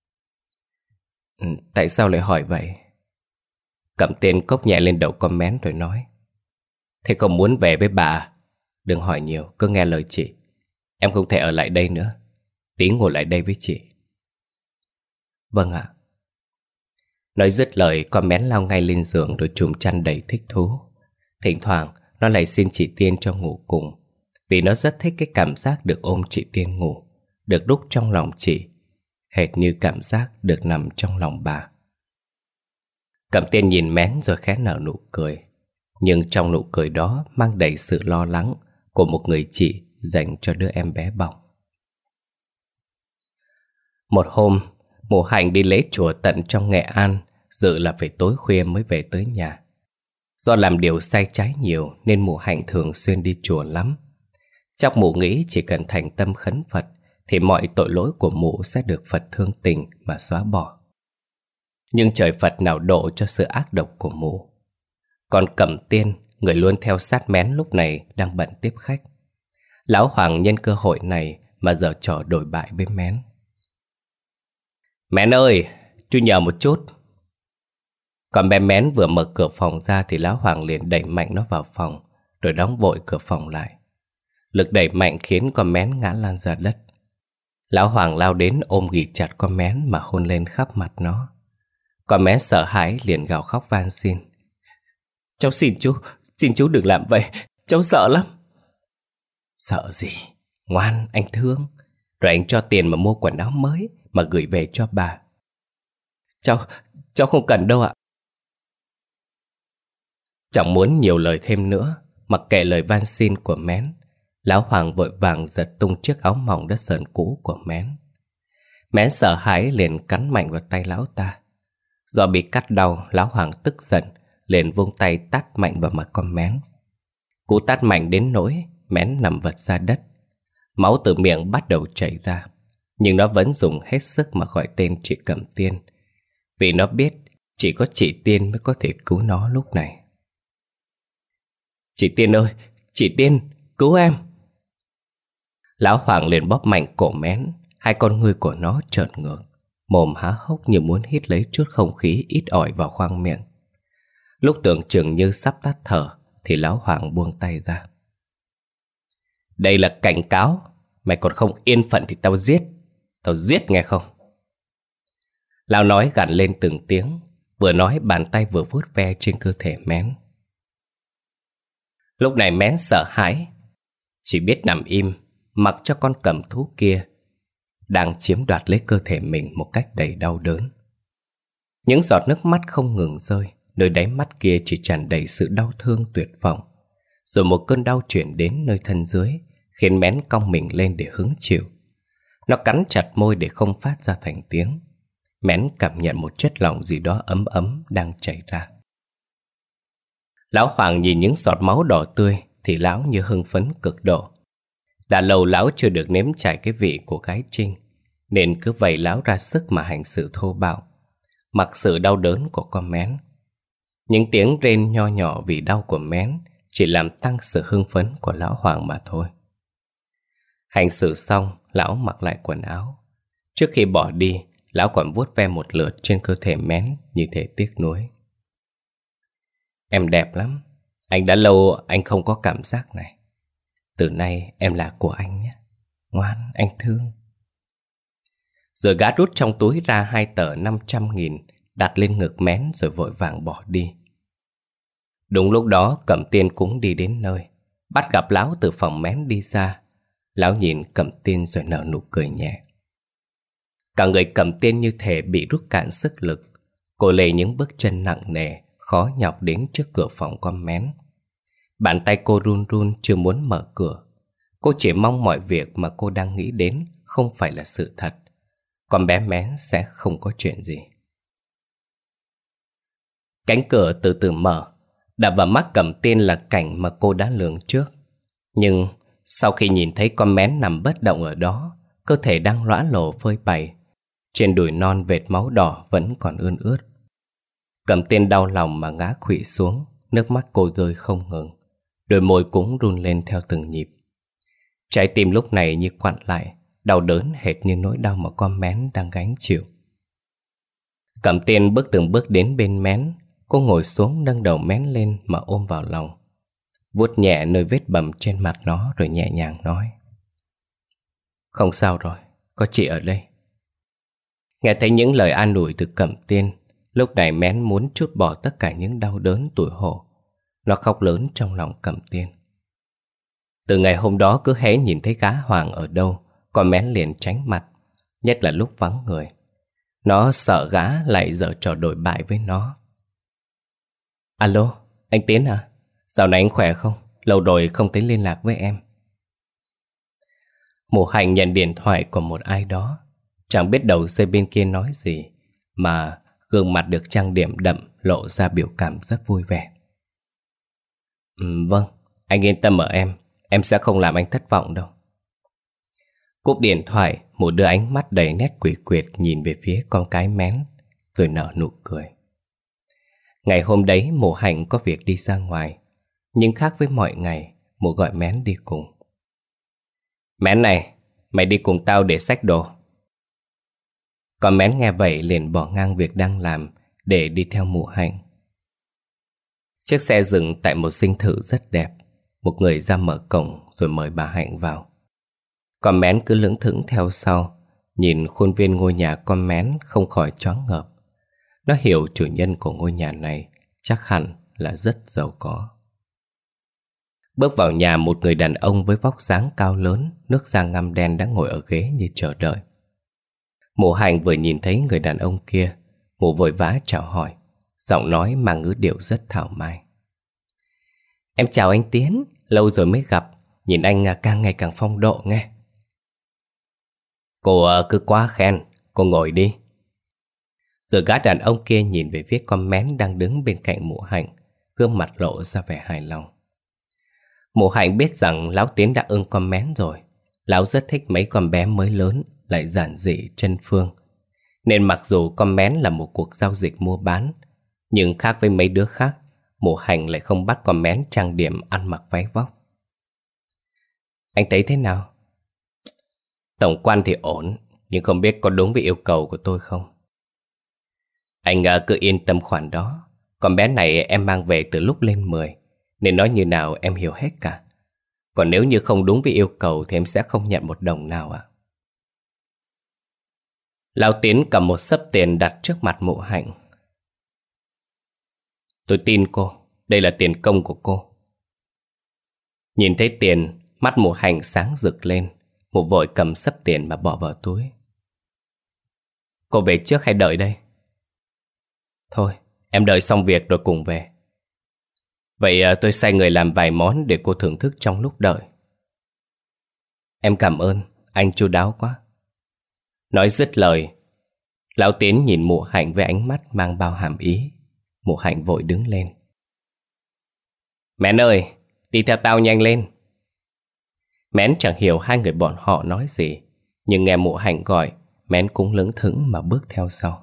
Tại sao lại hỏi vậy? Cẩm Tiên cốc nhẹ lên đầu con Mén rồi nói. Thế không muốn về với bà? Đừng hỏi nhiều, cứ nghe lời chị. Em không thể ở lại đây nữa. Tí ngồi lại đây với chị. Vâng ạ. Nói dứt lời, con Mén lao ngay lên giường rồi trùm chăn đầy thích thú. Thỉnh thoảng nó lại xin chị Tiên cho ngủ cùng, vì nó rất thích cái cảm giác được ôm chị Tiên ngủ, được đúc trong lòng chị, hệt như cảm giác được nằm trong lòng bà. Cẩm Tiên nhìn Mén rồi khẽ nở nụ cười. Nhưng trong nụ cười đó mang đầy sự lo lắng của một người chị dành cho đứa em bé bỏng. Một hôm, mụ Hạnh đi lễ chùa tận trong Nghệ An, dự là phải tối khuya mới về tới nhà. Do làm điều sai trái nhiều nên mụ Hạnh thường xuyên đi chùa lắm. Chắc mụ nghĩ chỉ cần thành tâm khấn Phật thì mọi tội lỗi của mụ sẽ được Phật thương tình mà xóa bỏ. Nhưng trời Phật nào độ cho sự ác độc của mụ. Còn Cẩm Tiên, người luôn theo sát Mén lúc này đang bận tiếp khách. Lão Hoàng nhân cơ hội này mà giở trò đổi bại với Mén. Mén ơi, chú nhờ một chút. Còn bé Mén vừa mở cửa phòng ra thì Lão Hoàng liền đẩy mạnh nó vào phòng, rồi đóng vội cửa phòng lại. Lực đẩy mạnh khiến con Mén ngã lăn ra đất. Lão Hoàng lao đến ôm ghì chặt con Mén mà hôn lên khắp mặt nó. Con Mén sợ hãi liền gào khóc van xin. Xin chú đừng làm vậy, cháu sợ lắm. Sợ gì? Ngoan, anh thương. Rồi anh cho tiền mà mua quần áo mới mà gửi về cho bà. Cháu không cần đâu ạ. Chẳng muốn nhiều lời thêm nữa. Mặc kệ lời van xin của Mén, Lão Hoàng vội vàng giật tung chiếc áo mỏng đã sờn cũ của Mén. Mén sợ hãi liền cắn mạnh vào tay lão ta. Do bị cắt đau, Lão Hoàng tức giận liền vung tay tát mạnh vào mặt con Mén. Cú tát mạnh đến nỗi Mén nằm vật ra đất. Máu từ miệng bắt đầu chảy ra, nhưng nó vẫn dùng hết sức mà gọi tên chị Cẩm Tiên, vì nó biết chỉ có chị Tiên mới có thể cứu nó lúc này. Chị Tiên ơi, chị Tiên, cứu em! Lão Hoàng liền bóp mạnh cổ Mén. Hai con ngươi của nó trợn ngược, mồm há hốc như muốn hít lấy chút không khí ít ỏi vào khoang miệng. Lúc tưởng chừng như sắp tắt thở thì Lão Hoàng buông tay ra. Đây là cảnh cáo. Mày còn không yên phận thì tao giết. Tao giết nghe không? Lão nói gằn lên từng tiếng. Vừa nói bàn tay vừa vuốt ve trên cơ thể Mén. Lúc này Mén sợ hãi, chỉ biết nằm im, mặc cho con cầm thú kia đang chiếm đoạt lấy cơ thể mình một cách đầy đau đớn. Những giọt nước mắt không ngừng rơi. Nơi đáy mắt kia chỉ tràn đầy sự đau thương tuyệt vọng. Rồi một cơn đau chuyển đến nơi thân dưới, khiến Mén cong mình lên để hứng chịu. Nó cắn chặt môi để không phát ra thành tiếng. Mén cảm nhận một chất lỏng gì đó ấm ấm đang chảy ra. Lão Hoàng nhìn những giọt máu đỏ tươi thì lão như hưng phấn cực độ. Đã lâu lão chưa được nếm trải cái vị của gái trinh, nên cứ vậy lão ra sức mà hành sự thô bạo, mặc sự đau đớn của con Mén. Những tiếng rên nho nhỏ vì đau của Mén chỉ làm tăng sự hưng phấn của Lão Hoàng mà thôi. Hành sự xong, lão mặc lại quần áo. Trước khi bỏ đi, lão còn vuốt ve một lượt trên cơ thể Mén như thể tiếc nuối. Em đẹp lắm. Anh đã lâu anh không có cảm giác này. Từ nay em là của anh nhé. Ngoan, anh thương. Rồi gã rút trong túi ra 2 tờ 500.000 đặt lên ngực Mén rồi vội vàng bỏ đi. Đúng lúc đó Cẩm Tiên cũng đi đến nơi, bắt gặp lão từ phòng Mén đi ra. Lão nhìn Cẩm Tiên rồi nở nụ cười nhẹ. Cả người Cẩm Tiên như thể bị rút cạn sức lực. Cô lê những bước chân nặng nề, khó nhọc đến trước cửa phòng con Mén. Bàn tay cô run run chưa muốn mở cửa. Cô chỉ mong mọi việc mà cô đang nghĩ đến không phải là sự thật. Con bé Mén sẽ không có chuyện gì. Cánh cửa từ từ mở. Đập vào mắt Cẩm Tiên là cảnh mà cô đã lường trước. Nhưng sau khi nhìn thấy con Mén nằm bất động ở đó, cơ thể đang lõa lồ phơi bày, trên đùi non vệt máu đỏ vẫn còn ươn ướt, Cẩm Tiên đau lòng mà ngã khuỵu xuống. Nước mắt cô rơi không ngừng, đôi môi cũng run lên theo từng nhịp. Trái tim lúc này như quặn lại, đau đớn hệt như nỗi đau mà con Mén đang gánh chịu. Cẩm Tiên bước từng bước đến bên Mén. Cô ngồi xuống nâng đầu Mén lên mà ôm vào lòng, vuốt nhẹ nơi vết bầm trên mặt nó rồi nhẹ nhàng nói: Không sao rồi, có chị ở đây. Nghe thấy những lời an ủi từ Cẩm Tiên, lúc này Mén muốn trút bỏ tất cả những đau đớn tủi hổ. Nó khóc lớn trong lòng Cẩm Tiên. Từ ngày hôm đó cứ hễ nhìn thấy gã Hoàng ở đâu, con Mén liền tránh mặt, nhất là lúc vắng người. Nó sợ gã lại giở trò đổi bại với nó. Alo, anh Tiến à? Dạo này anh khỏe không? Lâu rồi không thấy liên lạc với em. Mụ Hạnh nhận điện thoại của một ai đó. Chẳng biết đầu dây bên kia nói gì, mà gương mặt được trang điểm đậm lộ ra biểu cảm rất vui vẻ. Vâng, anh yên tâm ở em sẽ không làm anh thất vọng đâu. Cúp điện thoại, mụ đưa ánh mắt đầy nét quỷ quyệt nhìn về phía con cái Mén, rồi nở nụ cười. Ngày hôm đấy mụ Hạnh có việc đi ra ngoài, nhưng khác với mọi ngày, mụ gọi Mén đi cùng. Mén này, mày đi cùng tao để xách đồ. Còn Mén nghe vậy liền bỏ ngang việc đang làm để đi theo mụ Hạnh. Chiếc xe dừng tại một dinh thự rất đẹp. Một người ra mở cổng rồi mời bà Hạnh vào. Còn Mén cứ lững thững theo sau, nhìn khuôn viên ngôi nhà con Mén không khỏi choáng ngợp. Nó hiểu chủ nhân của ngôi nhà này chắc hẳn là rất giàu có. Bước vào nhà, một người đàn ông với vóc dáng cao lớn, nước da ngăm đen đã ngồi ở ghế như chờ đợi. Mụ Hạnh vừa nhìn thấy người đàn ông kia, mụ vội vã chào hỏi, giọng nói mang ngữ điệu rất thảo mai. Em chào anh Tiến, lâu rồi mới gặp, nhìn anh càng ngày càng phong độ nghe. Cô cứ quá khen, cô ngồi đi. Rồi gã đàn ông kia nhìn về phía con Mén đang đứng bên cạnh mụ Hạnh, gương mặt lộ ra vẻ hài lòng. Mụ Hạnh biết rằng lão Tiến đã ưng con Mén rồi. Lão rất thích mấy con bé mới lớn, lại giản dị chân phương. Nên mặc dù con Mén là một cuộc giao dịch mua bán, nhưng khác với mấy đứa khác, mụ Hạnh lại không bắt con Mén trang điểm ăn mặc váy vóc. Anh thấy thế nào? Tổng quan thì ổn, nhưng không biết có đúng với yêu cầu của tôi không? Anh cứ yên tâm khoản đó. Con bé này em mang về từ lúc lên 10, nên nói như nào em hiểu hết cả. Còn nếu như không đúng với yêu cầu thì em sẽ không nhận một đồng nào ạ. Lão Tiến cầm một xấp tiền đặt trước mặt mụ Hạnh. Tôi tin cô, đây là tiền công của cô. Nhìn thấy tiền, mắt mụ Hạnh sáng rực lên. Mụ vội cầm xấp tiền mà bỏ vào túi. Cô về trước hay đợi đây? Thôi, em đợi xong việc rồi cùng về. Vậy tôi sai người làm vài món để cô thưởng thức trong lúc đợi. Em cảm ơn, anh chu đáo quá. Nói dứt lời, lão Tiến nhìn mụ Hạnh với ánh mắt mang bao hàm ý. Mụ Hạnh vội đứng lên. Mén ơi, đi theo tao nhanh lên. Mén chẳng hiểu hai người bọn họ nói gì, nhưng nghe mụ Hạnh gọi, Mén cũng lững thững mà bước theo sau.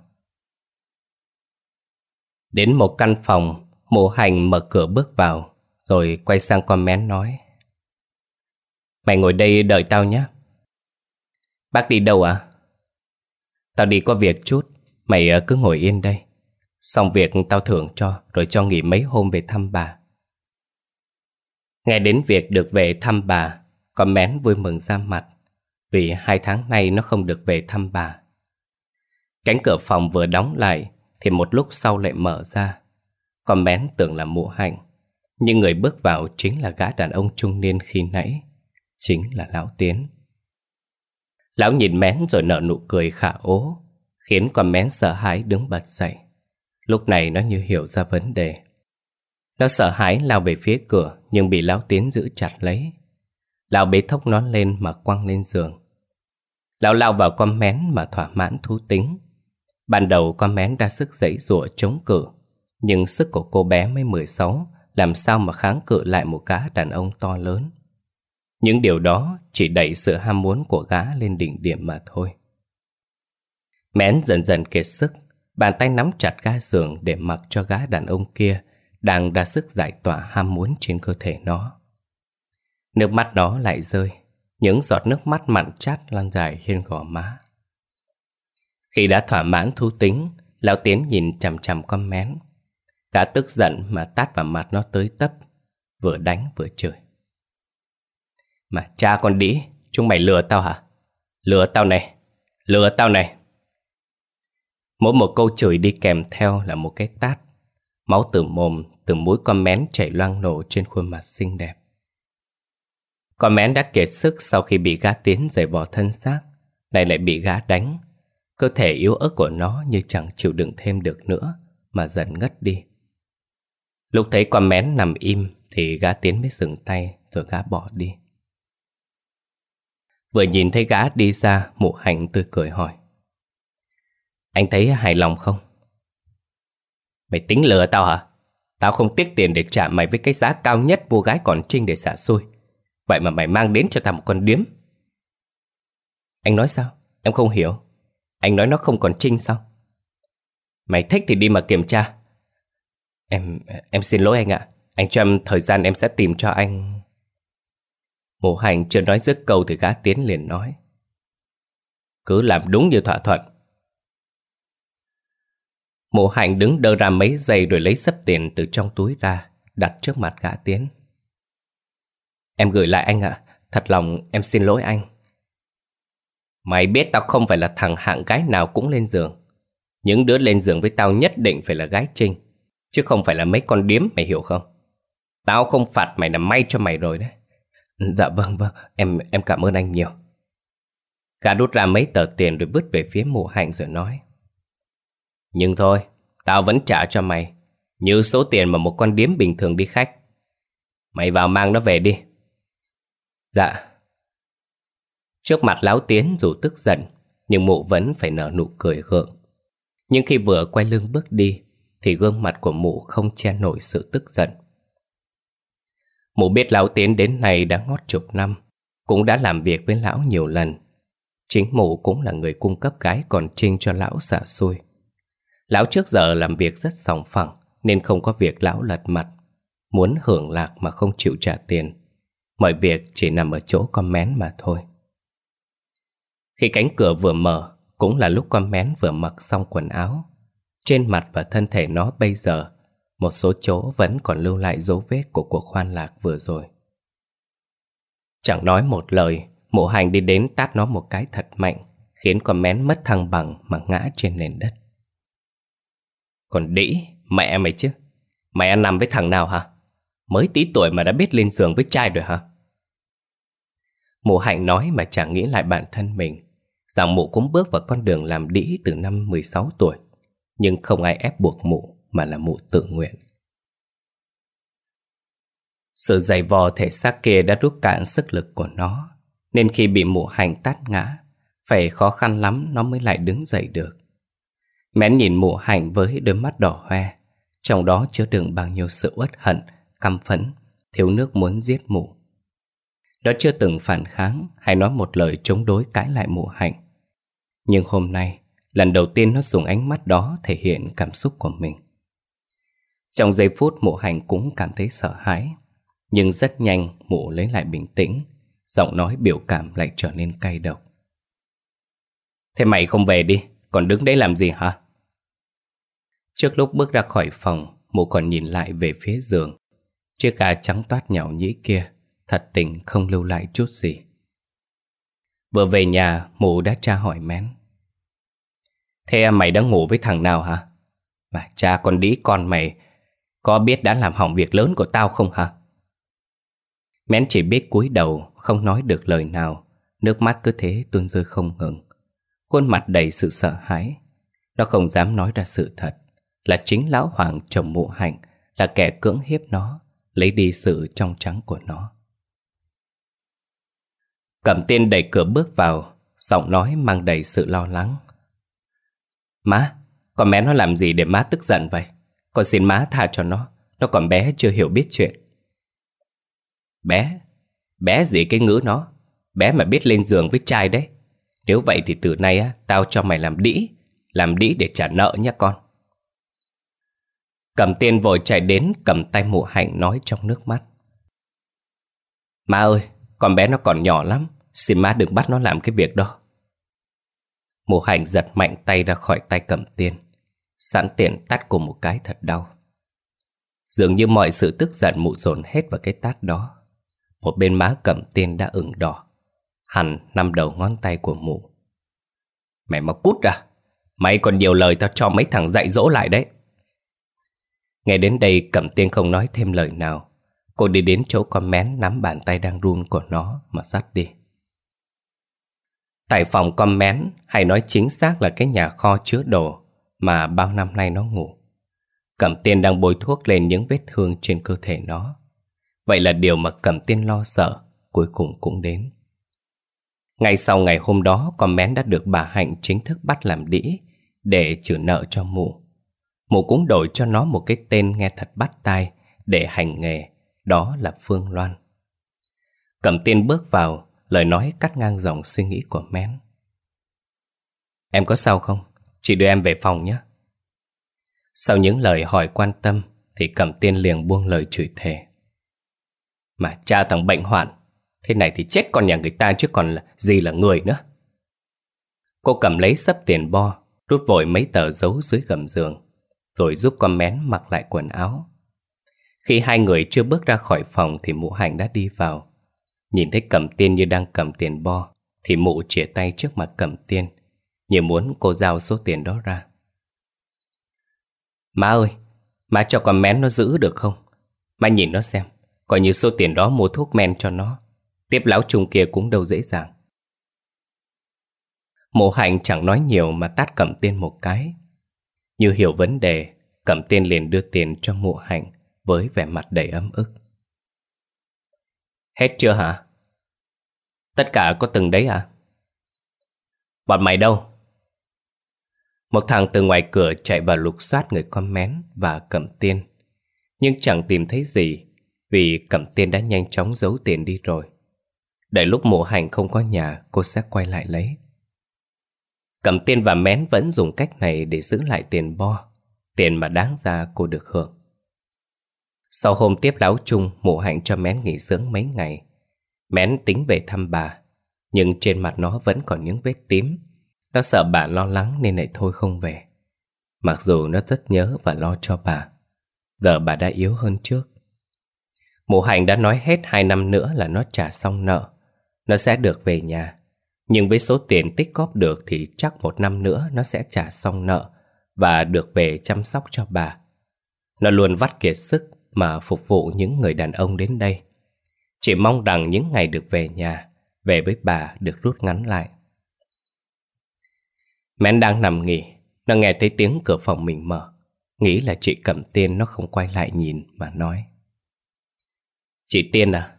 Đến một căn phòng, mụ Hạnh mở cửa bước vào, rồi quay sang con Mén nói. Mày ngồi đây đợi tao nhé. Bác đi đâu à? Tao đi có việc chút, mày cứ ngồi yên đây. Xong việc tao thưởng cho, rồi cho nghỉ mấy hôm về thăm bà. Nghe đến việc được về thăm bà, con Mén vui mừng ra mặt, vì 2 tháng nay nó không được về thăm bà. Cánh cửa phòng vừa đóng lại thì một lúc sau lại mở ra. Con Mén tưởng là mụ Hạnh, nhưng người bước vào chính là gã đàn ông trung niên khi nãy, chính là lão Tiến. Lão nhìn Mén rồi nở nụ cười khả ố, khiến con Mén sợ hãi đứng bật dậy. Lúc này nó như hiểu ra vấn đề. Nó sợ hãi lao về phía cửa, nhưng bị lão Tiến giữ chặt lấy. Lão bế thốc nó lên mà quăng lên giường. Lão lao vào con Mén mà thỏa mãn thú tính. Ban đầu con Mén ra sức giãy giụa chống cự, nhưng sức của cô bé mới 16, làm sao mà kháng cự lại một gã đàn ông to lớn. Những điều đó chỉ đẩy sự ham muốn của gã lên đỉnh điểm mà thôi. Mén dần dần kiệt sức, bàn tay nắm chặt ga giường để mặc cho gã đàn ông kia đang ra sức giải tỏa ham muốn trên cơ thể nó. Nước mắt nó lại rơi, những giọt nước mắt mặn chát lan dài trên gò má. Khi đã thỏa mãn thú tính, lão Tiến nhìn chằm chằm con Mén. Gã tức giận mà tát vào mặt nó tới tấp, vừa đánh vừa chửi. Mà cha con đĩ, chúng mày lừa tao hả? Lừa tao này, lừa tao này. Mỗi một câu chửi đi kèm theo là một cái tát. Máu từ mồm, từ mũi con Mén chảy loang lổ trên khuôn mặt xinh đẹp. Con Mén đã kiệt sức sau khi bị gã Tiến giày vò thân xác, này lại bị gã đánh. Cơ thể yếu ớt của nó như chẳng chịu đựng thêm được nữa, mà dần ngất đi. Lúc thấy con Mén nằm im thì gã Tiến mới dừng tay, rồi gã bỏ đi. Vừa nhìn thấy gã đi ra, mụ Hạnh tươi cười hỏi. Anh thấy hài lòng không? Mày tính lừa tao hả? Tao không tiếc tiền để trả mày với cái giá cao nhất mua gái còn trinh để xả xui. Vậy mà mày mang đến cho tao một con điếm. Anh nói sao? Em không hiểu. Anh nói nó không còn trinh sao? Mày thích thì đi mà kiểm tra. Em xin lỗi anh ạ. Anh cho em thời gian, em sẽ tìm cho anh. Mụ Hạnh chưa nói dứt câu thì gã Tiến liền nói. Cứ làm đúng như thỏa thuận. Mụ Hạnh đứng đơ ra mấy giây rồi lấy xấp tiền từ trong túi ra, đặt trước mặt gã Tiến. Em gửi lại anh ạ. Thật lòng em xin lỗi anh. Mày biết tao không phải là thằng hạng gái nào cũng lên giường. Những đứa lên giường với tao nhất định phải là gái trinh, chứ không phải là mấy con điếm, mày hiểu không? Tao không phạt mày là may cho mày rồi đấy. Dạ vâng, em cảm ơn anh nhiều. Gã rút ra mấy tờ tiền rồi vứt về phía mụ Hạnh rồi nói: Nhưng thôi, tao vẫn trả cho mày như số tiền mà một con điếm bình thường đi khách. Mày vào mang nó về đi. Dạ. Trước mặt Lão Tiến dù tức giận, nhưng mụ vẫn phải nở nụ cười gượng. Nhưng khi vừa quay lưng bước đi thì gương mặt của mụ không che nổi sự tức giận. Mụ biết Lão Tiến đến nay đã ngót chục năm, cũng đã làm việc với Lão nhiều lần. Chính mụ cũng là người cung cấp gái còn trinh cho Lão xả xui. Lão trước giờ làm việc rất sòng phẳng, nên không có việc Lão lật mặt, muốn hưởng lạc mà không chịu trả tiền. Mọi việc chỉ nằm ở chỗ con Mén mà thôi. Khi cánh cửa vừa mở, cũng là lúc con Mén vừa mặc xong quần áo. Trên mặt và thân thể nó bây giờ, một số chỗ vẫn còn lưu lại dấu vết của cuộc hoan lạc vừa rồi. Chẳng nói một lời, mụ Hành đi đến tát nó một cái thật mạnh, khiến con Mén mất thăng bằng mà ngã trên nền đất. Còn đĩ, mẹ mày chứ, mày ăn nằm với thằng nào hả? Mới tí tuổi mà đã biết lên giường với trai rồi hả? Mụ Hạnh nói mà chẳng nghĩ lại bản thân mình, rằng mụ cũng bước vào con đường làm đĩ từ năm 16 tuổi. Nhưng không ai ép buộc mụ, mà là mụ tự nguyện. Sự giày vò thể xác kia đã rút cạn sức lực của nó, nên khi bị mụ Hành tát ngã, phải khó khăn lắm nó mới lại đứng dậy được. Mén nhìn mụ Hành với đôi mắt đỏ hoe, trong đó chứa đựng bao nhiêu sự uất hận, căm phẫn, thiếu nước muốn giết mụ. Nó chưa từng phản kháng hay nói một lời chống đối cãi lại mụ Hạnh. Nhưng hôm nay, lần đầu tiên nó dùng ánh mắt đó thể hiện cảm xúc của mình. Trong giây phút mụ Hạnh cũng cảm thấy sợ hãi, nhưng rất nhanh mụ lấy lại bình tĩnh, giọng nói biểu cảm lại trở nên cay độc. Thế mày không về đi, còn đứng đấy làm gì hả? Trước lúc bước ra khỏi phòng, mụ còn nhìn lại về phía giường. Chiếc gà trắng toát nhão nhĩ kia thật tình không lưu lại chút gì. Vừa về nhà, mụ đã tra hỏi Mén. Thế mày đã ngủ với thằng nào hả? Mà cha con đĩ con mày có biết đã làm hỏng việc lớn của tao không hả? Mén chỉ biết cúi đầu, không nói được lời nào. Nước mắt cứ thế tuôn rơi không ngừng, khuôn mặt đầy sự sợ hãi. Nó không dám nói ra sự thật, là chính Lão Hoàng chồng mụ Hạnh là kẻ cưỡng hiếp nó, lấy đi sự trong trắng của nó. Cẩm Tiên đẩy cửa bước vào, giọng nói mang đầy sự lo lắng. Má, con bé nó làm gì để má tức giận vậy? Con xin má tha cho nó còn bé chưa hiểu biết chuyện. Bé? Bé gì cái ngữ nó? Bé mà biết lên giường với trai đấy. Nếu vậy thì từ nay tao cho mày làm đĩ để trả nợ nhé con. Cẩm Tiên vội chạy đến cầm tay mụ Hạnh nói trong nước mắt. Má ơi, con bé nó còn nhỏ lắm, xin má đừng bắt nó làm cái việc đó. Mụ Hạnh giật mạnh tay ra khỏi tay Cẩm Tiên, sẵn tiện tát cô một cái thật đau. Dường như mọi sự tức giận mụ dồn hết vào cái tát đó. Một bên má Cẩm Tiên đã ửng đỏ, hằn 5 đầu ngón tay của mụ. Mày mà cút ra, mày còn nhiều lời tao cho mấy thằng dạy dỗ lại đấy. Nghe đến đây Cẩm Tiên không nói thêm lời nào. Cô đi đến chỗ con Mén nắm bàn tay đang run của nó mà dắt đi. Tại phòng con Mén, hay nói chính xác là cái nhà kho chứa đồ mà bao năm nay nó ngủ, Cẩm Tiên đang bôi thuốc lên những vết thương trên cơ thể nó. Vậy là điều mà Cẩm Tiên lo sợ cuối cùng cũng đến. Ngay sau ngày hôm đó, con Mén đã được bà Hạnh chính thức bắt làm đĩ để trừ nợ cho mụ. Mụ cũng đổi cho nó một cái tên nghe thật bắt tai để hành nghề, đó là Phương Loan. Cẩm Tiên bước vào, lời nói cắt ngang dòng suy nghĩ của Mén. Em có sao không? Chị đưa em về phòng nhé. Sau những lời hỏi quan tâm thì Cẩm Tiên liền buông lời chửi thề. Mà cha thằng bệnh hoạn, thế này thì chết con nhà người ta chứ còn gì là người nữa. Cô cầm lấy xấp tiền bo, rút vội mấy tờ giấu dưới gầm giường, rồi giúp con Mén mặc lại quần áo. Khi hai người chưa bước ra khỏi phòng thì mụ Hạnh đã đi vào. Nhìn thấy Cẩm Tiên như đang cầm tiền bo thì mụ chìa tay trước mặt Cẩm Tiên, như muốn cô giao số tiền đó ra. Má ơi, má cho con Mén nó giữ được không? Má nhìn nó xem, Coi như số tiền đó mua thuốc men cho nó. Tiếp lão Trung kia cũng đâu dễ dàng. Mộ Hạnh chẳng nói nhiều mà tát Cẩm Tiên một cái. Như hiểu vấn đề, Cẩm Tiên liền đưa tiền cho Mộ Hạnh với vẻ mặt đầy ấm ức. Hết chưa hả? Tất cả có từng đấy à? Bọn mày đâu? Một thằng từ ngoài cửa chạy vào lục soát người con Mén và Cẩm Tiên, nhưng chẳng tìm thấy gì vì Cẩm Tiên đã nhanh chóng giấu tiền đi rồi. Đợi lúc Mộ Hạnh không có nhà, cô sẽ quay lại lấy. Cẩm Tiên và Mén vẫn dùng cách này để giữ lại tiền bo, tiền mà đáng ra cô được hưởng. Sau hôm tiếp lão Trung, Mộ Hạnh cho Mén nghỉ dưỡng mấy ngày. Mén tính về thăm bà, nhưng trên mặt nó vẫn còn những vết tím. Nó sợ bà lo lắng nên lại thôi không về. Mặc dù nó rất nhớ và lo cho bà. Giờ bà đã yếu hơn trước. Mộ Hạnh đã nói hết 2 năm nữa là nó trả xong nợ, nó sẽ được về nhà. Nhưng với số tiền tích góp được thì chắc 1 năm nữa nó sẽ trả xong nợ và được về chăm sóc cho bà. Nó luôn vắt kiệt sức mà phục vụ những người đàn ông đến đây. Chỉ mong rằng những ngày được về nhà, về với bà được rút ngắn lại. Mén đang nằm nghỉ, nó nghe thấy tiếng cửa phòng mình mở. Nghĩ là chị Cẩm Tiên, nó không quay lại nhìn mà nói: Chị Tiên à?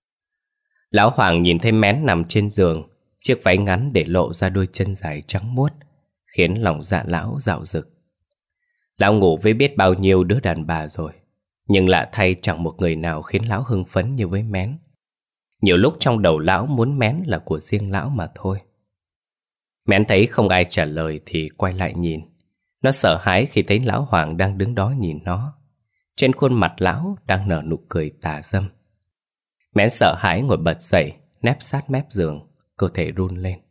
Lão Hoàng nhìn thấy Mén nằm trên giường, chiếc váy ngắn để lộ ra đôi chân dài trắng muốt, khiến lòng dạ lão dạo dực. Lão ngủ với biết bao nhiêu đứa đàn bà rồi, nhưng lạ thay chẳng một người nào khiến lão hưng phấn như với Mén. Nhiều lúc trong đầu lão muốn Mén là của riêng lão mà thôi. Mén thấy không ai trả lời thì quay lại nhìn. Nó sợ hãi khi thấy lão Hoàng đang đứng đó nhìn nó. Trên khuôn mặt lão đang nở nụ cười tà dâm. Mén sợ hãi ngồi bật dậy, nép sát mép giường, cơ thể run lên.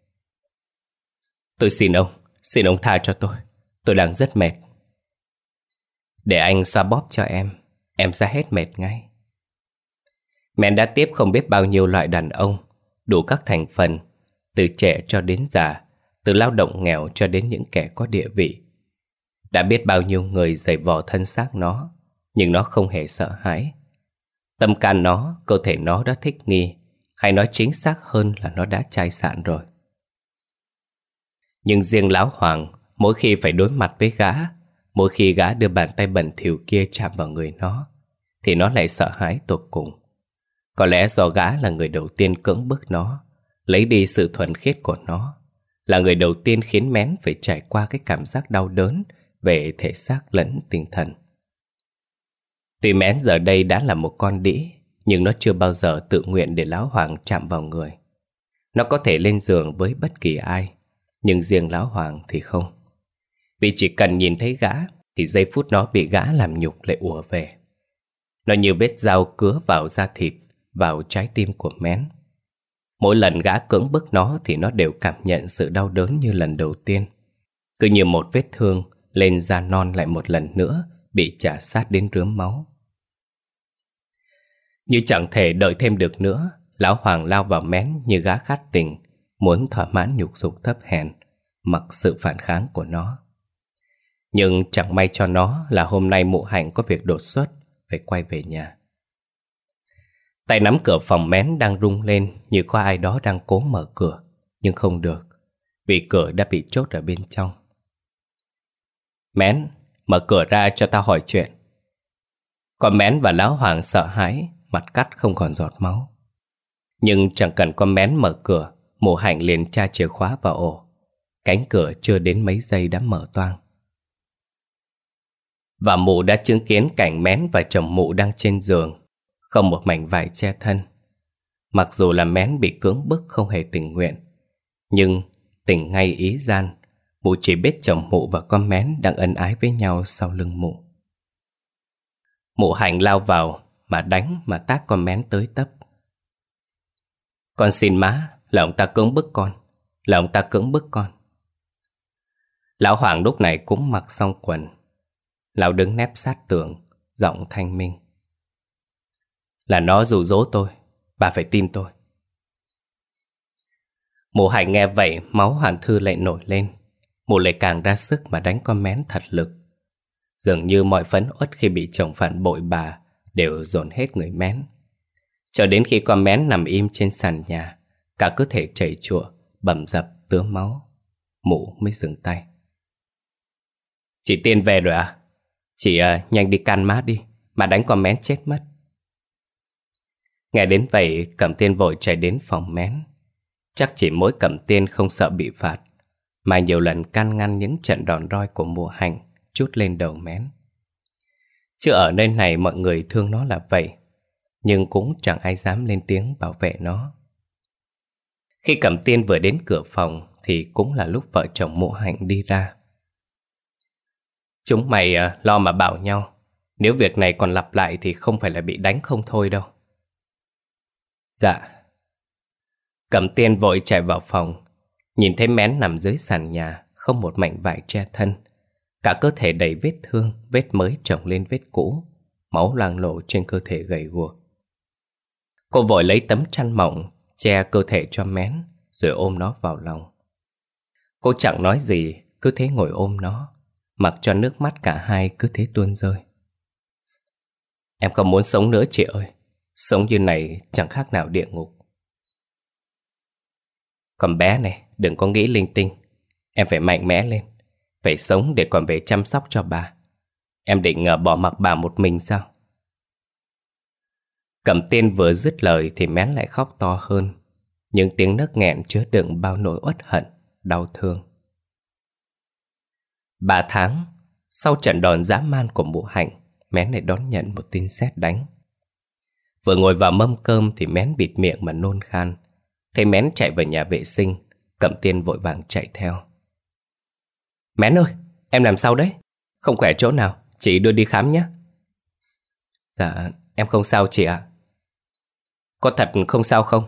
Tôi xin ông tha cho tôi đang rất mệt. Để anh xoa bóp cho em sẽ hết mệt ngay. Mén đã tiếp không biết bao nhiêu loại đàn ông, đủ các thành phần, từ trẻ cho đến già, từ lao động nghèo cho đến những kẻ có địa vị. Đã biết bao nhiêu người giày vò thân xác nó, nhưng nó không hề sợ hãi. Tâm can nó, cơ thể nó đã thích nghi, hay nói chính xác hơn là nó đã chai sạn rồi. Nhưng riêng lão Hoàng, mỗi khi phải đối mặt với gã, mỗi khi gã đưa bàn tay bẩn thỉu kia chạm vào người nó, thì nó lại sợ hãi tột cùng. Có lẽ do gã là người đầu tiên cưỡng bức nó, lấy đi sự thuần khiết của nó, là người đầu tiên khiến Mén phải trải qua cái cảm giác đau đớn về thể xác lẫn tinh thần. Tuy Mén giờ đây đã là một con đĩ, nhưng nó chưa bao giờ tự nguyện để lão Hoàng chạm vào người. Nó có thể lên giường với bất kỳ ai, nhưng riêng lão Hoàng thì không. Vì chỉ cần nhìn thấy gã thì giây phút nó bị gã làm nhục lại ùa về. Nó như vết dao cứa vào da thịt, vào trái tim của Mén. Mỗi lần gã cưỡng bức nó thì nó đều cảm nhận sự đau đớn như lần đầu tiên. Cứ như một vết thương lên da non lại một lần nữa bị chà sát đến rướm máu. Như chẳng thể đợi thêm được nữa, lão Hoàng lao vào Mén như gã khát tình, muốn thỏa mãn nhục dục thấp hèn, mặc sự phản kháng của nó. Nhưng chẳng may cho nó là hôm nay Mộ Hạnh có việc đột xuất, phải quay về nhà. Tay nắm cửa phòng Mén đang rung lên như có ai đó đang cố mở cửa, nhưng không được, vì cửa đã bị chốt ở bên trong. Mén, mở cửa ra cho tao hỏi chuyện. Còn Mén và lão Hoàng sợ hãi, mặt cắt không còn giọt máu. Nhưng chẳng cần con Mén mở cửa, Mộ Hạnh liền tra chìa khóa vào ổ. Cánh cửa chưa đến mấy giây đã mở toang. Và mụ đã chứng kiến cảnh Mén và chồng mụ đang trên giường, không một mảnh vải che thân. Mặc dù là Mén bị cưỡng bức không hề tình nguyện, nhưng tình ngay ý gian, mụ chỉ biết chồng mụ và con Mén đang ân ái với nhau sau lưng mụ. Mộ Hạnh lao vào mà đánh mà tát con Mén tới tấp. Con xin má, là ông ta cưỡng bức con, là ông ta cưỡng bức con. Lão Hoàng lúc này cũng mặc xong quần. Lão đứng nép sát tường, giọng thanh minh. Là nó dụ dỗ tôi, bà phải tin tôi. Mộ Hạnh nghe vậy, máu Hàn Thư lại nổi lên. Mụ lại càng ra sức mà đánh con Mén thật lực. Dường như mọi phấn uất khi bị chồng phản bội bà đều dồn hết người Mén. Cho đến khi con Mén nằm im trên sàn nhà, cả cơ thể chảy chụa, bầm dập, tứa máu, Mụ mới dừng tay. Chị Tiên về rồi à? Chị nhanh đi can má đi, mà đánh con Mén chết mất. Nghe đến vậy, Cẩm Tiên vội chạy đến phòng Mén. Chắc chỉ mỗi Cẩm Tiên không sợ bị phạt, mà nhiều lần can ngăn những trận đòn roi của mùa hành trút lên đầu Mén. Chứ ở nơi này mọi người thương nó là vậy, nhưng cũng chẳng ai dám lên tiếng bảo vệ nó. Khi Cẩm Tiên vừa đến cửa phòng thì cũng là lúc vợ chồng Mộ Hạnh đi ra. Chúng mày lo mà bảo nhau, nếu việc này còn lặp lại thì không phải là bị đánh không thôi đâu. Dạ. Cẩm Tiên vội chạy vào phòng, nhìn thấy Mén nằm dưới sàn nhà, không một mảnh vải che thân. Cả cơ thể đầy vết thương, vết mới chồng lên vết cũ, máu loang lổ trên cơ thể gầy guộc. Cô vội lấy tấm chăn mỏng che cơ thể cho Mén, rồi ôm nó vào lòng. Cô chẳng nói gì, cứ thế ngồi ôm nó, mặc cho nước mắt cả hai cứ thế tuôn rơi. Em không muốn sống nữa chị ơi, sống như này chẳng khác nào địa ngục. Còn bé này, đừng có nghĩ linh tinh. Em phải mạnh mẽ lên, phải sống để còn về chăm sóc cho bà. Em định bỏ mặc bà một mình sao? Cẩm Tiên vừa dứt lời thì Mén lại khóc to hơn, những tiếng nấc nghẹn chứa đựng bao nỗi uất hận, đau thương. 3 tháng sau trận đòn dã man của Mụ Hạnh, Mén lại đón nhận một tin sét đánh. Vừa ngồi vào mâm cơm thì Mén bịt miệng mà nôn khan. Thấy Mén chạy vào nhà vệ sinh, Cẩm Tiên vội vàng chạy theo. Mén ơi, em làm sao đấy? Không khỏe chỗ nào, chị đưa đi khám nhé. Dạ, em không sao chị ạ. Có thật không sao không?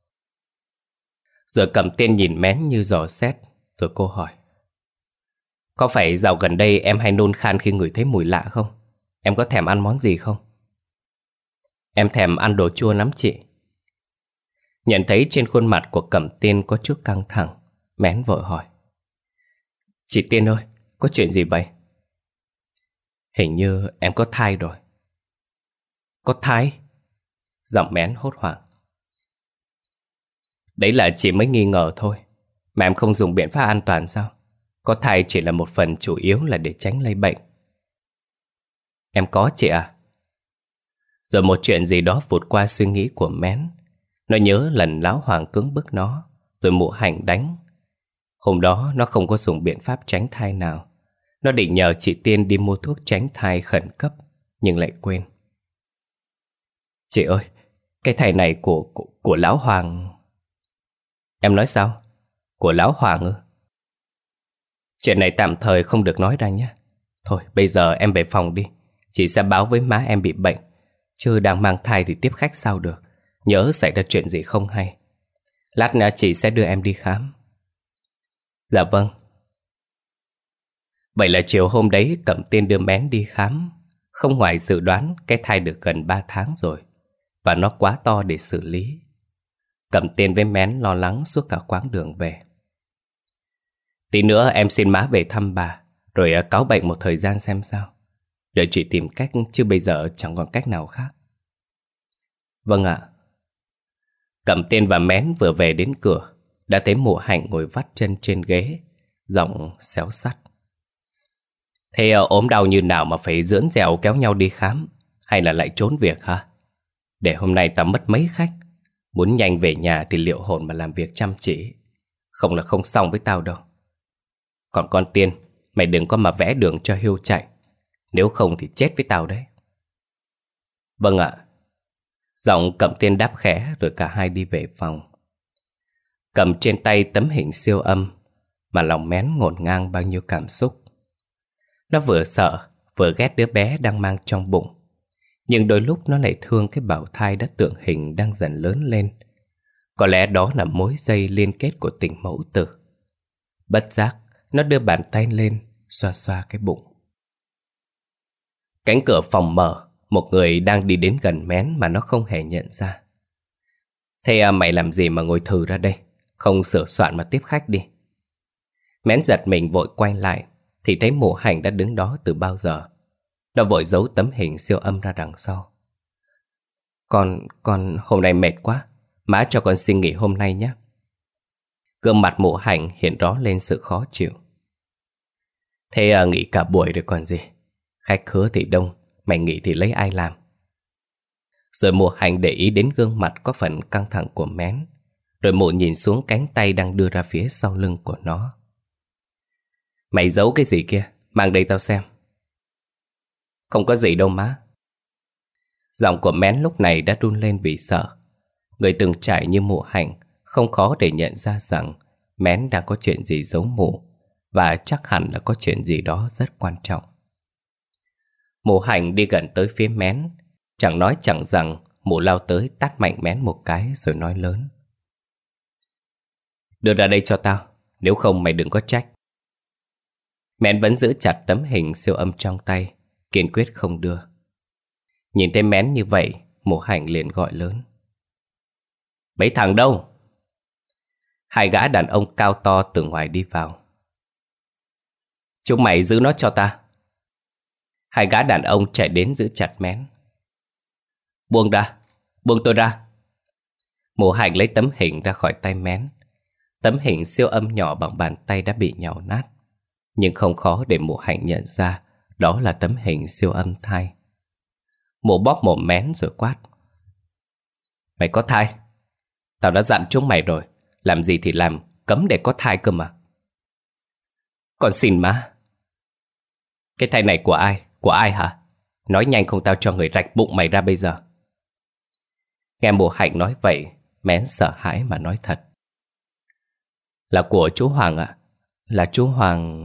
Rồi Cẩm Tiên nhìn Mén như dò xét, rồi cô hỏi. Có phải dạo gần đây em hay nôn khan khi ngửi thấy mùi lạ không? Em có thèm ăn món gì không? Em thèm ăn đồ chua lắm chị. Nhận thấy trên khuôn mặt của Cẩm Tiên có chút căng thẳng, Mén vội hỏi. Chị Tiên ơi, có chuyện gì vậy? Hình như em có thai rồi. Có thai? Giọng Mén hốt hoảng. Đấy là chị mới nghi ngờ thôi, mà em không dùng biện pháp an toàn sao? Có thai chỉ là một phần chủ yếu là để tránh lây bệnh. Em có chị à? Rồi một chuyện gì đó vụt qua suy nghĩ của Mén. Nó nhớ lần Lão Hoàng cưỡng bức nó, rồi Mụ Hạnh đánh. Hôm đó nó không có dùng biện pháp tránh thai nào. Nó định nhờ chị Tiên đi mua thuốc tránh thai khẩn cấp, nhưng lại quên. Chị ơi, cái thai này của Lão Hoàng... Em nói sao? Của Lão Hoàng ư? Chuyện này tạm thời không được nói ra nhé. Thôi bây giờ em về phòng đi, chị sẽ báo với má em bị bệnh, chứ đang mang thai thì tiếp khách sao được. Nhớ xảy ra chuyện gì không hay. Lát nữa chị sẽ đưa em đi khám. Dạ vâng. Vậy là chiều hôm đấy Cẩm Tiên đưa Mén đi khám. Không ngoài dự đoán, cái thai được gần 3 tháng rồi, và nó quá to để xử lý. Cẩm Tiên với Mén lo lắng suốt cả quãng đường về. Tí nữa em xin má về thăm bà, rồi cáo bệnh một thời gian xem sao. Đợi chị tìm cách, chứ bây giờ chẳng còn cách nào khác. Vâng ạ. Cẩm Tiên và Mén vừa về đến cửa, đã thấy Mụ Hạnh ngồi vắt chân trên ghế, giọng xéo sắt. Thế ốm đau như nào mà phải dưỡng dẻo kéo nhau đi khám, hay là lại trốn việc hả? Để hôm nay ta mất mấy khách, muốn nhanh về nhà thì liệu hồn mà làm việc chăm chỉ, không là không xong với tao đâu. Còn con Tiên, mày đừng có mà vẽ đường cho hiêu chạy, nếu không thì chết với tao đấy. Vâng ạ. Giọng Cẩm Tiên đáp khẽ, rồi cả hai đi về phòng. Cầm trên tay tấm hình siêu âm, mà lòng Mén ngổn ngang bao nhiêu cảm xúc. Nó vừa sợ, vừa ghét đứa bé đang mang trong bụng, nhưng đôi lúc nó lại thương cái bào thai đã tượng hình đang dần lớn lên. Có lẽ đó là mối dây liên kết của tình mẫu tử. Bất giác, nó đưa bàn tay lên, xoa xoa cái bụng. Cánh cửa phòng mở, một người đang đi đến gần Mén mà nó không hề nhận ra. Thế mày làm gì mà ngồi thừ ra đây, không sửa soạn mà tiếp khách đi. Mén giật mình vội quay lại, thì thấy Mụ Hạnh đã đứng đó từ bao giờ. Nó vội giấu tấm hình siêu âm ra đằng sau. Con hôm nay mệt quá. Má cho con xin nghỉ hôm nay nhé. Gương mặt Mụ Hạnh hiện rõ lên sự khó chịu. Thế nghỉ cả buổi rồi còn gì. Khách khứa thì đông, mày nghỉ thì lấy ai làm. Rồi Mụ Hạnh để ý đến gương mặt có phần căng thẳng của Mén. Rồi Mụ nhìn xuống cánh tay đang đưa ra phía sau lưng của nó. Mày giấu cái gì kia? Mang đây tao xem. Không có gì đâu má. Giọng của Mén lúc này đã run lên vì sợ. Người từng trải như Mụ Hạnh không khó để nhận ra rằng Mén đang có chuyện gì giấu Mụ, và chắc hẳn là có chuyện gì đó rất quan trọng. Mụ Hạnh đi gần tới phía Mén, chẳng nói chẳng rằng Mụ lao tới tát mạnh Mén một cái rồi nói lớn. Đưa ra đây cho tao, nếu không mày đừng có trách. Mén vẫn giữ chặt tấm hình siêu âm trong tay, kiên quyết không đưa. Nhìn thấy Mén như vậy, Mụ Hạnh liền gọi lớn. Mấy thằng đâu? Hai gã đàn ông cao to từ ngoài đi vào. Chúng mày giữ nó cho ta. Hai gã đàn ông chạy đến giữ chặt Mén. Buông ra, buông tôi ra. Mụ Hạnh lấy tấm hình ra khỏi tay Mén. Tấm hình siêu âm nhỏ bằng bàn tay đã bị nhàu nát, nhưng không khó để Mụ Hạnh nhận ra đó là tấm hình siêu âm thai. Mụ bóp mồm Mén rồi quát. Mày có thai? Tao đã dặn chúng mày rồi, làm gì thì làm, cấm để có thai cơ mà. Con xin má. Cái thai này của ai? Của ai hả? Nói nhanh không tao cho người rạch bụng mày ra bây giờ. Nghe Mụ Hạnh nói vậy, Mén sợ hãi mà nói thật. Là của chú Hoàng ạ. Là chú Hoàng.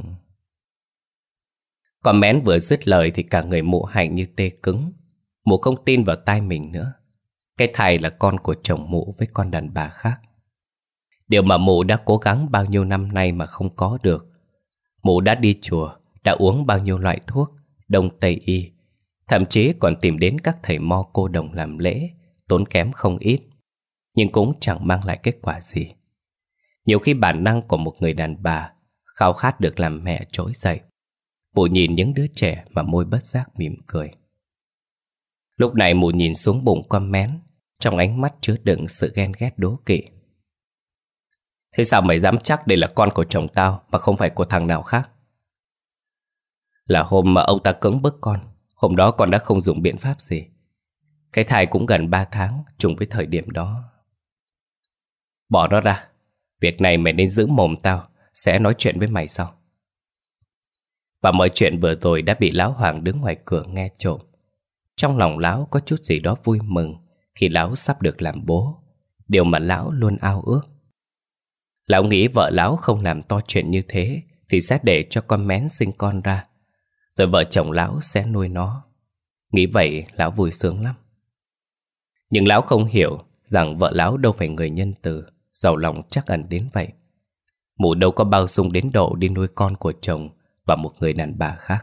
Còn Mén vừa dứt lời thì cả người Mụ Hạnh như tê cứng. Mụ không tin vào tai mình nữa. Cái thai là con của chồng Mụ với con đàn bà khác. Điều mà Mụ đã cố gắng bao nhiêu năm nay mà không có được. Mụ đã đi chùa, đã uống bao nhiêu loại thuốc, đông tây y, thậm chí còn tìm đến các thầy mo cô đồng làm lễ, tốn kém không ít, nhưng cũng chẳng mang lại kết quả gì. Nhiều khi bản năng của một người đàn bà khao khát được làm mẹ trỗi dậy. Mụ nhìn những đứa trẻ mà môi bất giác mỉm cười. Lúc này Mụ nhìn xuống bụng con Mén, trong ánh mắt chứa đựng sự ghen ghét đố kỵ. Thế sao mày dám chắc đây là con của chồng tao mà không phải của thằng nào khác? Là hôm mà ông ta cưỡng bức con, hôm đó con đã không dùng biện pháp gì. Cái thai cũng gần 3 tháng, trùng với thời điểm đó. Bỏ nó ra. Việc này mày nên giữ mồm tao, sẽ nói chuyện với mày sau. Và mọi chuyện vừa rồi đã bị Lão Hoàng đứng ngoài cửa nghe trộm. Trong lòng Lão có chút gì đó vui mừng khi Lão sắp được làm bố, điều mà Lão luôn ao ước. Lão nghĩ vợ Lão không làm to chuyện như thế thì sẽ để cho con Mén sinh con ra, rồi vợ chồng Lão sẽ nuôi nó. Nghĩ vậy Lão vui sướng lắm. Nhưng Lão không hiểu rằng vợ Lão đâu phải người nhân từ, giàu lòng trắc ẩn đến vậy. Mụ đâu có bao dung đến độ đi nuôi con của chồng và một người đàn bà khác.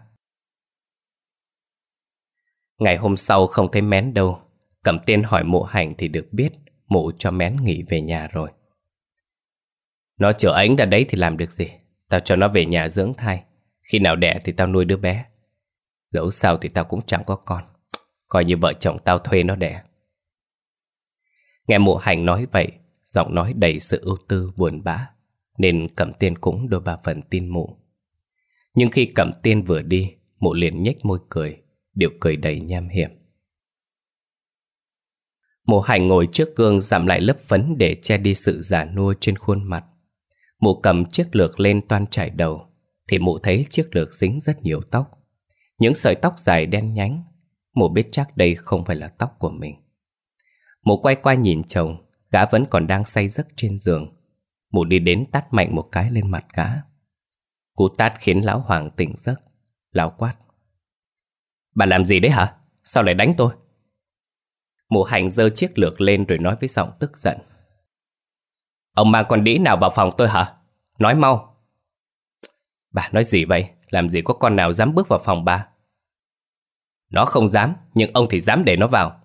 Ngày hôm sau không thấy Mén đâu. Cẩm Tiên hỏi Mụ Hạnh thì được biết Mụ cho Mén nghỉ về nhà rồi. Nó chở ánh ra đấy thì làm được gì. Tao cho nó về nhà dưỡng thai. Khi nào đẻ thì tao nuôi đứa bé. Dẫu sao thì tao cũng chẳng có con. Coi như vợ chồng tao thuê nó đẻ. Nghe Mụ Hạnh nói vậy, giọng nói đầy sự ưu tư buồn bã, nên Cẩm Tiên cũng đôi ba phần tin Mụ. Nhưng khi Cẩm Tiên vừa đi, Mụ liền nhếch môi cười, điệu cười đầy nham hiểm. Mụ Hạnh ngồi trước gương dặm lại lớp phấn để che đi sự già nua trên khuôn mặt. Mụ cầm chiếc lược lên toan chải đầu, thì Mụ thấy chiếc lược dính rất nhiều tóc. Những sợi tóc dài đen nhánh. Mụ biết chắc đây không phải là tóc của mình. Mụ quay qua nhìn chồng, gã vẫn còn đang say giấc trên giường. Mụ đi đến tát mạnh một cái lên mặt gã. Cú tát khiến Lão Hoàng tỉnh giấc. Lão quát: Bà làm gì đấy hả? Sao lại đánh tôi? Mụ Hạnh giơ chiếc lược lên rồi nói với giọng tức giận: Ông mang con đĩ nào vào phòng tôi hả? Nói mau. Bà nói gì vậy? Làm gì có con nào dám bước vào phòng bà? Nó không dám, nhưng ông thì dám để nó vào.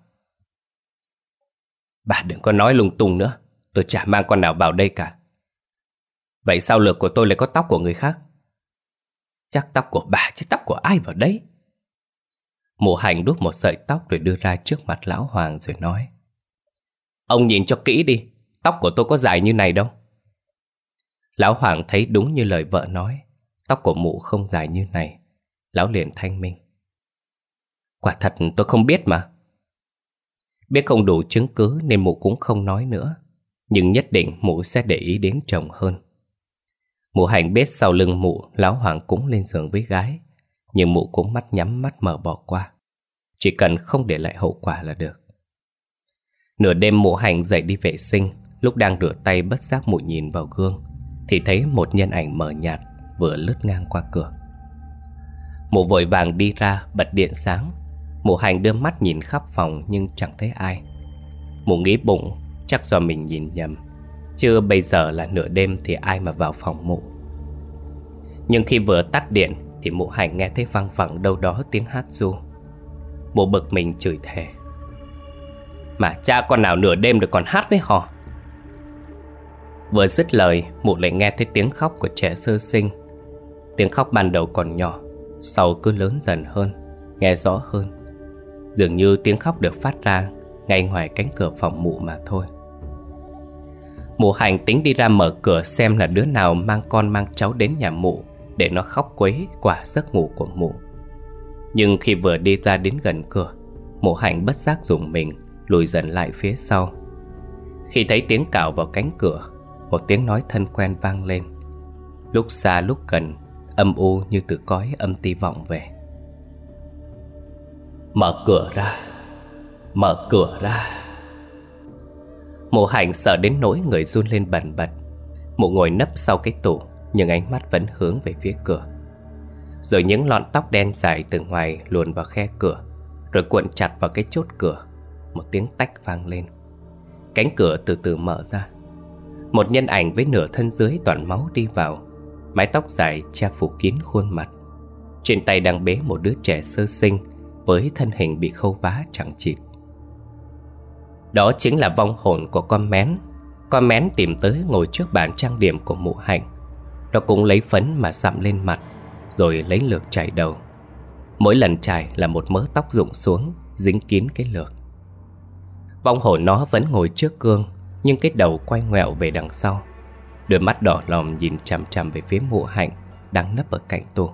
Bà đừng có nói lung tung nữa. Tôi chả mang con nào vào đây cả. Vậy sao lược của tôi lại có tóc của người khác? Chắc tóc của bà chứ tóc của ai vào đấy? Mụ Hạnh đút một sợi tóc rồi đưa ra trước mặt lão Hoàng rồi nói: Ông nhìn cho kỹ đi, tóc của tôi có dài như này đâu. Lão Hoàng thấy đúng như lời vợ nói, tóc của mụ không dài như này. Lão liền thanh minh: Quả thật tôi không biết mà. Biết không đủ chứng cứ nên mụ cũng không nói nữa, nhưng nhất định mụ sẽ để ý đến chồng hơn. Mụ Hạnh biết sau lưng mụ, lão Hoàng cũng lên giường với gái, nhưng mụ cũng mắt nhắm mắt mở bỏ qua. Chỉ cần không để lại hậu quả là được. Nửa đêm mụ Hạnh dậy đi vệ sinh. Lúc đang rửa tay bất giác mụ nhìn vào gương thì thấy một nhân ảnh mờ nhạt vừa lướt ngang qua cửa. Mụ vội vàng đi ra bật điện sáng. Mụ Hạnh đưa mắt nhìn khắp phòng nhưng chẳng thấy ai. Mụ nghĩ bụng chắc do mình nhìn nhầm, chứ bây giờ là nửa đêm thì ai mà vào phòng mụ. Nhưng khi vừa tắt điện thì mụ Hạnh nghe thấy văng vẳng đâu đó tiếng hát ru. Mụ bực mình chửi thề: Mà cha con nào nửa đêm được còn hát với họ. Vừa dứt lời, mụ lại nghe thấy tiếng khóc của trẻ sơ sinh. Tiếng khóc ban đầu còn nhỏ, sau cứ lớn dần hơn, nghe rõ hơn. Dường như tiếng khóc được phát ra ngay ngoài cánh cửa phòng mụ mà thôi. Mụ Hạnh tính đi ra mở cửa xem là đứa nào mang con mang cháu đến nhà mụ để nó khóc quấy quả giấc ngủ của mụ. Nhưng khi vừa đi ra đến gần cửa, mụ Hạnh bất giác rùng mình, lùi dần lại phía sau. Khi thấy tiếng cào vào cánh cửa, một tiếng nói thân quen vang lên, lúc xa lúc gần, âm u như từ cõi âm ti vọng về: Mở cửa ra, mở cửa ra. Mụ Hạnh sợ đến nỗi người run lên bần bật. Mụ ngồi nấp sau cái tủ, nhưng ánh mắt vẫn hướng về phía cửa. Rồi những lọn tóc đen dài từ ngoài luồn vào khe cửa, rồi cuộn chặt vào cái chốt cửa. Một tiếng tách vang lên. Cánh cửa từ từ mở ra. Một nhân ảnh với nửa thân dưới toàn máu đi vào. Mái tóc dài che phủ kín khuôn mặt. Trên tay đang bế một đứa trẻ sơ sinh với thân hình bị khâu vá chẳng chịt. Đó chính là vong hồn của con Mén. Con Mén tìm tới ngồi trước bàn trang điểm của mụ Hạnh. Nó cũng lấy phấn mà sạm lên mặt, rồi lấy lược chải đầu. Mỗi lần chải là một mớ tóc rụng xuống, dính kín cái lược. Vong hồn nó vẫn ngồi trước gương, nhưng cái đầu quay ngoẹo về đằng sau. Đôi mắt đỏ lòm nhìn chằm chằm về phía mụ Hạnh đang nấp ở cạnh tủ.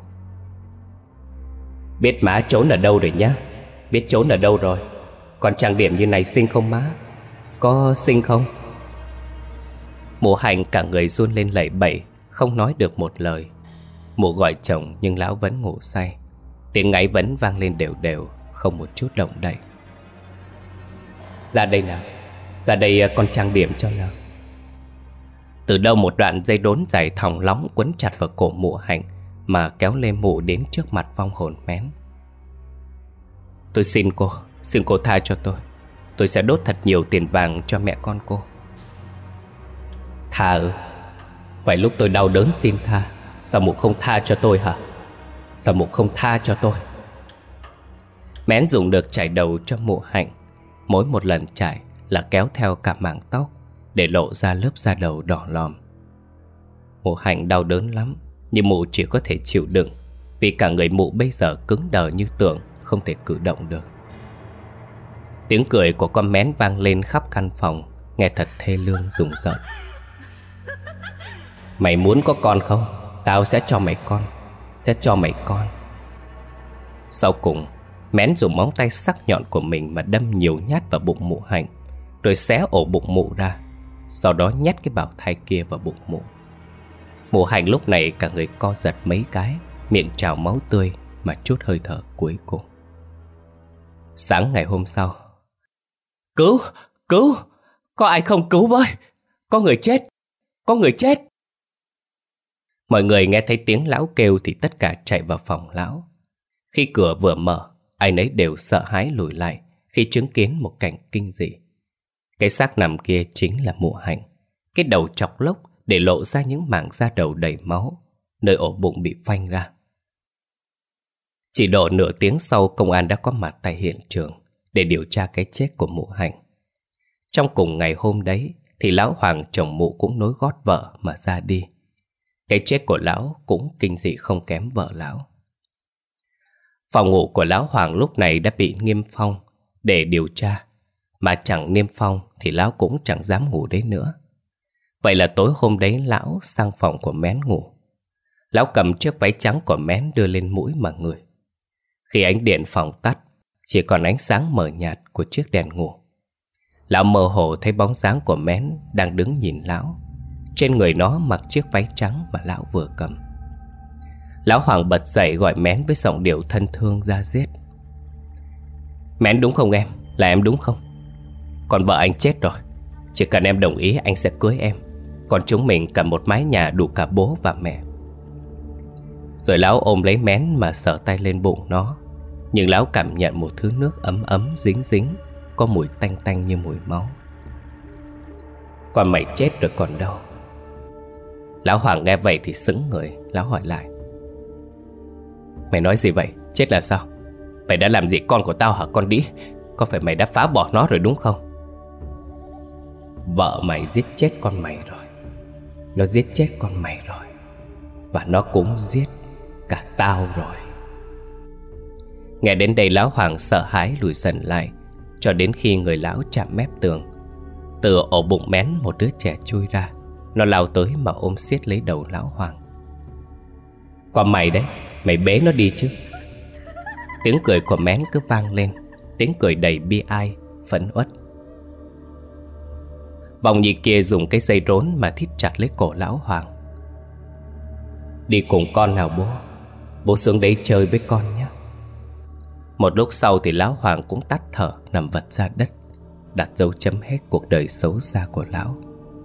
Biết má trốn ở đâu rồi nhá. Biết trốn ở đâu rồi. Còn trang điểm như này xinh không má? Có xinh không? Mụ Hạnh cả người run lên lẩy bẩy, không nói được một lời. Mụ gọi chồng nhưng lão vẫn ngủ say. Tiếng ngáy vẫn vang lên đều đều, không một chút động đậy. Ra đây nào, ra đây con trang điểm cho nào. Từ đâu một đoạn dây đốn dài thòng lóng quấn chặt vào cổ mụ Hạnh mà kéo lê mụ đến trước mặt vong hồn Mén. Tôi xin cô tha cho tôi. Tôi sẽ đốt thật nhiều tiền vàng cho mẹ con cô. Tha ư? Vậy lúc tôi đau đớn xin tha, sao mụ không tha cho tôi hả? Sao mụ không tha cho tôi? Mén dùng được chải đầu cho mụ Hạnh. Mỗi một lần chải là kéo theo cả mảng tóc, để lộ ra lớp da đầu đỏ lòm. Mụ Hạnh đau đớn lắm, nhưng mụ chỉ có thể chịu đựng, vì cả người mụ bây giờ cứng đờ như tượng, không thể cử động được. Tiếng cười của con Mén vang lên khắp căn phòng, nghe thật thê lương rùng rợn. Mày muốn có con không? Tao sẽ cho mày con. Sẽ cho mày con. Sau cùng, Mén dùng móng tay sắc nhọn của mình mà đâm nhiều nhát vào bụng mụ Hạnh, rồi xé ổ bụng mụ ra. Sau đó nhét cái bào thai kia vào bụng mụ. Mụ Hạnh lúc này cả người co giật mấy cái, miệng trào máu tươi mà trút hơi thở cuối cùng. Sáng ngày hôm sau: Cứu! Cứu! Có ai không cứu với? Có người chết! Có người chết! Mọi người nghe thấy tiếng lão kêu thì tất cả chạy vào phòng lão. Khi cửa vừa mở, ai nấy đều sợ hãi lùi lại khi chứng kiến một cảnh kinh dị. Cái xác nằm kia chính là mụ Hạnh. Cái đầu chọc lốc để lộ ra những mảng da đầu đầy máu, nơi ổ bụng bị phanh ra. Chỉ độ nửa tiếng sau, công an đã có mặt tại hiện trường để điều tra cái chết của mụ Hạnh. Trong cùng ngày hôm đấy thì lão Hoàng chồng mụ cũng nối gót vợ mà ra đi. Cái chết của lão cũng kinh dị không kém vợ lão. Phòng ngủ của lão Hoàng lúc này đã bị niêm phong để điều tra. Mà chẳng niêm phong thì lão cũng chẳng dám ngủ đấy nữa. Vậy là tối hôm đấy lão sang phòng của Mén ngủ. Lão cầm chiếc váy trắng của Mén đưa lên mũi mà ngửi. Khi ánh điện phòng tắt, chỉ còn ánh sáng mờ nhạt của chiếc đèn ngủ. Lão mơ hồ thấy bóng dáng của Mén đang đứng nhìn lão. Trên người nó mặc chiếc váy trắng mà lão vừa cầm. Lão Hoàng bật dậy gọi Mén với giọng điệu thân thương da diết. Mén đúng không em? Là em đúng không? Còn vợ anh chết rồi. Chỉ cần em đồng ý anh sẽ cưới em. Còn chúng mình cần một mái nhà đủ cả bố và mẹ. Rồi lão ôm lấy Mén mà sờ tay lên bụng nó. Nhưng lão cảm nhận một thứ nước ấm ấm dính dính, có mùi tanh tanh như mùi máu. Còn mày chết rồi còn đâu? Lão Hoàng nghe vậy thì sững người. Lão hỏi lại. Mày nói gì vậy? Chết là sao? Mày đã làm gì con của tao hả con đĩ? Có phải mày đã phá bỏ nó rồi đúng không? Vợ mày giết chết con mày rồi. Nó giết chết con mày rồi. Và nó cũng giết cả tao rồi. Nghe đến đây lão Hoàng sợ hãi lùi dần lại, cho đến khi người lão chạm mép tường. Từ ổ bụng Mén một đứa trẻ chui ra. Nó lao tới mà ôm siết lấy đầu lão Hoàng. Còn mày đấy, mày bế nó đi chứ. Tiếng cười của Mén cứ vang lên. Tiếng cười đầy bi ai, phẫn uất. Vòng nhị kia dùng cái dây rốn mà thít chặt lấy cổ lão Hoàng. Đi cùng con nào bố. Bố xuống đấy chơi với con nhé. Một lúc sau thì lão Hoàng cũng tắt thở, nằm vật ra đất, đặt dấu chấm hết cuộc đời xấu xa của lão.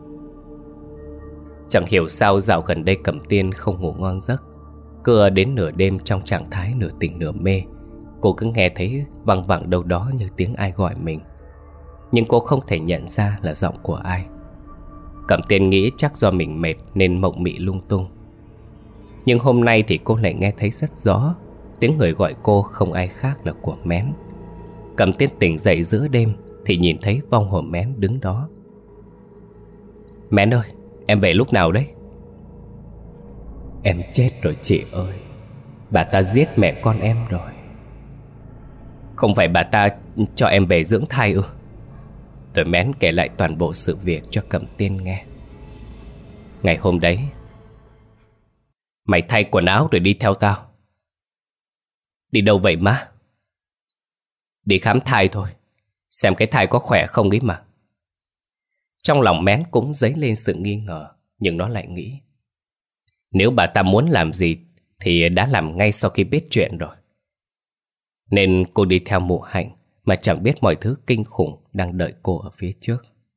Chẳng hiểu sao dạo gần đây Cẩm Tiên không ngủ ngon giấc. Cứ đến nửa đêm trong trạng thái nửa tỉnh nửa mê, cô cứ nghe thấy văng vẳng đâu đó như tiếng ai gọi mình. Nhưng cô không thể nhận ra là giọng của ai. Cẩm Tiên nghĩ chắc do mình mệt nên mộng mị lung tung. Nhưng hôm nay thì cô lại nghe thấy rất rõ. Tiếng người gọi cô không ai khác là của Mén. Cẩm Tiên tỉnh dậy giữa đêm thì nhìn thấy vong hồn Mén đứng đó. Mén ơi, em về lúc nào đấy? Em chết rồi chị ơi. Bà ta giết mẹ con em rồi. Không phải bà ta cho em về dưỡng thai ư? Rồi Mén kể lại toàn bộ sự việc cho Cẩm Tiên nghe. Ngày hôm đấy mày thay quần áo rồi đi theo tao. Đi đâu vậy má? Đi khám thai thôi, xem cái thai có khỏe không ấy mà. Trong lòng Mén cũng dấy lên sự nghi ngờ. Nhưng nó lại nghĩ, nếu bà ta muốn làm gì thì đã làm ngay sau khi biết chuyện rồi. Nên cô đi theo Mụ Hạnh mà chẳng biết mọi thứ kinh khủng đang đợi cô ở phía trước.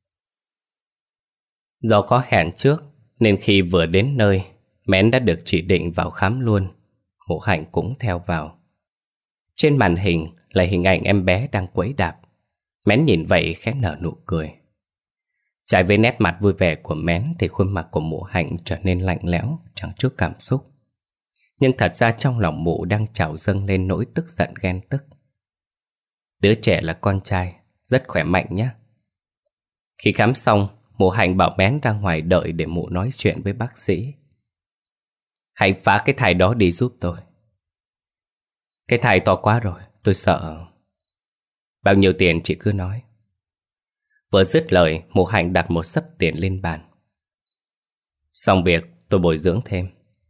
Do có hẹn trước nên khi vừa đến nơi, Mén đã được chỉ định vào khám luôn. Mụ Hạnh cũng theo vào. Trên màn hình là hình ảnh em bé đang quẫy đạp. Mén nhìn vậy khẽ nở nụ cười. Trái với nét mặt vui vẻ của Mén thì khuôn mặt của Mụ Hạnh trở nên lạnh lẽo, chẳng chút cảm xúc. Nhưng thật ra trong lòng mụ đang trào dâng lên nỗi tức giận ghen tức. Đứa trẻ là con trai, rất khỏe mạnh nhé. Khi khám xong, Mụ Hạnh bảo Mén ra ngoài đợi để mụ nói chuyện với bác sĩ. Hãy phá cái thai đó đi giúp tôi. Cái thai to quá rồi, tôi sợ. Bao nhiêu tiền chị cứ nói. Vừa dứt lời, Mụ Hạnh đặt một xấp tiền lên bàn. Xong việc tôi bồi dưỡng thêm.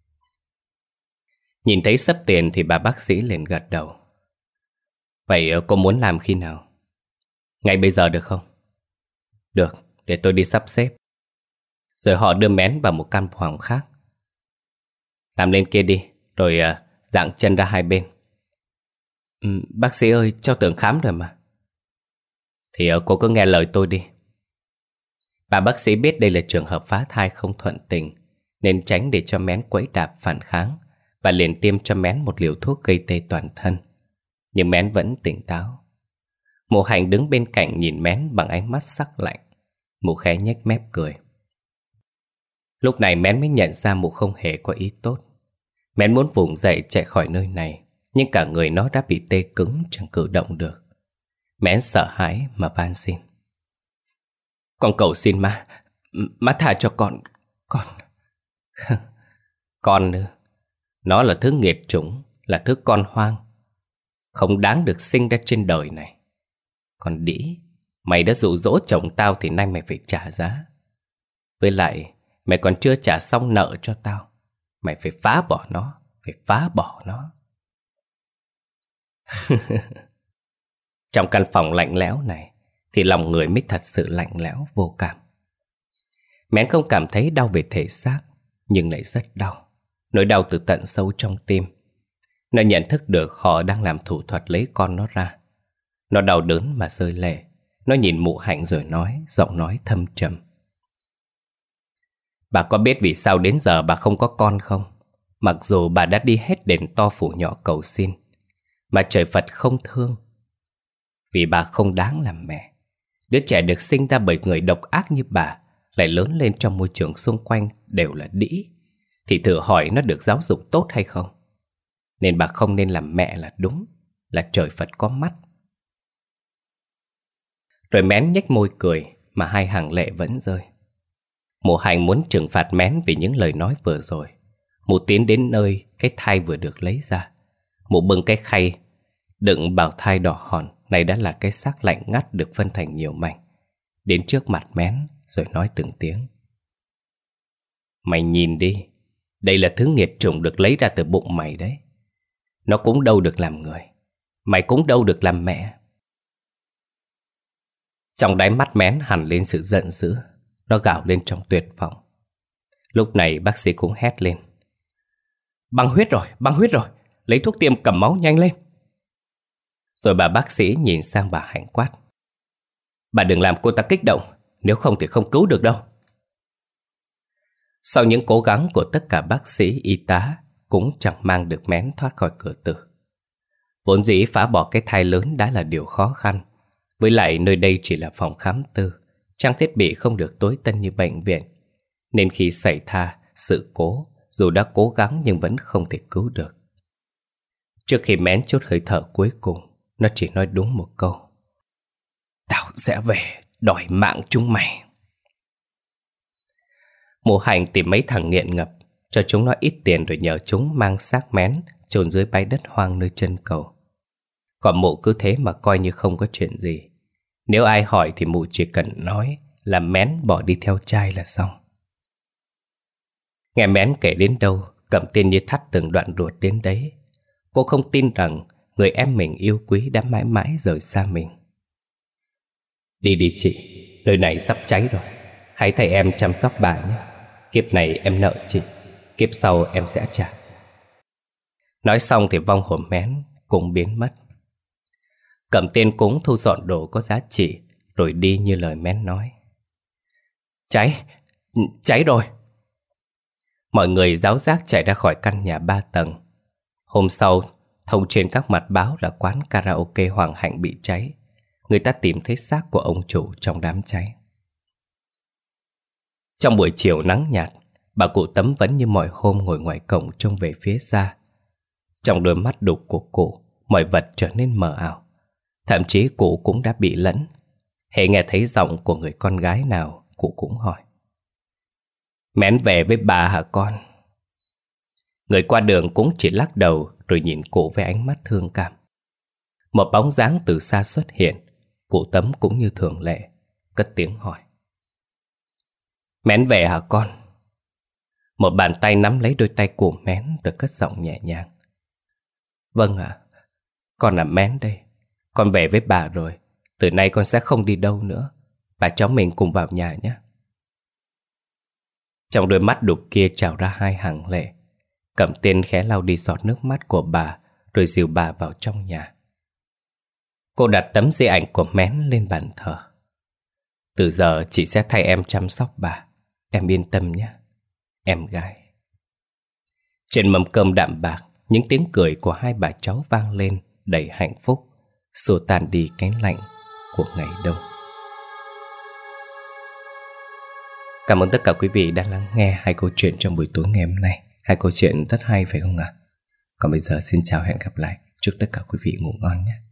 Nhìn thấy xấp tiền thì bà bác sĩ liền gật đầu. Vậy cô muốn làm khi nào? Ngay bây giờ được không? Được, để tôi đi sắp xếp. Rồi họ đưa Mén vào một căn phòng khác. Làm lên kia đi, rồi dạng chân ra hai bên. Bác sĩ ơi, cho Tưởng khám rồi mà. Thì cô cứ nghe lời tôi đi. Bà bác sĩ biết đây là trường hợp phá thai không thuận tình, nên tránh để cho Mén quẫy đạp phản kháng, và liền tiêm cho Mén một liều thuốc gây tê toàn thân. Nhưng Mén vẫn tỉnh táo. Mụ Hạnh đứng bên cạnh nhìn Mén bằng ánh mắt sắc lạnh. Mụ khẽ nhếch mép cười. Lúc này Mén mới nhận ra mụ không hề có ý tốt. Mén muốn vùng dậy chạy khỏi nơi này, nhưng cả người nó đã bị tê cứng, chẳng cử động được. Mén sợ hãi mà van xin. Con cầu xin má tha cho con. Con nữa. Nó là thứ nghiệt chủng, là thứ con hoang. không đáng được sinh ra trên đời này. Còn đĩ, mày đã dụ dỗ chồng tao thì nay mày phải trả giá. Với lại, mày còn chưa trả xong nợ cho tao. Mày phải phá bỏ nó, phải phá bỏ nó. Trong căn phòng lạnh lẽo này thì lòng người mới thật sự lạnh lẽo vô cảm. Mén không cảm thấy đau về thể xác, nhưng lại rất đau. Nỗi đau từ tận sâu trong tim. Nó nhận thức được họ đang làm thủ thuật lấy con nó ra. Nó đau đớn mà rơi lệ. Nó nhìn mụ Hạnh rồi nói, giọng nói thâm trầm. Bà có biết vì sao đến giờ bà không có con không? Mặc dù bà đã đi hết đền to phủ nhỏ cầu xin, mà trời Phật không thương. Vì bà không đáng làm mẹ. Đứa trẻ được sinh ra bởi người độc ác như bà lại lớn lên trong môi trường xung quanh đều là đĩ, thì thử hỏi nó được giáo dục tốt hay không? Nên bà không nên làm mẹ là đúng, là trời Phật có mắt. Rồi Mén nhếch môi cười, mà hai hàng lệ vẫn rơi. Mụ Hạnh muốn trừng phạt Mén vì những lời nói vừa rồi. Mụ tiến đến nơi cái thai vừa được lấy ra. Mụ bưng cái khay đựng bào thai đỏ hòn, này đã là cái xác lạnh ngắt được phân thành nhiều mảnh, đến trước mặt Mén rồi nói từng tiếng. Mày nhìn đi, đây là thứ nghiệt chủng được lấy ra từ bụng mày đấy. Nó cũng đâu được làm người, mày cũng đâu được làm mẹ. Trong đáy mắt Mén hằn lên sự giận dữ. Nó gào lên trong tuyệt vọng. Lúc này bác sĩ cũng hét lên. Băng huyết rồi, lấy thuốc tiêm cầm máu nhanh lên. Rồi bà bác sĩ nhìn sang bà Hạnh quát. Bà đừng làm cô ta kích động, nếu không thì không cứu được đâu. Sau những cố gắng của tất cả bác sĩ, y tá, cũng chẳng mang được Mén thoát khỏi cửa tử. Vốn dĩ phá bỏ cái thai lớn đã là điều khó khăn. Với lại nơi đây chỉ là phòng khám tư, trang thiết bị không được tối tân như bệnh viện. Nên khi xảy ra sự cố, dù đã cố gắng nhưng vẫn không thể cứu được. Trước khi Mén chốt hơi thở cuối cùng, nó chỉ nói đúng một câu. Tao sẽ về đòi mạng chúng mày. Mụ Hạnh tìm mấy thằng nghiện ngập, cho chúng nó ít tiền rồi nhờ chúng mang xác Mén chôn dưới bãi đất hoang nơi chân cầu. Còn mụ cứ thế mà coi như không có chuyện gì. Nếu ai hỏi thì mụ chỉ cần nói là Mén bỏ đi theo trai là xong. Nghe Mén kể đến đâu, Cẩm Tiên như thắt từng đoạn ruột đến đấy. Cô không tin rằng người em mình yêu quý đã mãi mãi rời xa mình. Đi đi chị, nơi này sắp cháy rồi. Hãy thầy em chăm sóc bà nhé. Kiếp này em nợ chị, kiếp sau em sẽ trả. Nói xong thì vong hồn Mén cũng biến mất. Cẩm Tiên cũng thu dọn đồ có giá trị rồi đi như lời Mén nói. Cháy rồi. Mọi người ráo rác chạy ra khỏi căn nhà 3 tầng. Hôm sau, thông trên các mặt báo là quán karaoke Hoàng Hạnh bị cháy. Người ta tìm thấy xác của ông chủ trong đám cháy. Trong buổi chiều nắng nhạt, bà cụ Tấm vẫn như mọi hôm ngồi ngoài cổng trông về phía xa. Trong đôi mắt đục của cụ, mọi vật trở nên mờ ảo. Thậm chí cụ cũng đã bị lẫn. Hễ nghe thấy giọng của người con gái nào, cụ cũng hỏi. Mén về với bà hả con? Người qua đường cũng chỉ lắc đầu rồi nhìn cụ với ánh mắt thương cảm. Một bóng dáng từ xa xuất hiện. Cụ Tấm cũng như thường lệ cất tiếng hỏi. Mén về hả con? Một bàn tay nắm lấy đôi tay của Mén rồi cất giọng nhẹ nhàng. Vâng ạ, con là Mén đây. Con về với bà rồi. Từ nay con sẽ không đi đâu nữa. Bà cháu mình cùng vào nhà nhé. Trong đôi mắt đục kia trào ra hai hàng lệ. Cẩm Tiên khẽ lau đi giọt nước mắt của bà rồi dìu bà vào trong nhà. Cô đặt tấm di ảnh của Mén lên bàn thờ. Từ giờ chị sẽ thay em chăm sóc bà. Em yên tâm nhé, em gái. Trên mâm cơm đạm bạc, những tiếng cười của hai bà cháu vang lên đầy hạnh phúc, xua tan đi cái lạnh của ngày đông. Cảm ơn tất cả quý vị đã lắng nghe hai câu chuyện trong buổi tối ngày hôm nay. Hai câu chuyện rất hay phải không ạ? Còn bây giờ xin chào, hẹn gặp lại. Chúc tất cả quý vị ngủ ngon nhé.